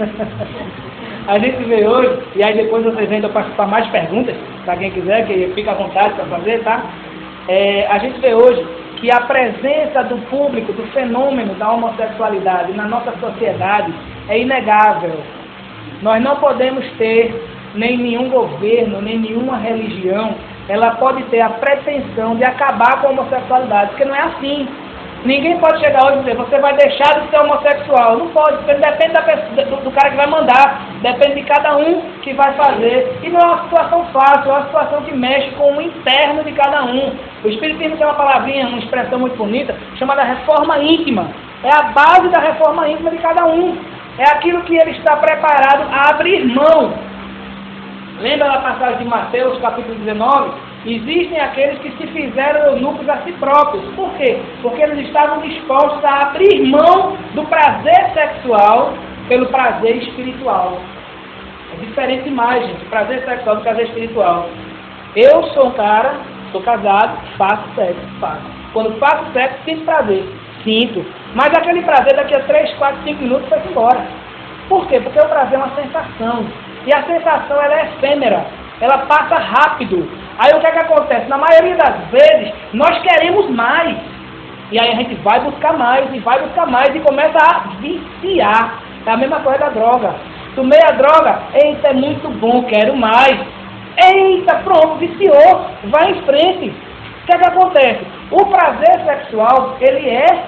a gente vê hoje, e aí depois vocês ainda participar mais perguntas, para quem quiser, que fica à vontade para fazer, tá? É, a gente vê hoje que a presença do público, do fenômeno da homossexualidade na nossa sociedade é inegável. Nós não podemos ter nem nenhum governo, nem nenhuma religião, ela pode ter a pretensão de acabar com a homossexualidade, porque não é assim. Ninguém pode chegar hoje e dizer, você vai deixar de ser homossexual. Não pode, porque depende da pessoa, do, do cara que vai mandar, depende de cada um que vai fazer. E não é uma situação fácil, é uma situação que mexe com o interno de cada um. O Espiritismo tem uma palavrinha, uma expressão muito bonita, chamada reforma íntima. É a base da reforma íntima de cada um. É aquilo que ele está preparado a abrir mão. Lembra da passagem de Mateus, capítulo dezenove? Existem aqueles que se fizeram eunucos a si próprios. Por quê? Porque eles estavam dispostos a abrir mão do prazer sexual pelo prazer espiritual. É diferente demais, gente, o prazer sexual do prazer espiritual. Eu sou um cara, sou casado, faço sexo, faço. Quando faço sexo, sinto prazer. Sinto. Mas aquele prazer daqui a três, quatro, cinco minutos foi embora. Por quê? Porque o prazer é uma sensação. E a sensação ela é efêmera. Ela passa rápido. Aí o que é que acontece? Na maioria das vezes, nós queremos mais. E aí a gente vai buscar mais, e vai buscar mais, e começa a viciar. É a mesma coisa da droga. Tomei a droga, eita, é muito bom, quero mais. Eita, pronto, viciou, vai em frente. O que é que acontece? O prazer sexual, ele é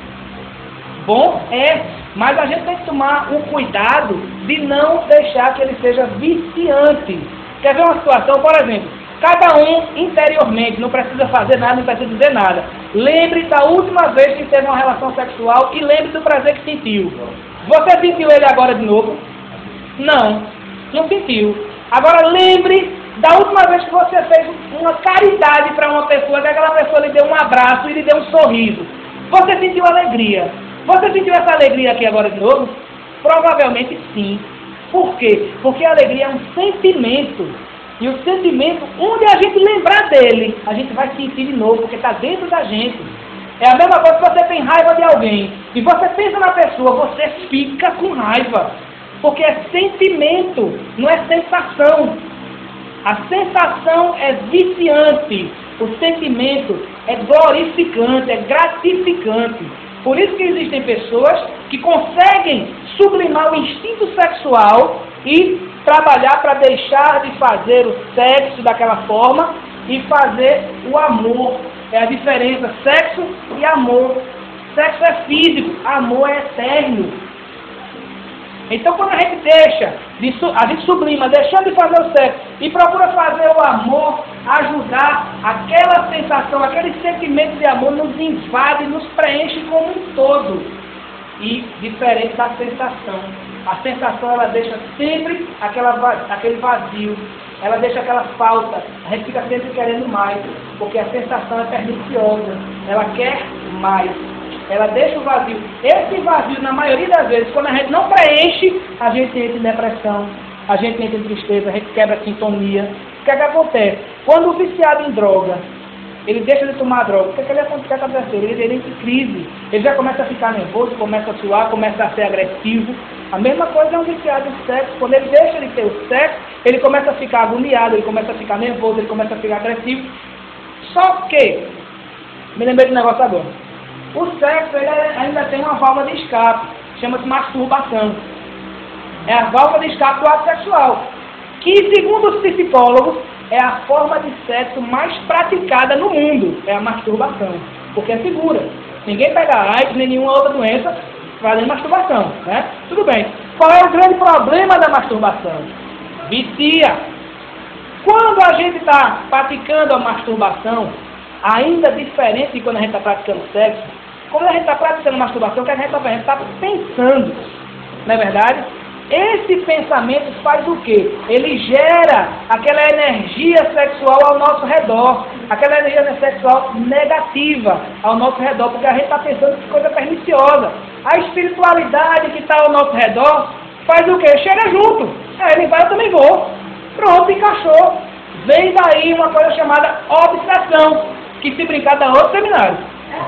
bom, é, mas a gente tem que tomar um cuidado de não deixar que ele seja viciante. Quer ver uma situação, por exemplo, cada um interiormente, não precisa fazer nada, não precisa dizer nada. Lembre da última vez que teve uma relação sexual e lembre do prazer que sentiu. Você sentiu ele agora de novo? Não, não sentiu. Agora lembre da última vez que você fez uma caridade para uma pessoa, que aquela pessoa lhe deu um abraço e lhe deu um sorriso. Você sentiu alegria. Você sentiu essa alegria aqui agora de novo? Provavelmente sim. Por quê? Porque a alegria é um sentimento. E o sentimento, onde a gente lembrar dele, a gente vai sentir de novo, porque está dentro da gente. É a mesma coisa que você tem raiva de alguém. E você pensa na pessoa, você fica com raiva. Porque é sentimento, não é sensação. A sensação é viciante. O sentimento é glorificante, é gratificante. Por isso que existem pessoas que conseguem sublimar o instinto sexual e trabalhar para deixar de fazer o sexo daquela forma e fazer o amor. É a diferença, sexo e amor. Sexo é físico, amor é eterno. Então quando a gente deixa, de, a gente sublima, deixando de fazer o sexo e procura fazer o amor, ajudar, aquela sensação, aquele sentimento de amor nos invade, nos preenche como um todo. E diferente da sensação. A sensação ela deixa sempre aquela, aquele vazio, ela deixa aquela falta, a gente fica sempre querendo mais, porque a sensação é perniciosa, ela quer mais. Ela deixa o vazio. Esse vazio, na maioria das vezes, quando a gente não preenche, a gente entra em depressão, a gente entra em tristeza, a gente quebra a sintonia. O que é que acontece? Quando o viciado em droga, ele deixa de tomar droga, o que é que ele acontece? Ele entra em crise, ele já começa a ficar nervoso, começa a suar, começa a ser agressivo. A mesma coisa é um viciado em sexo. Quando ele deixa de ter o sexo, ele começa a ficar agoniado, ele começa a ficar nervoso, ele começa a ficar agressivo. Só que, me lembrei de um negócio agora. O sexo ele ainda tem uma válvula de escape, chama-se masturbação. É a válvula de escape do ato sexual, que, segundo os psicólogos, é a forma de sexo mais praticada no mundo, é a masturbação, porque é segura. Ninguém pega AIDS nem nenhuma outra doença fazendo masturbação, né? Tudo bem. Qual é o grande problema da masturbação? Vicia. Quando a gente está praticando a masturbação, ainda diferente de quando a gente está praticando sexo, quando a gente está praticando masturbação, o que a gente está fazendo? A gente está pensando, não é verdade? Esse pensamento faz o quê? Ele gera aquela energia sexual ao nosso redor, aquela energia sexual negativa ao nosso redor, porque a gente está pensando que coisa perniciosa. A espiritualidade que está ao nosso redor faz o quê? Chega junto. É, ele vai, eu também vou. Pronto, encaixou. Vem daí uma coisa chamada obsessão, que se brincar dá outro seminário.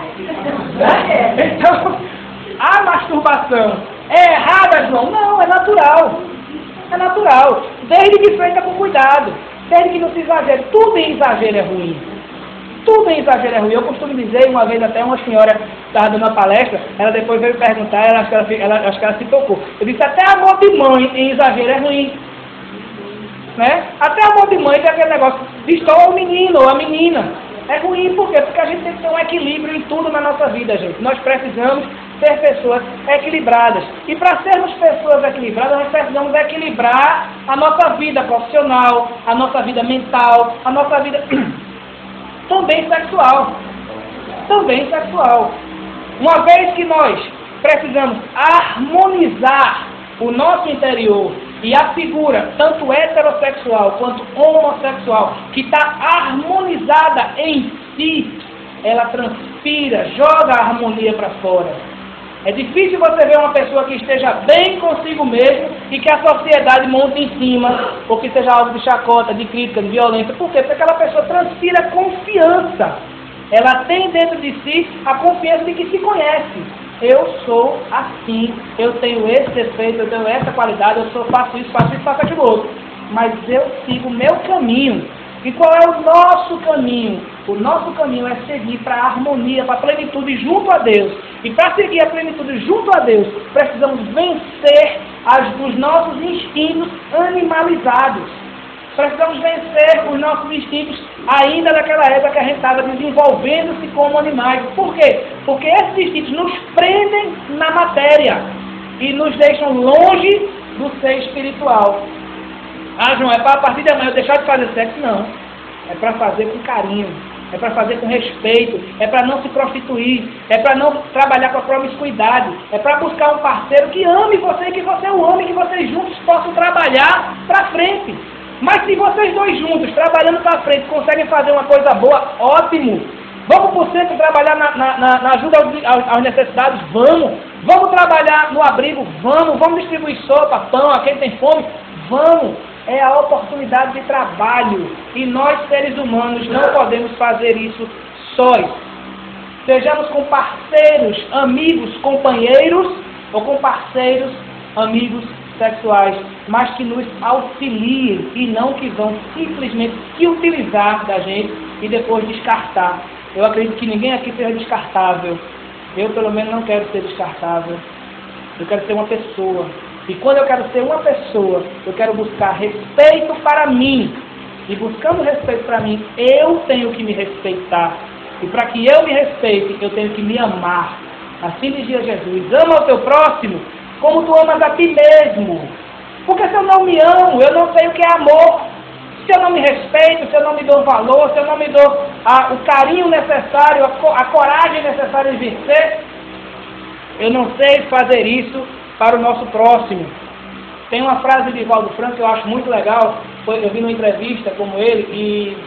Então, a masturbação é errada, João? Não, é natural. É natural. Desde que feita com cuidado. Desde que não se exagere. Tudo em exagero é ruim. Tudo em exagero é ruim. Eu costumo dizer, uma vez até uma senhora estava dando uma palestra, ela depois veio perguntar, ela, acho, que ela, ela, acho que ela se tocou. Eu disse, até amor de mãe em exagero é ruim. Né? Até amor de mãe tem aquele negócio, destoa o menino ou a menina. É ruim, por quê? Porque a gente tem que ter um equilíbrio em tudo na nossa vida, gente. Nós precisamos ser pessoas equilibradas. E para sermos pessoas equilibradas, nós precisamos equilibrar a nossa vida profissional, a nossa vida mental, a nossa vida também sexual. Também sexual. Uma vez que nós precisamos harmonizar o nosso interior E a figura, tanto heterossexual quanto homossexual, que está harmonizada em si, ela transpira, joga a harmonia para fora. É difícil você ver uma pessoa que esteja bem consigo mesmo e que a sociedade monte em cima, ou que seja alvo de chacota, de crítica, de violência. Por quê? Porque aquela pessoa transpira confiança. Ela tem dentro de si a confiança de que se conhece. Eu sou assim, eu tenho esse defeito, eu tenho essa qualidade, eu sou, faço isso, faço isso, faço aquilo outro. Mas eu sigo o meu caminho. E qual é o nosso caminho? O nosso caminho é seguir para a harmonia, para a plenitude junto a Deus. E para seguir a plenitude junto a Deus, precisamos vencer as, os nossos instintos animalizados. Precisamos vencer os nossos instintos ainda naquela época que a gente estava desenvolvendo-se como animais. Por quê? Porque esses instintos nos prendem na matéria e nos deixam longe do ser espiritual. Ah, João, é para a partir de amanhã eu deixar de fazer sexo? Não. É para fazer com carinho. É para fazer com respeito. É para não se prostituir. É para não trabalhar com a promiscuidade. É para buscar um parceiro que ame você e que você o ame, que vocês juntos possam trabalhar para frente. Mas se vocês dois juntos, trabalhando para frente, conseguem fazer uma coisa boa, ótimo. Vamos por centro trabalhar na, na, na ajuda aos, aos necessitados? Vamos. Vamos trabalhar no abrigo? Vamos. Vamos distribuir sopa, pão a quem tem fome? Vamos. É a oportunidade de trabalho. E nós, seres humanos, não podemos fazer isso sós. Sejamos com parceiros, amigos, companheiros, ou com parceiros, amigos sexuais, mas que nos auxiliem e não que vão simplesmente se utilizar da gente e depois descartar. Eu acredito que ninguém aqui seja descartável. Eu, pelo menos, não quero ser descartável. Eu quero ser uma pessoa. E quando eu quero ser uma pessoa, eu quero buscar respeito para mim. E buscando respeito para mim, eu tenho que me respeitar. E para que eu me respeite, eu tenho que me amar. Assim dizia Jesus: ama o teu próximo como tu amas a ti mesmo. Porque se eu não me amo, eu não sei o que é amor. Se eu não me respeito, se eu não me dou valor, se eu não me dou a, o carinho necessário, a, co a coragem necessária de vencer, eu não sei fazer isso para o nosso próximo. Tem uma frase de Valdo Franco que eu acho muito legal. Foi, eu vi numa entrevista como ele e,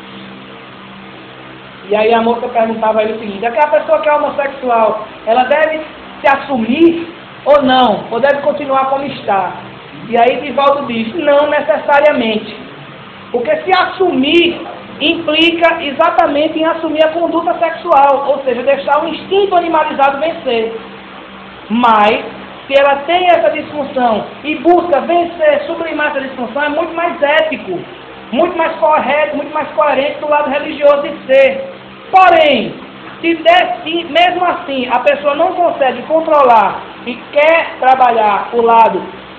e aí a moça perguntava a ele o seguinte: aquela pessoa que é homossexual, ela deve se assumir ou não? Ou deve continuar como está? E aí Divaldo diz: não necessariamente. Porque se assumir implica exatamente em assumir a conduta sexual, ou seja, deixar o instinto animalizado vencer. Mas se ela tem essa disfunção e busca vencer, sublimar essa disfunção, é muito mais ético, muito mais correto, muito mais coerente do lado religioso de ser. Porém, se desse, mesmo assim a pessoa não consegue controlar e quer trabalhar o lado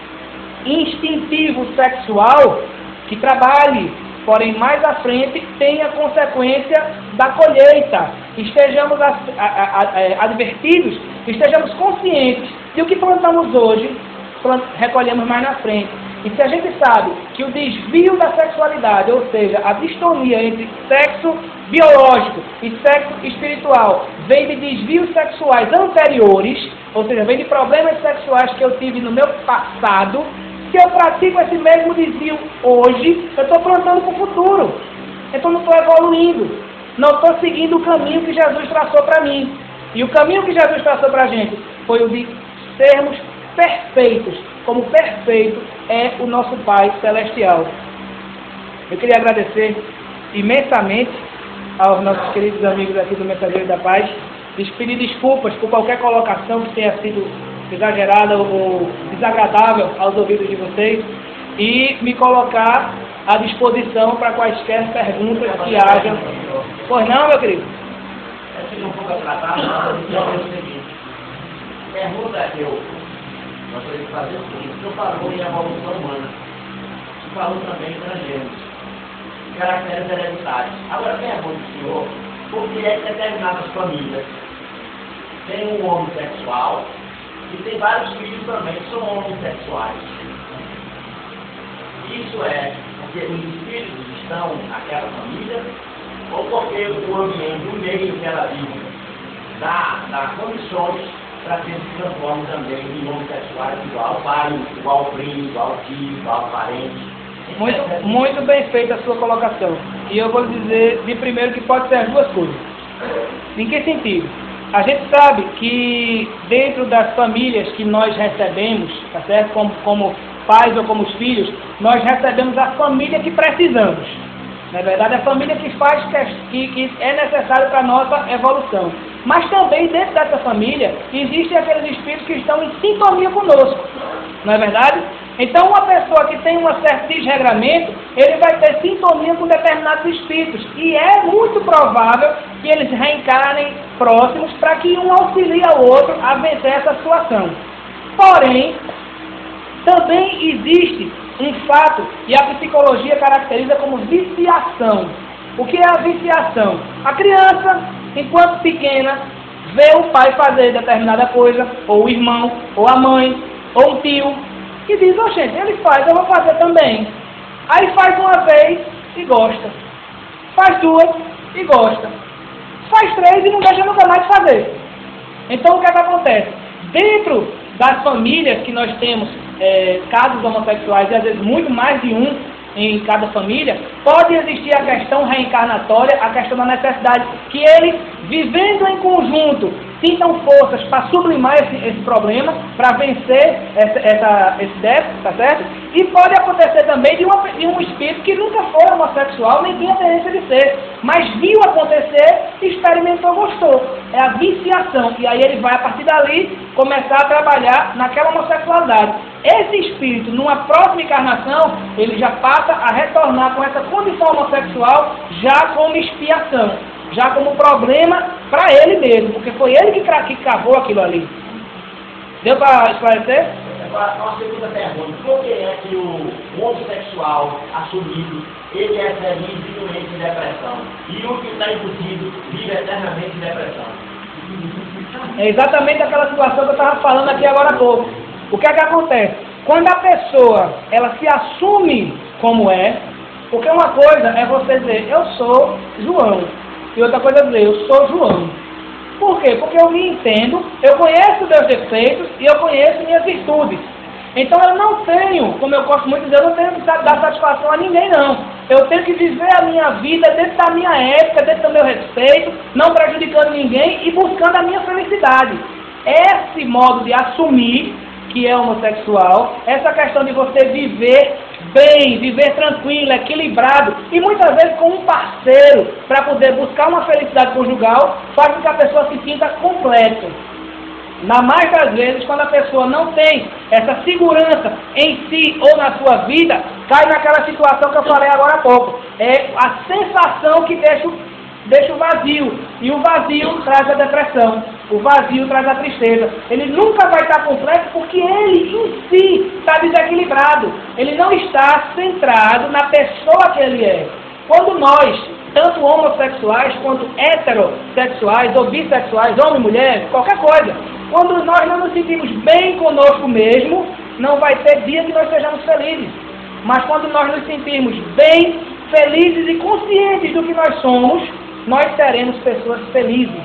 instintivo sexual, que trabalhe, porém mais à frente tenha consequência da colheita. Estejamos a, a, a, a, advertidos, estejamos conscientes de o que plantamos hoje, plant, recolhemos mais na frente. E se a gente sabe que o desvio da sexualidade, ou seja, a distonia entre sexo biológico e sexo espiritual, vem de desvios sexuais anteriores, ou seja, vem de problemas sexuais que eu tive no meu passado, se eu pratico esse mesmo desvio hoje, eu estou plantando para o futuro. Então não estou evoluindo. Não estou seguindo o caminho que Jesus traçou para mim. E o caminho que Jesus traçou para a gente foi o de sermos perfeitos, como perfeito é o nosso Pai Celestial. Eu queria agradecer imensamente aos nossos queridos amigos aqui do Mensageiro da Paz, lhes pedir desculpas por qualquer colocação que tenha sido exagerada ou desagradável aos ouvidos de vocês e me colocar à disposição para quaisquer perguntas que hajam. Pois não, meu querido? Essa um pouco atrasada, mas é o seguinte. Pergunta que eu gostaria de fazer o seguinte: o senhor falou em evolução humana, o senhor falou também em transgêneros, caracteres hereditários. Agora pergunto ao senhor, por que é que determinadas famílias têm um homossexual e tem vários filhos também que são homossexuais? Isso é porque os espíritos estão naquela família ou porque o ambiente, o meio que ela vive, dá, dá condições para que eles se transformem também em homossexuais igual pai, igual primo, igual tio, igual parente. Muito, muito bem feita a sua colocação. E eu vou lhe dizer de primeiro que pode ser as duas coisas. Em que sentido? A gente sabe que dentro das famílias que nós recebemos, tá certo? Como, como pais ou como filhos, nós recebemos a família que precisamos. Na verdade, a família que faz que, que é necessário para a nossa evolução. Mas também dentro dessa família existem aqueles espíritos que estão em sintonia conosco. Não é verdade? Então, uma pessoa que tem um certo desregramento, ele vai ter sintonia com determinados espíritos. E é muito provável que eles reencarnem próximos para que um auxilie ao outro a vencer essa situação. Porém, também existe um fato, e a psicologia caracteriza como viciação. O que é a viciação? A criança, enquanto pequena, vê o pai fazer determinada coisa, ou o irmão, ou a mãe, ou o tio, e diz, oh, gente, ele faz, eu vou fazer também. Aí faz uma vez e gosta. Faz duas e gosta. Faz três e não deixa nunca mais fazer. Então, o que é que acontece? Dentro das famílias que nós temos é, casos homossexuais, e às vezes muito mais de um em cada família, pode existir a questão reencarnatória, a questão da necessidade que eles, vivendo em conjunto, sintam forças para sublimar esse, esse problema, para vencer essa, essa, esse déficit, tá certo? E pode acontecer também de, uma, de um espírito que nunca foi homossexual, nem tinha tendência de ser, mas viu acontecer, experimentou, gostou. É a viciação. E aí ele vai, a partir dali, começar a trabalhar naquela homossexualidade. Esse espírito, numa próxima encarnação, ele já passa a retornar com essa condição homossexual já como expiação, já como problema para ele mesmo, porque foi ele que, que cavou aquilo ali. Deu para esclarecer? Agora, uma segunda pergunta. Por que é que o homossexual assumido, ele é feliz e doente em depressão? E o que está impossível vive eternamente em depressão? É exatamente aquela situação que eu estava falando aqui agora há pouco. O que é que acontece? Quando a pessoa ela se assume como é, porque uma coisa é você dizer, eu sou João, e outra coisa é dizer, eu sou João. Por quê? Porque eu me entendo, eu conheço meus defeitos e eu conheço minhas virtudes. Então eu não tenho, como eu gosto muito de dizer, eu não tenho que dar satisfação a ninguém, não. Eu tenho que viver a minha vida dentro da minha ética, dentro do meu respeito, não prejudicando ninguém e buscando a minha felicidade. Esse modo de assumir que é homossexual, essa questão de você viver bem, viver tranquilo, equilibrado, e muitas vezes com um parceiro, para poder buscar uma felicidade conjugal, faz com que a pessoa se sinta completa. Na mais das vezes, quando a pessoa não tem essa segurança em si ou na sua vida, cai naquela situação que eu falei agora há pouco. É a sensação que deixa, deixa o vazio. E o vazio traz a depressão. O vazio traz a tristeza. Ele nunca vai estar completo porque ele em si está desequilibrado. Ele não está centrado na pessoa que ele é. Quando nós, tanto homossexuais quanto heterossexuais ou bissexuais, homem, mulher, qualquer coisa, quando nós não nos sentimos bem conosco mesmo, não vai ter dia que nós sejamos felizes. Mas quando nós nos sentirmos bem, felizes e conscientes do que nós somos, nós seremos pessoas felizes.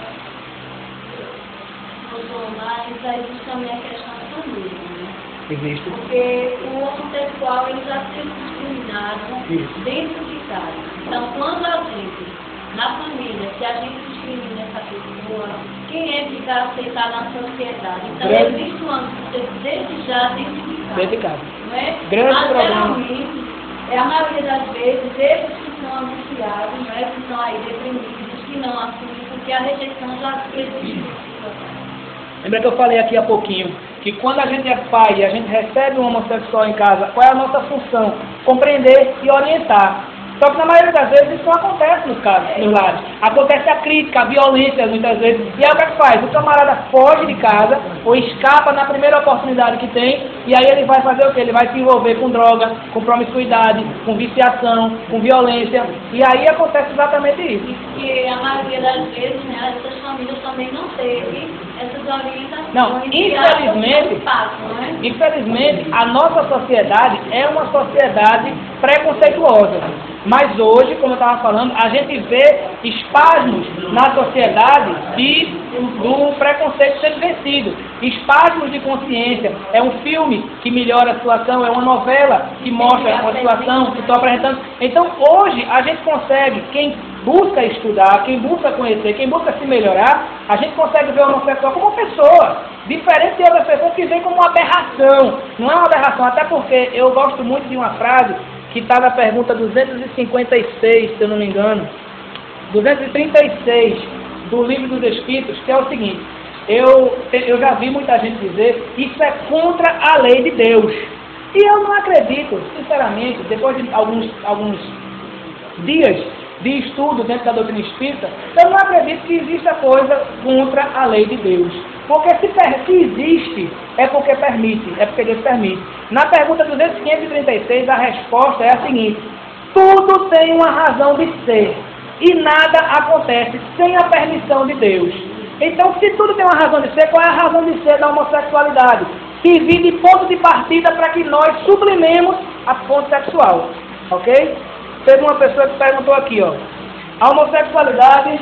Mas aí existe também a questão da família, né? Existe. Porque o homossexual ele já sendo discriminado Isso. dentro de casa. Então, quando a gente, na família, se a gente discrimina essa pessoa, quem é que vai aceitar na sociedade? Então, Grande. existe uma angústia desde já dentro de casa. Dentro de casa. Não é? Grande Mas, problema. geralmente, é a maioria das vezes, esses que são angustiados, não é? Que são aí deprimidos, que não assumem, porque a rejeição já existe. Lembra que eu falei aqui há pouquinho, que quando a gente é pai e a gente recebe um homossexual em casa, qual é a nossa função? Compreender e orientar. Só que na maioria das vezes isso não acontece nos casos, nos lares. Acontece a crítica, a violência muitas vezes. E aí o que é que faz? O camarada foge de casa ou escapa na primeira oportunidade que tem e aí ele vai fazer o quê? Ele vai se envolver com droga, com promiscuidade, com viciação, com violência. E aí acontece exatamente isso. E a maioria das vezes, né, essas famílias também não teve essas orientações. Não, infelizmente, não é? infelizmente, a nossa sociedade é uma sociedade preconceituosa. Mas hoje, como eu estava falando, a gente vê espasmos na sociedade de, do preconceito sendo vencido. Espasmos de consciência. É um filme que melhora a situação, é uma novela que mostra uma situação que estou apresentando. Então, hoje, a gente consegue, quem busca estudar, quem busca conhecer, quem busca se melhorar, a gente consegue ver o homossexual como uma pessoa, diferente de outras pessoas que veem como uma aberração. Não é uma aberração, até porque eu gosto muito de uma frase que está na pergunta duzentos e cinquenta e seis, se eu não me engano, duzentos e trinta e seis do Livro dos Espíritos, que é o seguinte: eu, eu já vi muita gente dizer, isso é contra a lei de Deus. E eu não acredito, sinceramente, depois de alguns, alguns dias de estudo dentro da doutrina espírita, eu não acredito que exista coisa contra a lei de Deus. Porque se, se existe, é porque permite, é porque Deus permite. Na pergunta duzentos e trinta e seis, a resposta é a seguinte: tudo tem uma razão de ser, e nada acontece sem a permissão de Deus. Então, se tudo tem uma razão de ser, qual é a razão de ser da homossexualidade? Servir de ponto de partida para que nós sublimemos a fonte sexual. Ok? Teve uma pessoa que perguntou aqui, ó, a homossexualidade,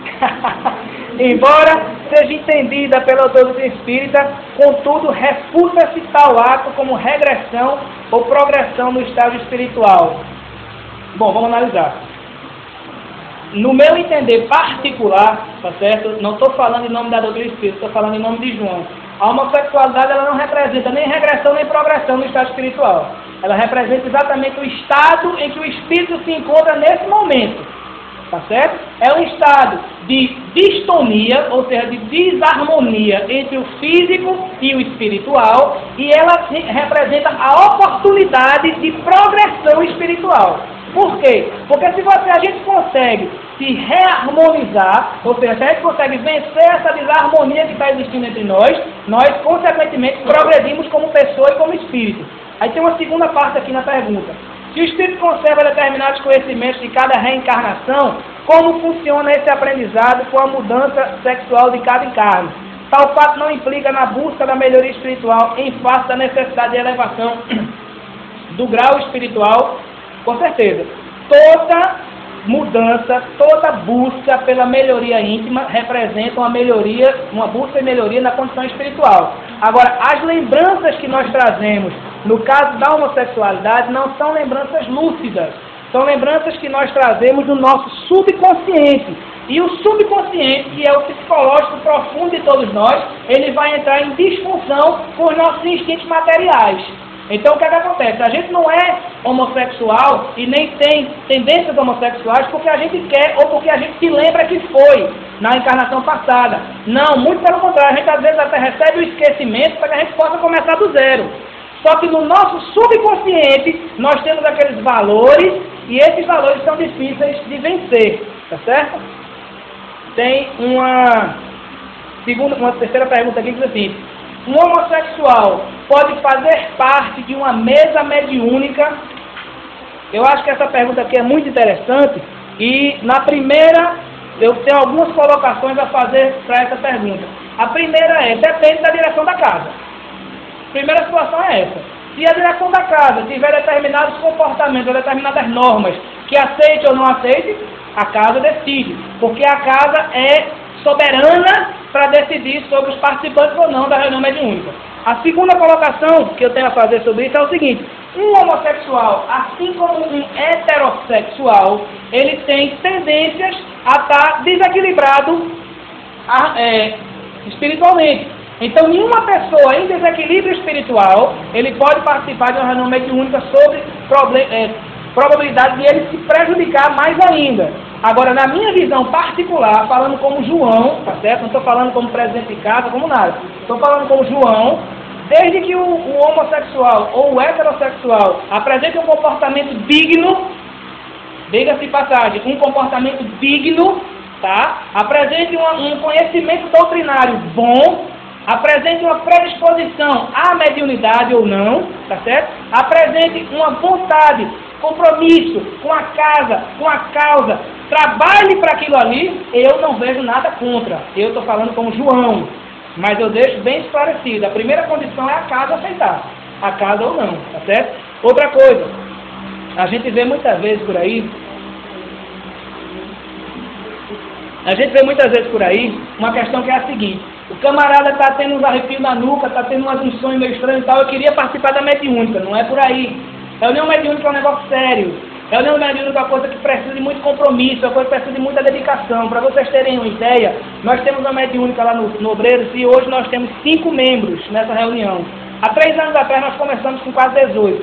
embora seja entendida pela doutrina espírita, contudo, refuta-se tal ato como regressão ou progressão no estágio espiritual. Bom, vamos analisar. No meu entender particular, tá certo? Não estou falando em nome da doutrina espírita, estou falando em nome de João. A homossexualidade, ela não representa nem regressão nem progressão no estado espiritual. Ela representa exatamente o estado em que o espírito se encontra nesse momento. Tá certo? É um estado de distonia, ou seja, de desarmonia entre o físico e o espiritual, e ela representa a oportunidade de progressão espiritual. Por quê? Porque se você, a gente consegue se reharmonizar, ou seja, se a gente consegue vencer essa desarmonia que está existindo entre nós, nós, consequentemente, progredimos como pessoa e como espírito. Aí tem uma segunda parte aqui na pergunta. Se o espírito conserva determinados conhecimentos de cada reencarnação, como funciona esse aprendizado com a mudança sexual de cada encarne? Tal fato não implica na busca da melhoria espiritual em face da necessidade de elevação do grau espiritual. Com certeza, toda mudança, toda busca pela melhoria íntima representa uma melhoria, uma busca e melhoria na condição espiritual. Agora, as lembranças que nós trazemos, no caso da homossexualidade, não são lembranças lúcidas, são lembranças que nós trazemos do nosso subconsciente. E o subconsciente, que é o psicológico profundo de todos nós, ele vai entrar em disfunção com os nossos instintos materiais. Então, o que, é que acontece? A gente não é homossexual e nem tem tendências homossexuais porque a gente quer ou porque a gente se lembra que foi na encarnação passada. Não, muito pelo contrário. A gente, às vezes, até recebe o esquecimento para que a gente possa começar do zero. Só que no nosso subconsciente, nós temos aqueles valores e esses valores são difíceis de vencer. Tá certo? Tem uma, segunda, uma terceira pergunta aqui que diz assim: um homossexual pode fazer parte de uma mesa mediúnica? Eu acho que essa pergunta aqui é muito interessante e na primeira eu tenho algumas colocações a fazer para essa pergunta. A primeira é, depende da direção da casa. A primeira situação é essa. Se a direção da casa tiver determinados comportamentos, determinadas normas que aceite ou não aceite, a casa decide, porque a casa é soberana para decidir sobre os participantes ou não da reunião mediúnica. A segunda colocação que eu tenho a fazer sobre isso é o seguinte: um homossexual, assim como um heterossexual, ele tem tendências a estar desequilibrado é, espiritualmente. Então, nenhuma pessoa em desequilíbrio espiritual, ele pode participar de uma reunião mediúnica sobre problem, é, probabilidade de ele se prejudicar mais ainda. Agora, na minha visão particular, falando como João, tá certo? Não estou falando como presidente de casa, como nada. Estou falando como João, desde que o, o homossexual ou o heterossexual apresente um comportamento digno, diga-se de passagem, um comportamento digno, tá? Apresente uma, um conhecimento doutrinário bom, apresente uma predisposição à mediunidade ou não, tá certo? Apresente uma vontade, compromisso com a casa, com a causa, trabalhe para aquilo ali, eu não vejo nada contra. Eu estou falando como João, mas eu deixo bem esclarecido. A primeira condição é a casa aceitar, a casa ou não, tá certo? Outra coisa, A gente vê muitas vezes por aí, a gente vê muitas vezes por aí uma questão que é a seguinte: o camarada está tendo uns arrepios na nuca, está tendo umas um sonho meio estranho e tal, eu queria participar da mediúnica. Não é por aí. Reunião mediúnica é um negócio sério. Reunião mediúnica é uma coisa que precisa de muito compromisso, é uma coisa que precisa de muita dedicação. Para vocês terem uma ideia, nós temos uma mediúnica lá no, no Obreiros e hoje nós temos cinco membros nessa reunião. Há três anos atrás nós começamos com quase dezoito.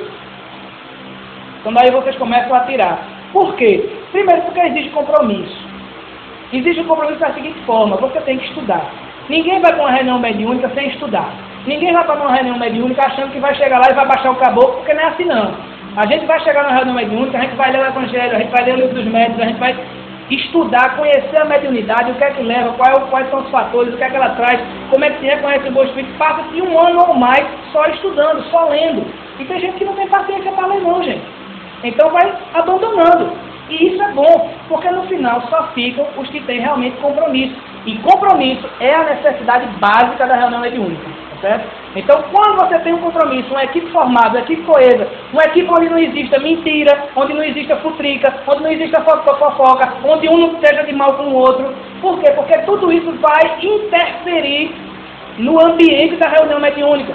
Então daí vocês começam a tirar. Por quê? Primeiro porque exige compromisso. Existe um compromisso da seguinte forma: você tem que estudar. Ninguém vai para uma reunião mediúnica sem estudar. Ninguém vai para uma reunião mediúnica achando que vai chegar lá e vai baixar o caboclo, porque não é assim não. A gente vai chegar na reunião mediúnica, a gente vai ler o Evangelho, a gente vai ler o livro dos médiuns, a gente vai estudar, conhecer a mediunidade, o que é que leva, qual é, quais são os fatores, o que é que ela traz, como é que se reconhece o bom espírito. Passa-se um ano ou mais só estudando, só lendo. E tem gente que não tem paciência para ler não, gente. Então vai abandonando. E isso é bom, porque no final só ficam os que têm realmente compromisso. E compromisso é a necessidade básica da reunião mediúnica, certo? Então, quando você tem um compromisso, uma equipe formada, uma equipe coesa, uma equipe onde não exista mentira, onde não exista futrica, onde não exista fofoca, onde um não esteja de mal com o outro. Por quê? Porque tudo isso vai interferir no ambiente da reunião mediúnica.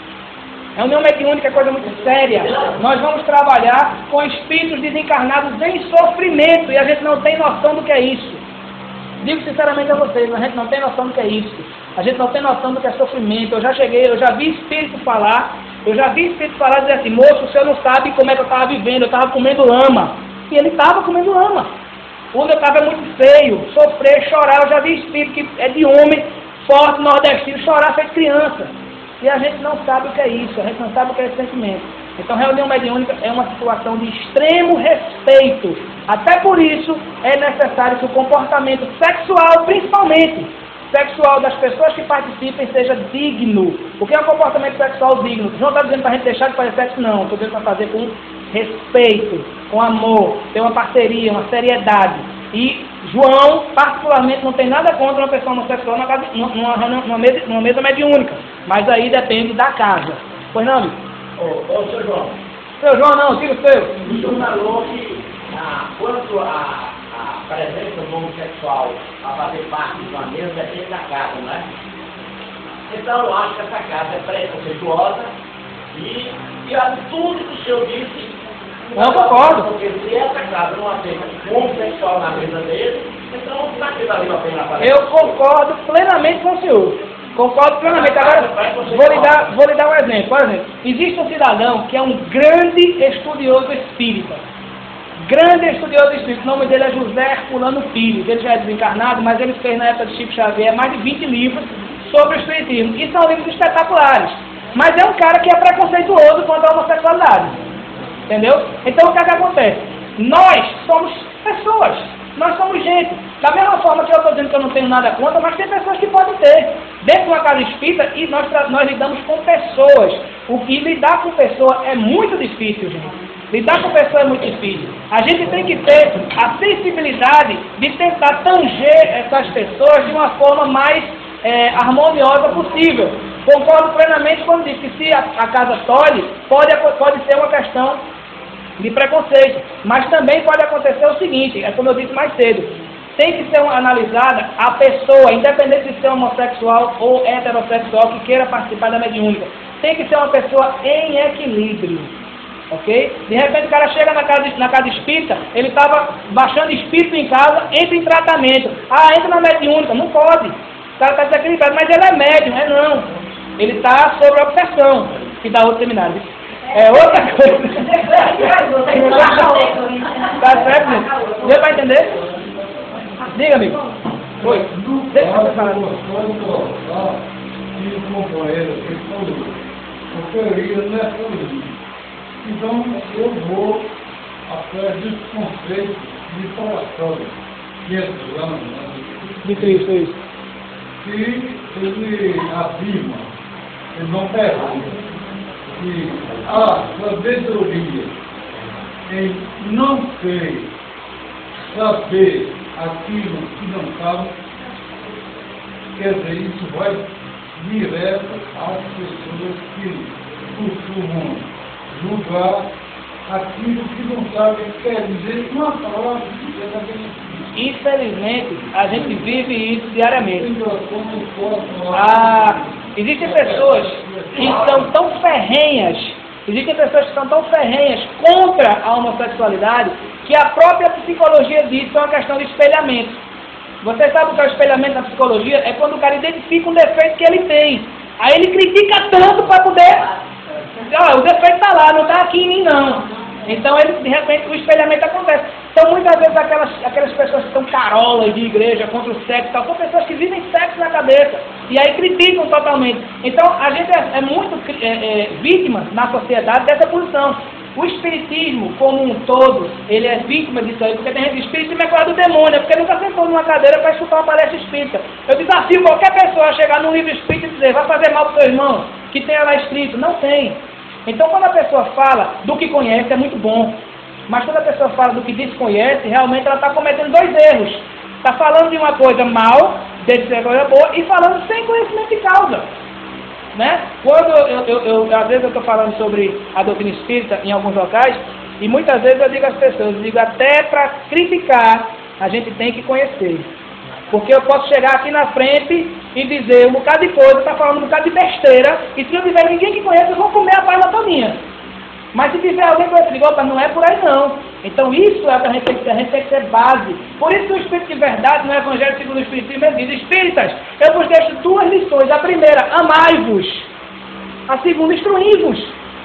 Reunião mediúnica é coisa muito séria. Nós vamos trabalhar com espíritos desencarnados em sofrimento e a gente não tem noção do que é isso. Digo sinceramente a vocês, a gente não tem noção do que é isso. A gente não tem noção do que é sofrimento. Eu já cheguei, eu já vi espírito falar, eu já vi espírito falar e dizer assim: moço, o senhor não sabe como é que eu estava vivendo, eu estava comendo lama. E ele estava comendo lama. Onde eu estava é muito feio, sofrer, chorar. Eu já vi espírito que é de homem, forte, nordestino, chorar feito criança. E a gente não sabe o que é isso, a gente não sabe o que é esse sentimento. Então, reunião mediúnica é uma situação de extremo respeito. Até por isso, é necessário que o comportamento sexual, principalmente, sexual das pessoas que participem, seja digno. O que é um comportamento sexual digno? João está dizendo para a gente deixar de fazer sexo? Não, estou dizendo para fazer com respeito, com amor, ter uma parceria, uma seriedade. E João, particularmente, não tem nada contra uma pessoa homossexual numa, casa, numa, numa, numa, mesa, numa mesa mediúnica. Mas aí depende da casa. Pois não, amigo? Ô, ô, seu João. Seu João não, tira o seu. O senhor falou que ah, quanto a, a presença do homossexual a fazer parte de uma mesa depende da casa, não é? Então eu acho que essa casa é preconceituosa e, e a tudo que o senhor disse. Não concordo. Porque se essa casa não aceita um homossexual na mesa dele, então não está valendo a pena aparecer. Eu concordo plenamente com o senhor. Concordo plenamente. Agora, vou lhe dar, vou lhe dar um exemplo. Por exemplo, existe um cidadão que é um grande estudioso espírita. Grande estudioso espírita. O nome dele é José Herculano Pires. Ele já é desencarnado, mas ele fez na época de Chico Xavier mais de vinte livros sobre o espiritismo. E são livros espetaculares. Mas é um cara que é preconceituoso contra a homossexualidade. Entendeu? Então o que é que acontece? Nós somos pessoas. Nós somos gente. Da mesma forma que eu estou dizendo que eu não tenho nada contra, mas tem pessoas que podem ter. Dentro de uma casa espírita, e nós, nós lidamos com pessoas. O que lidar com pessoa é muito difícil, gente. Lidar com pessoa é muito difícil. A gente tem que ter a sensibilidade de tentar tanger essas pessoas de uma forma mais é, harmoniosa possível. Concordo plenamente quando diz que se a, a casa tolhe, pode, pode ser uma questão de preconceito. Mas também pode acontecer o seguinte, é como eu disse mais cedo, tem que ser analisada a pessoa, independente de ser homossexual ou heterossexual, que queira participar da mediúnica. Tem que ser uma pessoa em equilíbrio, ok? De repente o cara chega na casa, na casa espírita, ele estava baixando espírito em casa, entra em tratamento. Ah, entra na mediúnica, não pode. O cara está desequilibrado, mas ele é médium, é não. Ele está sobre a obsessão, que dá outro seminário. É outra coisa. Tá certo, gente? Deu para entender? Diga, amigo. Oi. Deixa eu falar. E o companheiro, que falou, porque eu ia não é político. Então, eu vou atrás dos conceitos de coração, que é do ano, De Cristo, isso. que ele afirma, ele não pergunta, que a sabedoria em não sei saber aquilo que não sabe, quer dizer, isso vai direto às pessoas que costumam julgar aquilo que não sabe o que quer dizer uma palavra que já benefício. Infelizmente, a gente vive isso diariamente. Então, quando for, Ah, existem pessoas que são tão ferrenhas, existem pessoas que são tão ferrenhas contra a homossexualidade que a própria psicologia diz que é uma questão de espelhamento. Você sabe o que é o espelhamento na psicologia? É quando o cara identifica um defeito que ele tem. Aí ele critica tanto para poder... Ó, o defeito está lá, não está aqui em mim não. Então ele, de repente o espelhamento acontece. Então muitas vezes aquelas, aquelas pessoas que são carolas de igreja contra o sexo, tal, são pessoas que vivem sexo na cabeça. E aí criticam totalmente. Então a gente é, é muito é, é, vítima na sociedade dessa posição. O espiritismo, como um todo, ele é vítima disso aí, porque tem gente, espiritismo é coisa do demônio, porque nunca sentou numa cadeira para escutar uma palestra espírita. Eu desafio qualquer pessoa a chegar num livro espírita e dizer, vai fazer mal para o seu irmão, que tenha lá escrito. Não tem. Então quando a pessoa fala do que conhece, é muito bom. Mas quando a pessoa fala do que desconhece, realmente ela está cometendo dois erros. Está falando de uma coisa mal, deixa de ser coisa boa, e falando sem conhecimento de causa. Né? Quando eu, eu, eu, eu às vezes eu estou falando sobre a doutrina espírita em alguns locais, e muitas vezes eu digo às pessoas, eu digo até para criticar, a gente tem que conhecer. Porque eu posso chegar aqui na frente e dizer um bocado de coisa, está falando um bocado de besteira, e se não tiver ninguém que conheça, eu vou comer a palma todinha. Mas se tiver alguém que vai dizer, opa, não é por aí não. Então isso é o que a gente tem que ter, a gente tem que ter base. Por isso que o Espírito de Verdade, no Evangelho segundo o Espiritismo, ele diz, Espíritas, eu vos deixo duas lições. A primeira, amai-vos. A segunda, instruí-vos.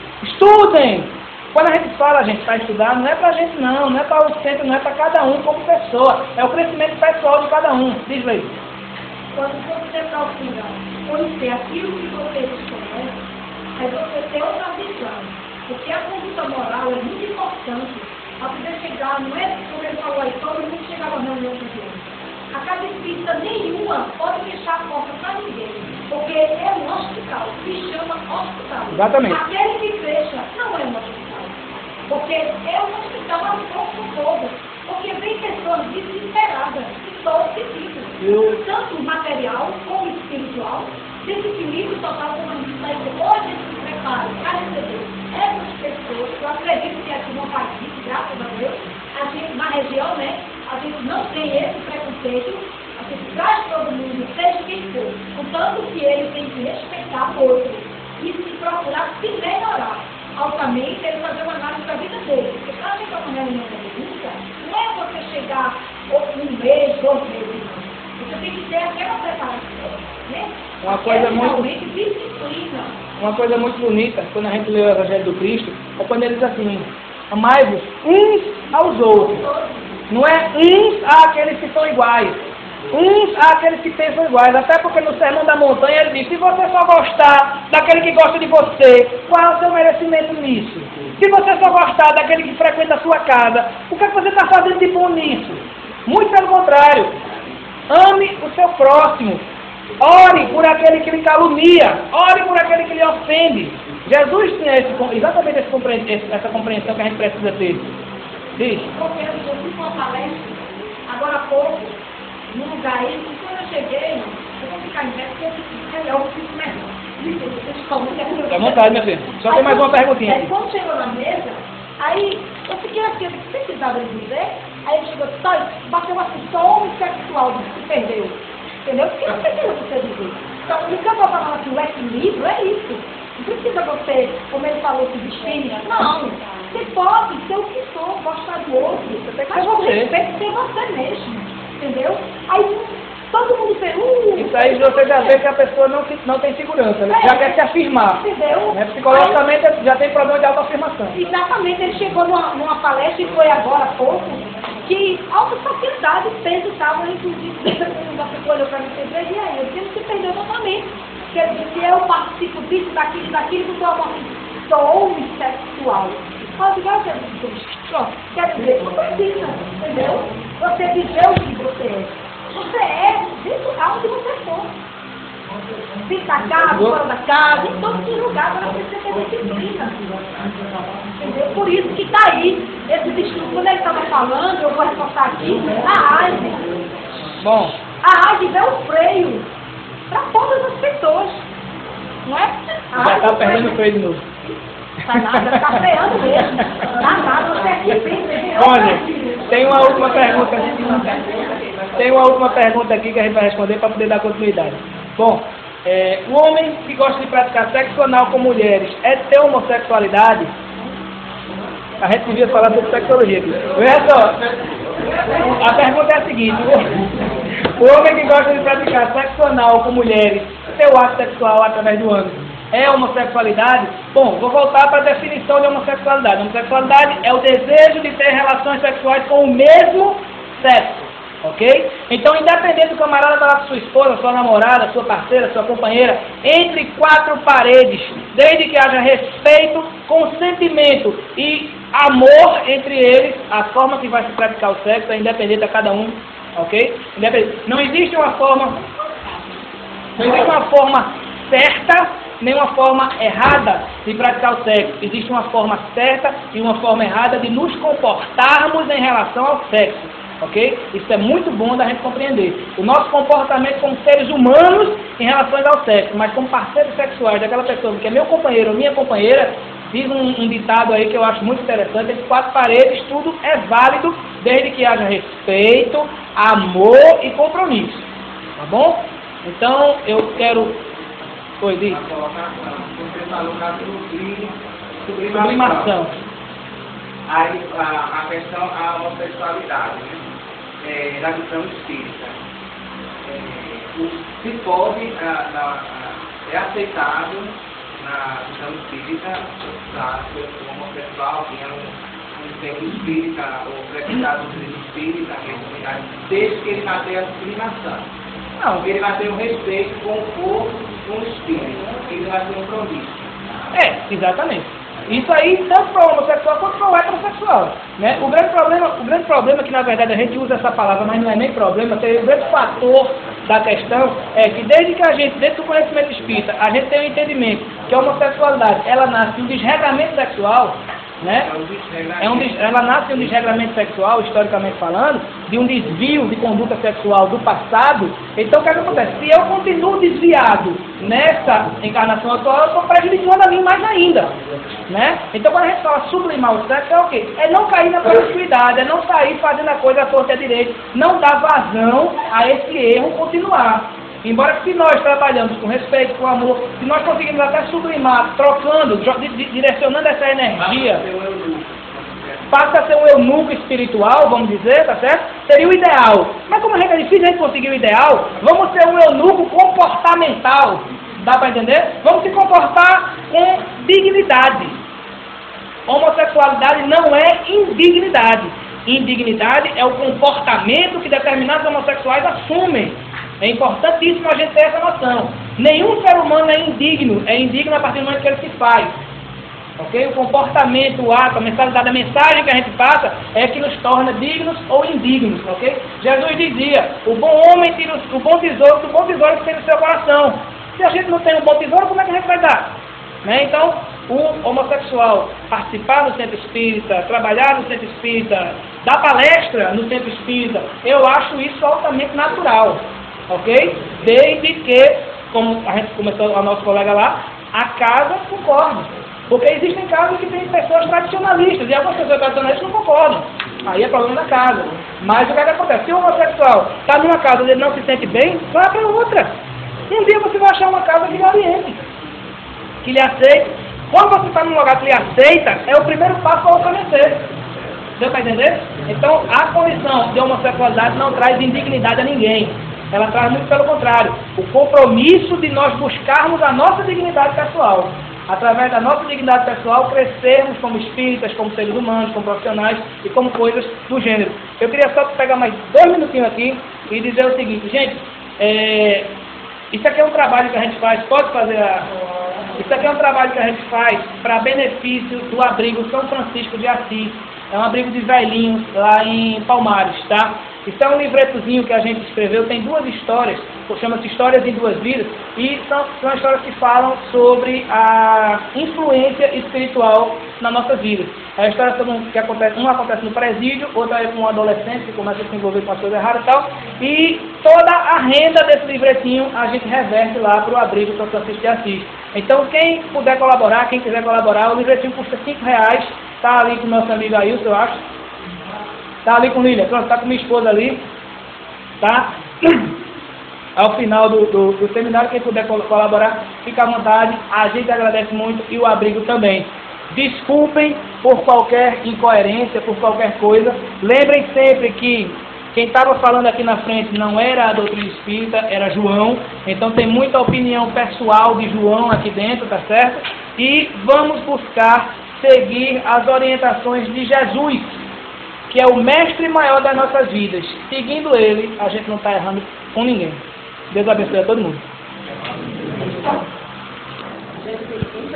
Estudem. Quando a gente fala, gente, para estudar, não é para a gente não, não é para o centro, não é para cada um como pessoa. É o crescimento pessoal de cada um. Diz aí. Quando você procura conhecer aquilo que você desconhece, aí você tem outra visão. Porque a conduta moral é muito importante para poder chegar, não é como ele falou aí, todo mundo chegar na reunião com Deus. A casa espírita nenhuma pode fechar a porta para ninguém, porque é um hospital, se chama hospital. Exatamente. Aquele que fecha não é um hospital, porque é um hospital ao corpo todo, porque vem pessoas desesperadas, em todos sentidos, Eu... tanto material como espiritual, desequilíbrio total como a gente está dizendo. Hoje se prepara para receber essas pessoas, eu acredito que aqui no país, graças a Deus, a gente, na região, né, a gente não tem esse preconceito, a gente traz todo mundo, seja quem for, contanto que ele tem que respeitar o outro e se procurar se melhorar. Altamente, ele fazer uma análise da vida dele. Porque para vir para uma reunião mediúnica, não é você chegar um mês, dois meses, não. Você tem que ter aquela preparação, né? Uma coisa muito... disciplina. Uma coisa muito bonita, quando a gente lê o Evangelho do Cristo, é quando ele diz assim, amai-vos uns aos outros. Não é uns àqueles que são iguais. Uns àqueles que pensam iguais. Até porque no Sermão da Montanha ele diz, se você só gostar daquele que gosta de você, qual é o seu merecimento nisso? Se você só gostar daquele que frequenta a sua casa, o que, é que você está fazendo de bom nisso? Muito pelo contrário. Ame o seu próximo. Ore por aquele que lhe calunia. Ore por aquele que lhe ofende. Jesus tinha esse, exatamente esse, essa compreensão que a gente precisa ter. Diz. Porque eu fui para uma palestra, agora há pouco, num lugar aí, e quando eu cheguei, eu vou ficar em pé, porque eu fico, eu fico melhor. Fique à vontade, minha filha. Só tem mais uma perguntinha. Aí quando chegou na mesa, aí eu fiquei assim, eu disse, precisava dizer? Aí ele chegou, tá, bateu assim, só homossexual, se perdeu. Entendeu? Porque eu não precisa você dizer. Então, o que eu estou falando assim, o equilíbrio é isso. Não precisa você, como ele falou, se vestir. Não. Você pode ser o que for, gostar do outro. Você tem que mas ser com você. respeito, ser você mesmo. Entendeu? Aí todo mundo vê, uh, isso aí você já vê que a pessoa não, não tem segurança, ela é, já quer se afirmar. Entendeu? Né? Psicologicamente aí, já tem problema de autoafirmação. Exatamente, ele chegou numa, numa palestra e foi agora há pouco, que a alta sociedade fez o tal, inclusive, você olhou para mim e disse, e aí, eu disse, se perdeu totalmente. Porque ele disse, eu participo disso, daquilo, daquilo, porque eu sou homossexual. Pode ligar, pronto, quer dizer, não precisa, entendeu? Você dizer o que você é. Você é dentro do onde você for. Dentro da casa, fora da casa, em todos os lugares, ela precisa ter disciplina. Entendeu? Por isso que está aí esse estudos. Quando ele estava falando, eu vou reforçar aqui, a AIDS. Bom. A AIDS é um freio para todas as pessoas. Não é? A Já está AIDS perdendo o freio de novo. Tá nada, tá freando mesmo. Tá nada, você aqui pensa. Bom, gente, tem uma última pergunta. Tem uma última pergunta aqui que a gente vai responder para poder dar continuidade. Bom, é, o homem que gosta de praticar sexo anal com mulheres é ter homossexualidade? A gente devia falar sobre sexologia aqui. Veja só, a pergunta é a seguinte: o homem que gosta de praticar sexo anal com mulheres, seu ato sexual através do ânus, é homossexualidade? Bom, vou voltar para a definição de homossexualidade. Homossexualidade é o desejo de ter relações sexuais com o mesmo sexo. Ok? Então, independente do camarada estar lá com sua esposa, sua namorada, sua parceira, sua companheira, entre quatro paredes, desde que haja respeito, consentimento e amor entre eles, a forma que vai se praticar o sexo é independente a cada um, ok? Independente. Não existe uma forma, não existe uma forma certa, nem uma forma errada de praticar o sexo. Existe uma forma certa e uma forma errada de nos comportarmos em relação ao sexo. Ok? Isso é muito bom da gente compreender. O nosso comportamento como seres humanos em relação ao sexo, mas como parceiros sexuais daquela pessoa que é meu companheiro ou minha companheira, diz um, um ditado aí que eu acho muito interessante: entre quatro paredes tudo é válido, desde que haja respeito, amor e compromisso. Tá bom? Então, eu quero... Oi, diz. A colocação, você falou na sublim- Sublimação. Aí a, a questão, a homossexualidade, né? É, na visão espírita. É, o, se pode, a, na, a, é aceitado na visão espírita tá, ser um homossexual, que é um, um centro espírita, ou frequentado no centro espírita, desde que ele mantenha a discriminação. Não, ele vai ter um respeito com o corpo, com o espírito, ele vai ter um compromisso. É, exatamente. Isso aí, tanto para o homossexual quanto para o heterossexual. Né? O, grande problema, o grande problema é que, na verdade, a gente usa essa palavra, mas não é nem problema, o grande fator da questão é que, desde que a gente, dentro do conhecimento espírita, a gente tem o entendimento que a homossexualidade, ela nasce de um desregramento sexual, né? É um des, ela nasce de um desregramento sexual, historicamente falando, de um desvio de conduta sexual do passado. Então, o que, é que acontece? Se eu continuo desviado nessa encarnação atual, eu estou prejudicando a mim mais ainda. Né? Então, quando a gente fala sublimar o sexo, é o quê? É não cair na promiscuidade, é não sair fazendo a coisa à torta e à direita, não dar vazão a esse erro continuar. Embora se nós trabalhamos com respeito, com amor, se nós conseguimos até sublimar, trocando, direcionando essa energia, passa a ser um eunuco espiritual, vamos dizer, tá certo? Seria o ideal. Mas como a gente é difícil a gente conseguir o ideal, vamos ser um eunuco comportamental. Dá para entender? Vamos se comportar com dignidade. Homossexualidade não é indignidade. Indignidade é o comportamento que determinados homossexuais assumem. É importantíssimo a gente ter essa noção. Nenhum ser humano é indigno. É indigno a partir do momento que ele se faz. Okay? O comportamento, o ato, a mentalidade, a mensagem que a gente passa é que nos torna dignos ou indignos. Okay? Jesus dizia: o bom homem tira o bom tesouro do bom tesouro que tem no seu coração. Se a gente não tem um bom tesouro, como é que a gente vai dar? Né? Então, o homossexual participar no centro espírita, trabalhar no centro espírita, dar palestra no centro espírita, eu acho isso altamente natural. Ok? Desde que, como a gente começou, a nosso colega lá, a casa concorde. Porque existem casas que tem pessoas tradicionalistas, e algumas pessoas tradicionalistas não concordam. Aí é problema da casa. Mas o que, é que acontece? Se o homossexual está numa casa onde ele não se sente bem, vai para outra. Um dia você vai achar uma casa que lhe oriente, que lhe aceite. Quando você está num lugar que lhe aceita, é o primeiro passo para oferecer. Deu para entender? Então, a condição de homossexualidade não traz indignidade a ninguém. Ela traz muito pelo contrário. O compromisso de nós buscarmos a nossa dignidade pessoal. Através da nossa dignidade pessoal, crescermos como espíritas, como seres humanos, como profissionais e como coisas do gênero. Eu queria só pegar mais dois minutinhos aqui e dizer o seguinte, gente, é... isso aqui é um trabalho que a gente faz, pode fazer a... Isso aqui é um trabalho que a gente faz para benefício do abrigo São Francisco de Assis. É um abrigo de velhinhos lá em Palmares, tá? Isso é um livretozinho que a gente escreveu, tem duas histórias, chama-se Histórias em Duas Vidas, e são, são histórias que falam sobre a influência espiritual na nossa vida. É a história que acontece, uma acontece no presídio, outra é com um adolescente que começa a se envolver com as coisas erradas e tal, e toda a renda desse livretinho a gente reverte lá para o abrigo São Francisco de Assis. Então, quem puder colaborar, quem quiser colaborar, o livretinho custa cinco reais. Está ali com o nosso amigo Ailson, eu acho. Está ali com Lília. Pronto, está com minha esposa ali. Tá? Ao final do, do, do seminário, quem puder colaborar, fica à vontade. A gente agradece muito e o abrigo também. Desculpem por qualquer incoerência, por qualquer coisa. Lembrem sempre que quem estava falando aqui na frente não era a doutrina espírita, era João. Então tem muita opinião pessoal de João aqui dentro, tá certo? E vamos buscar seguir as orientações de Jesus, que é o mestre maior das nossas vidas. Seguindo ele, a gente não está errando com ninguém. Deus abençoe a todo mundo.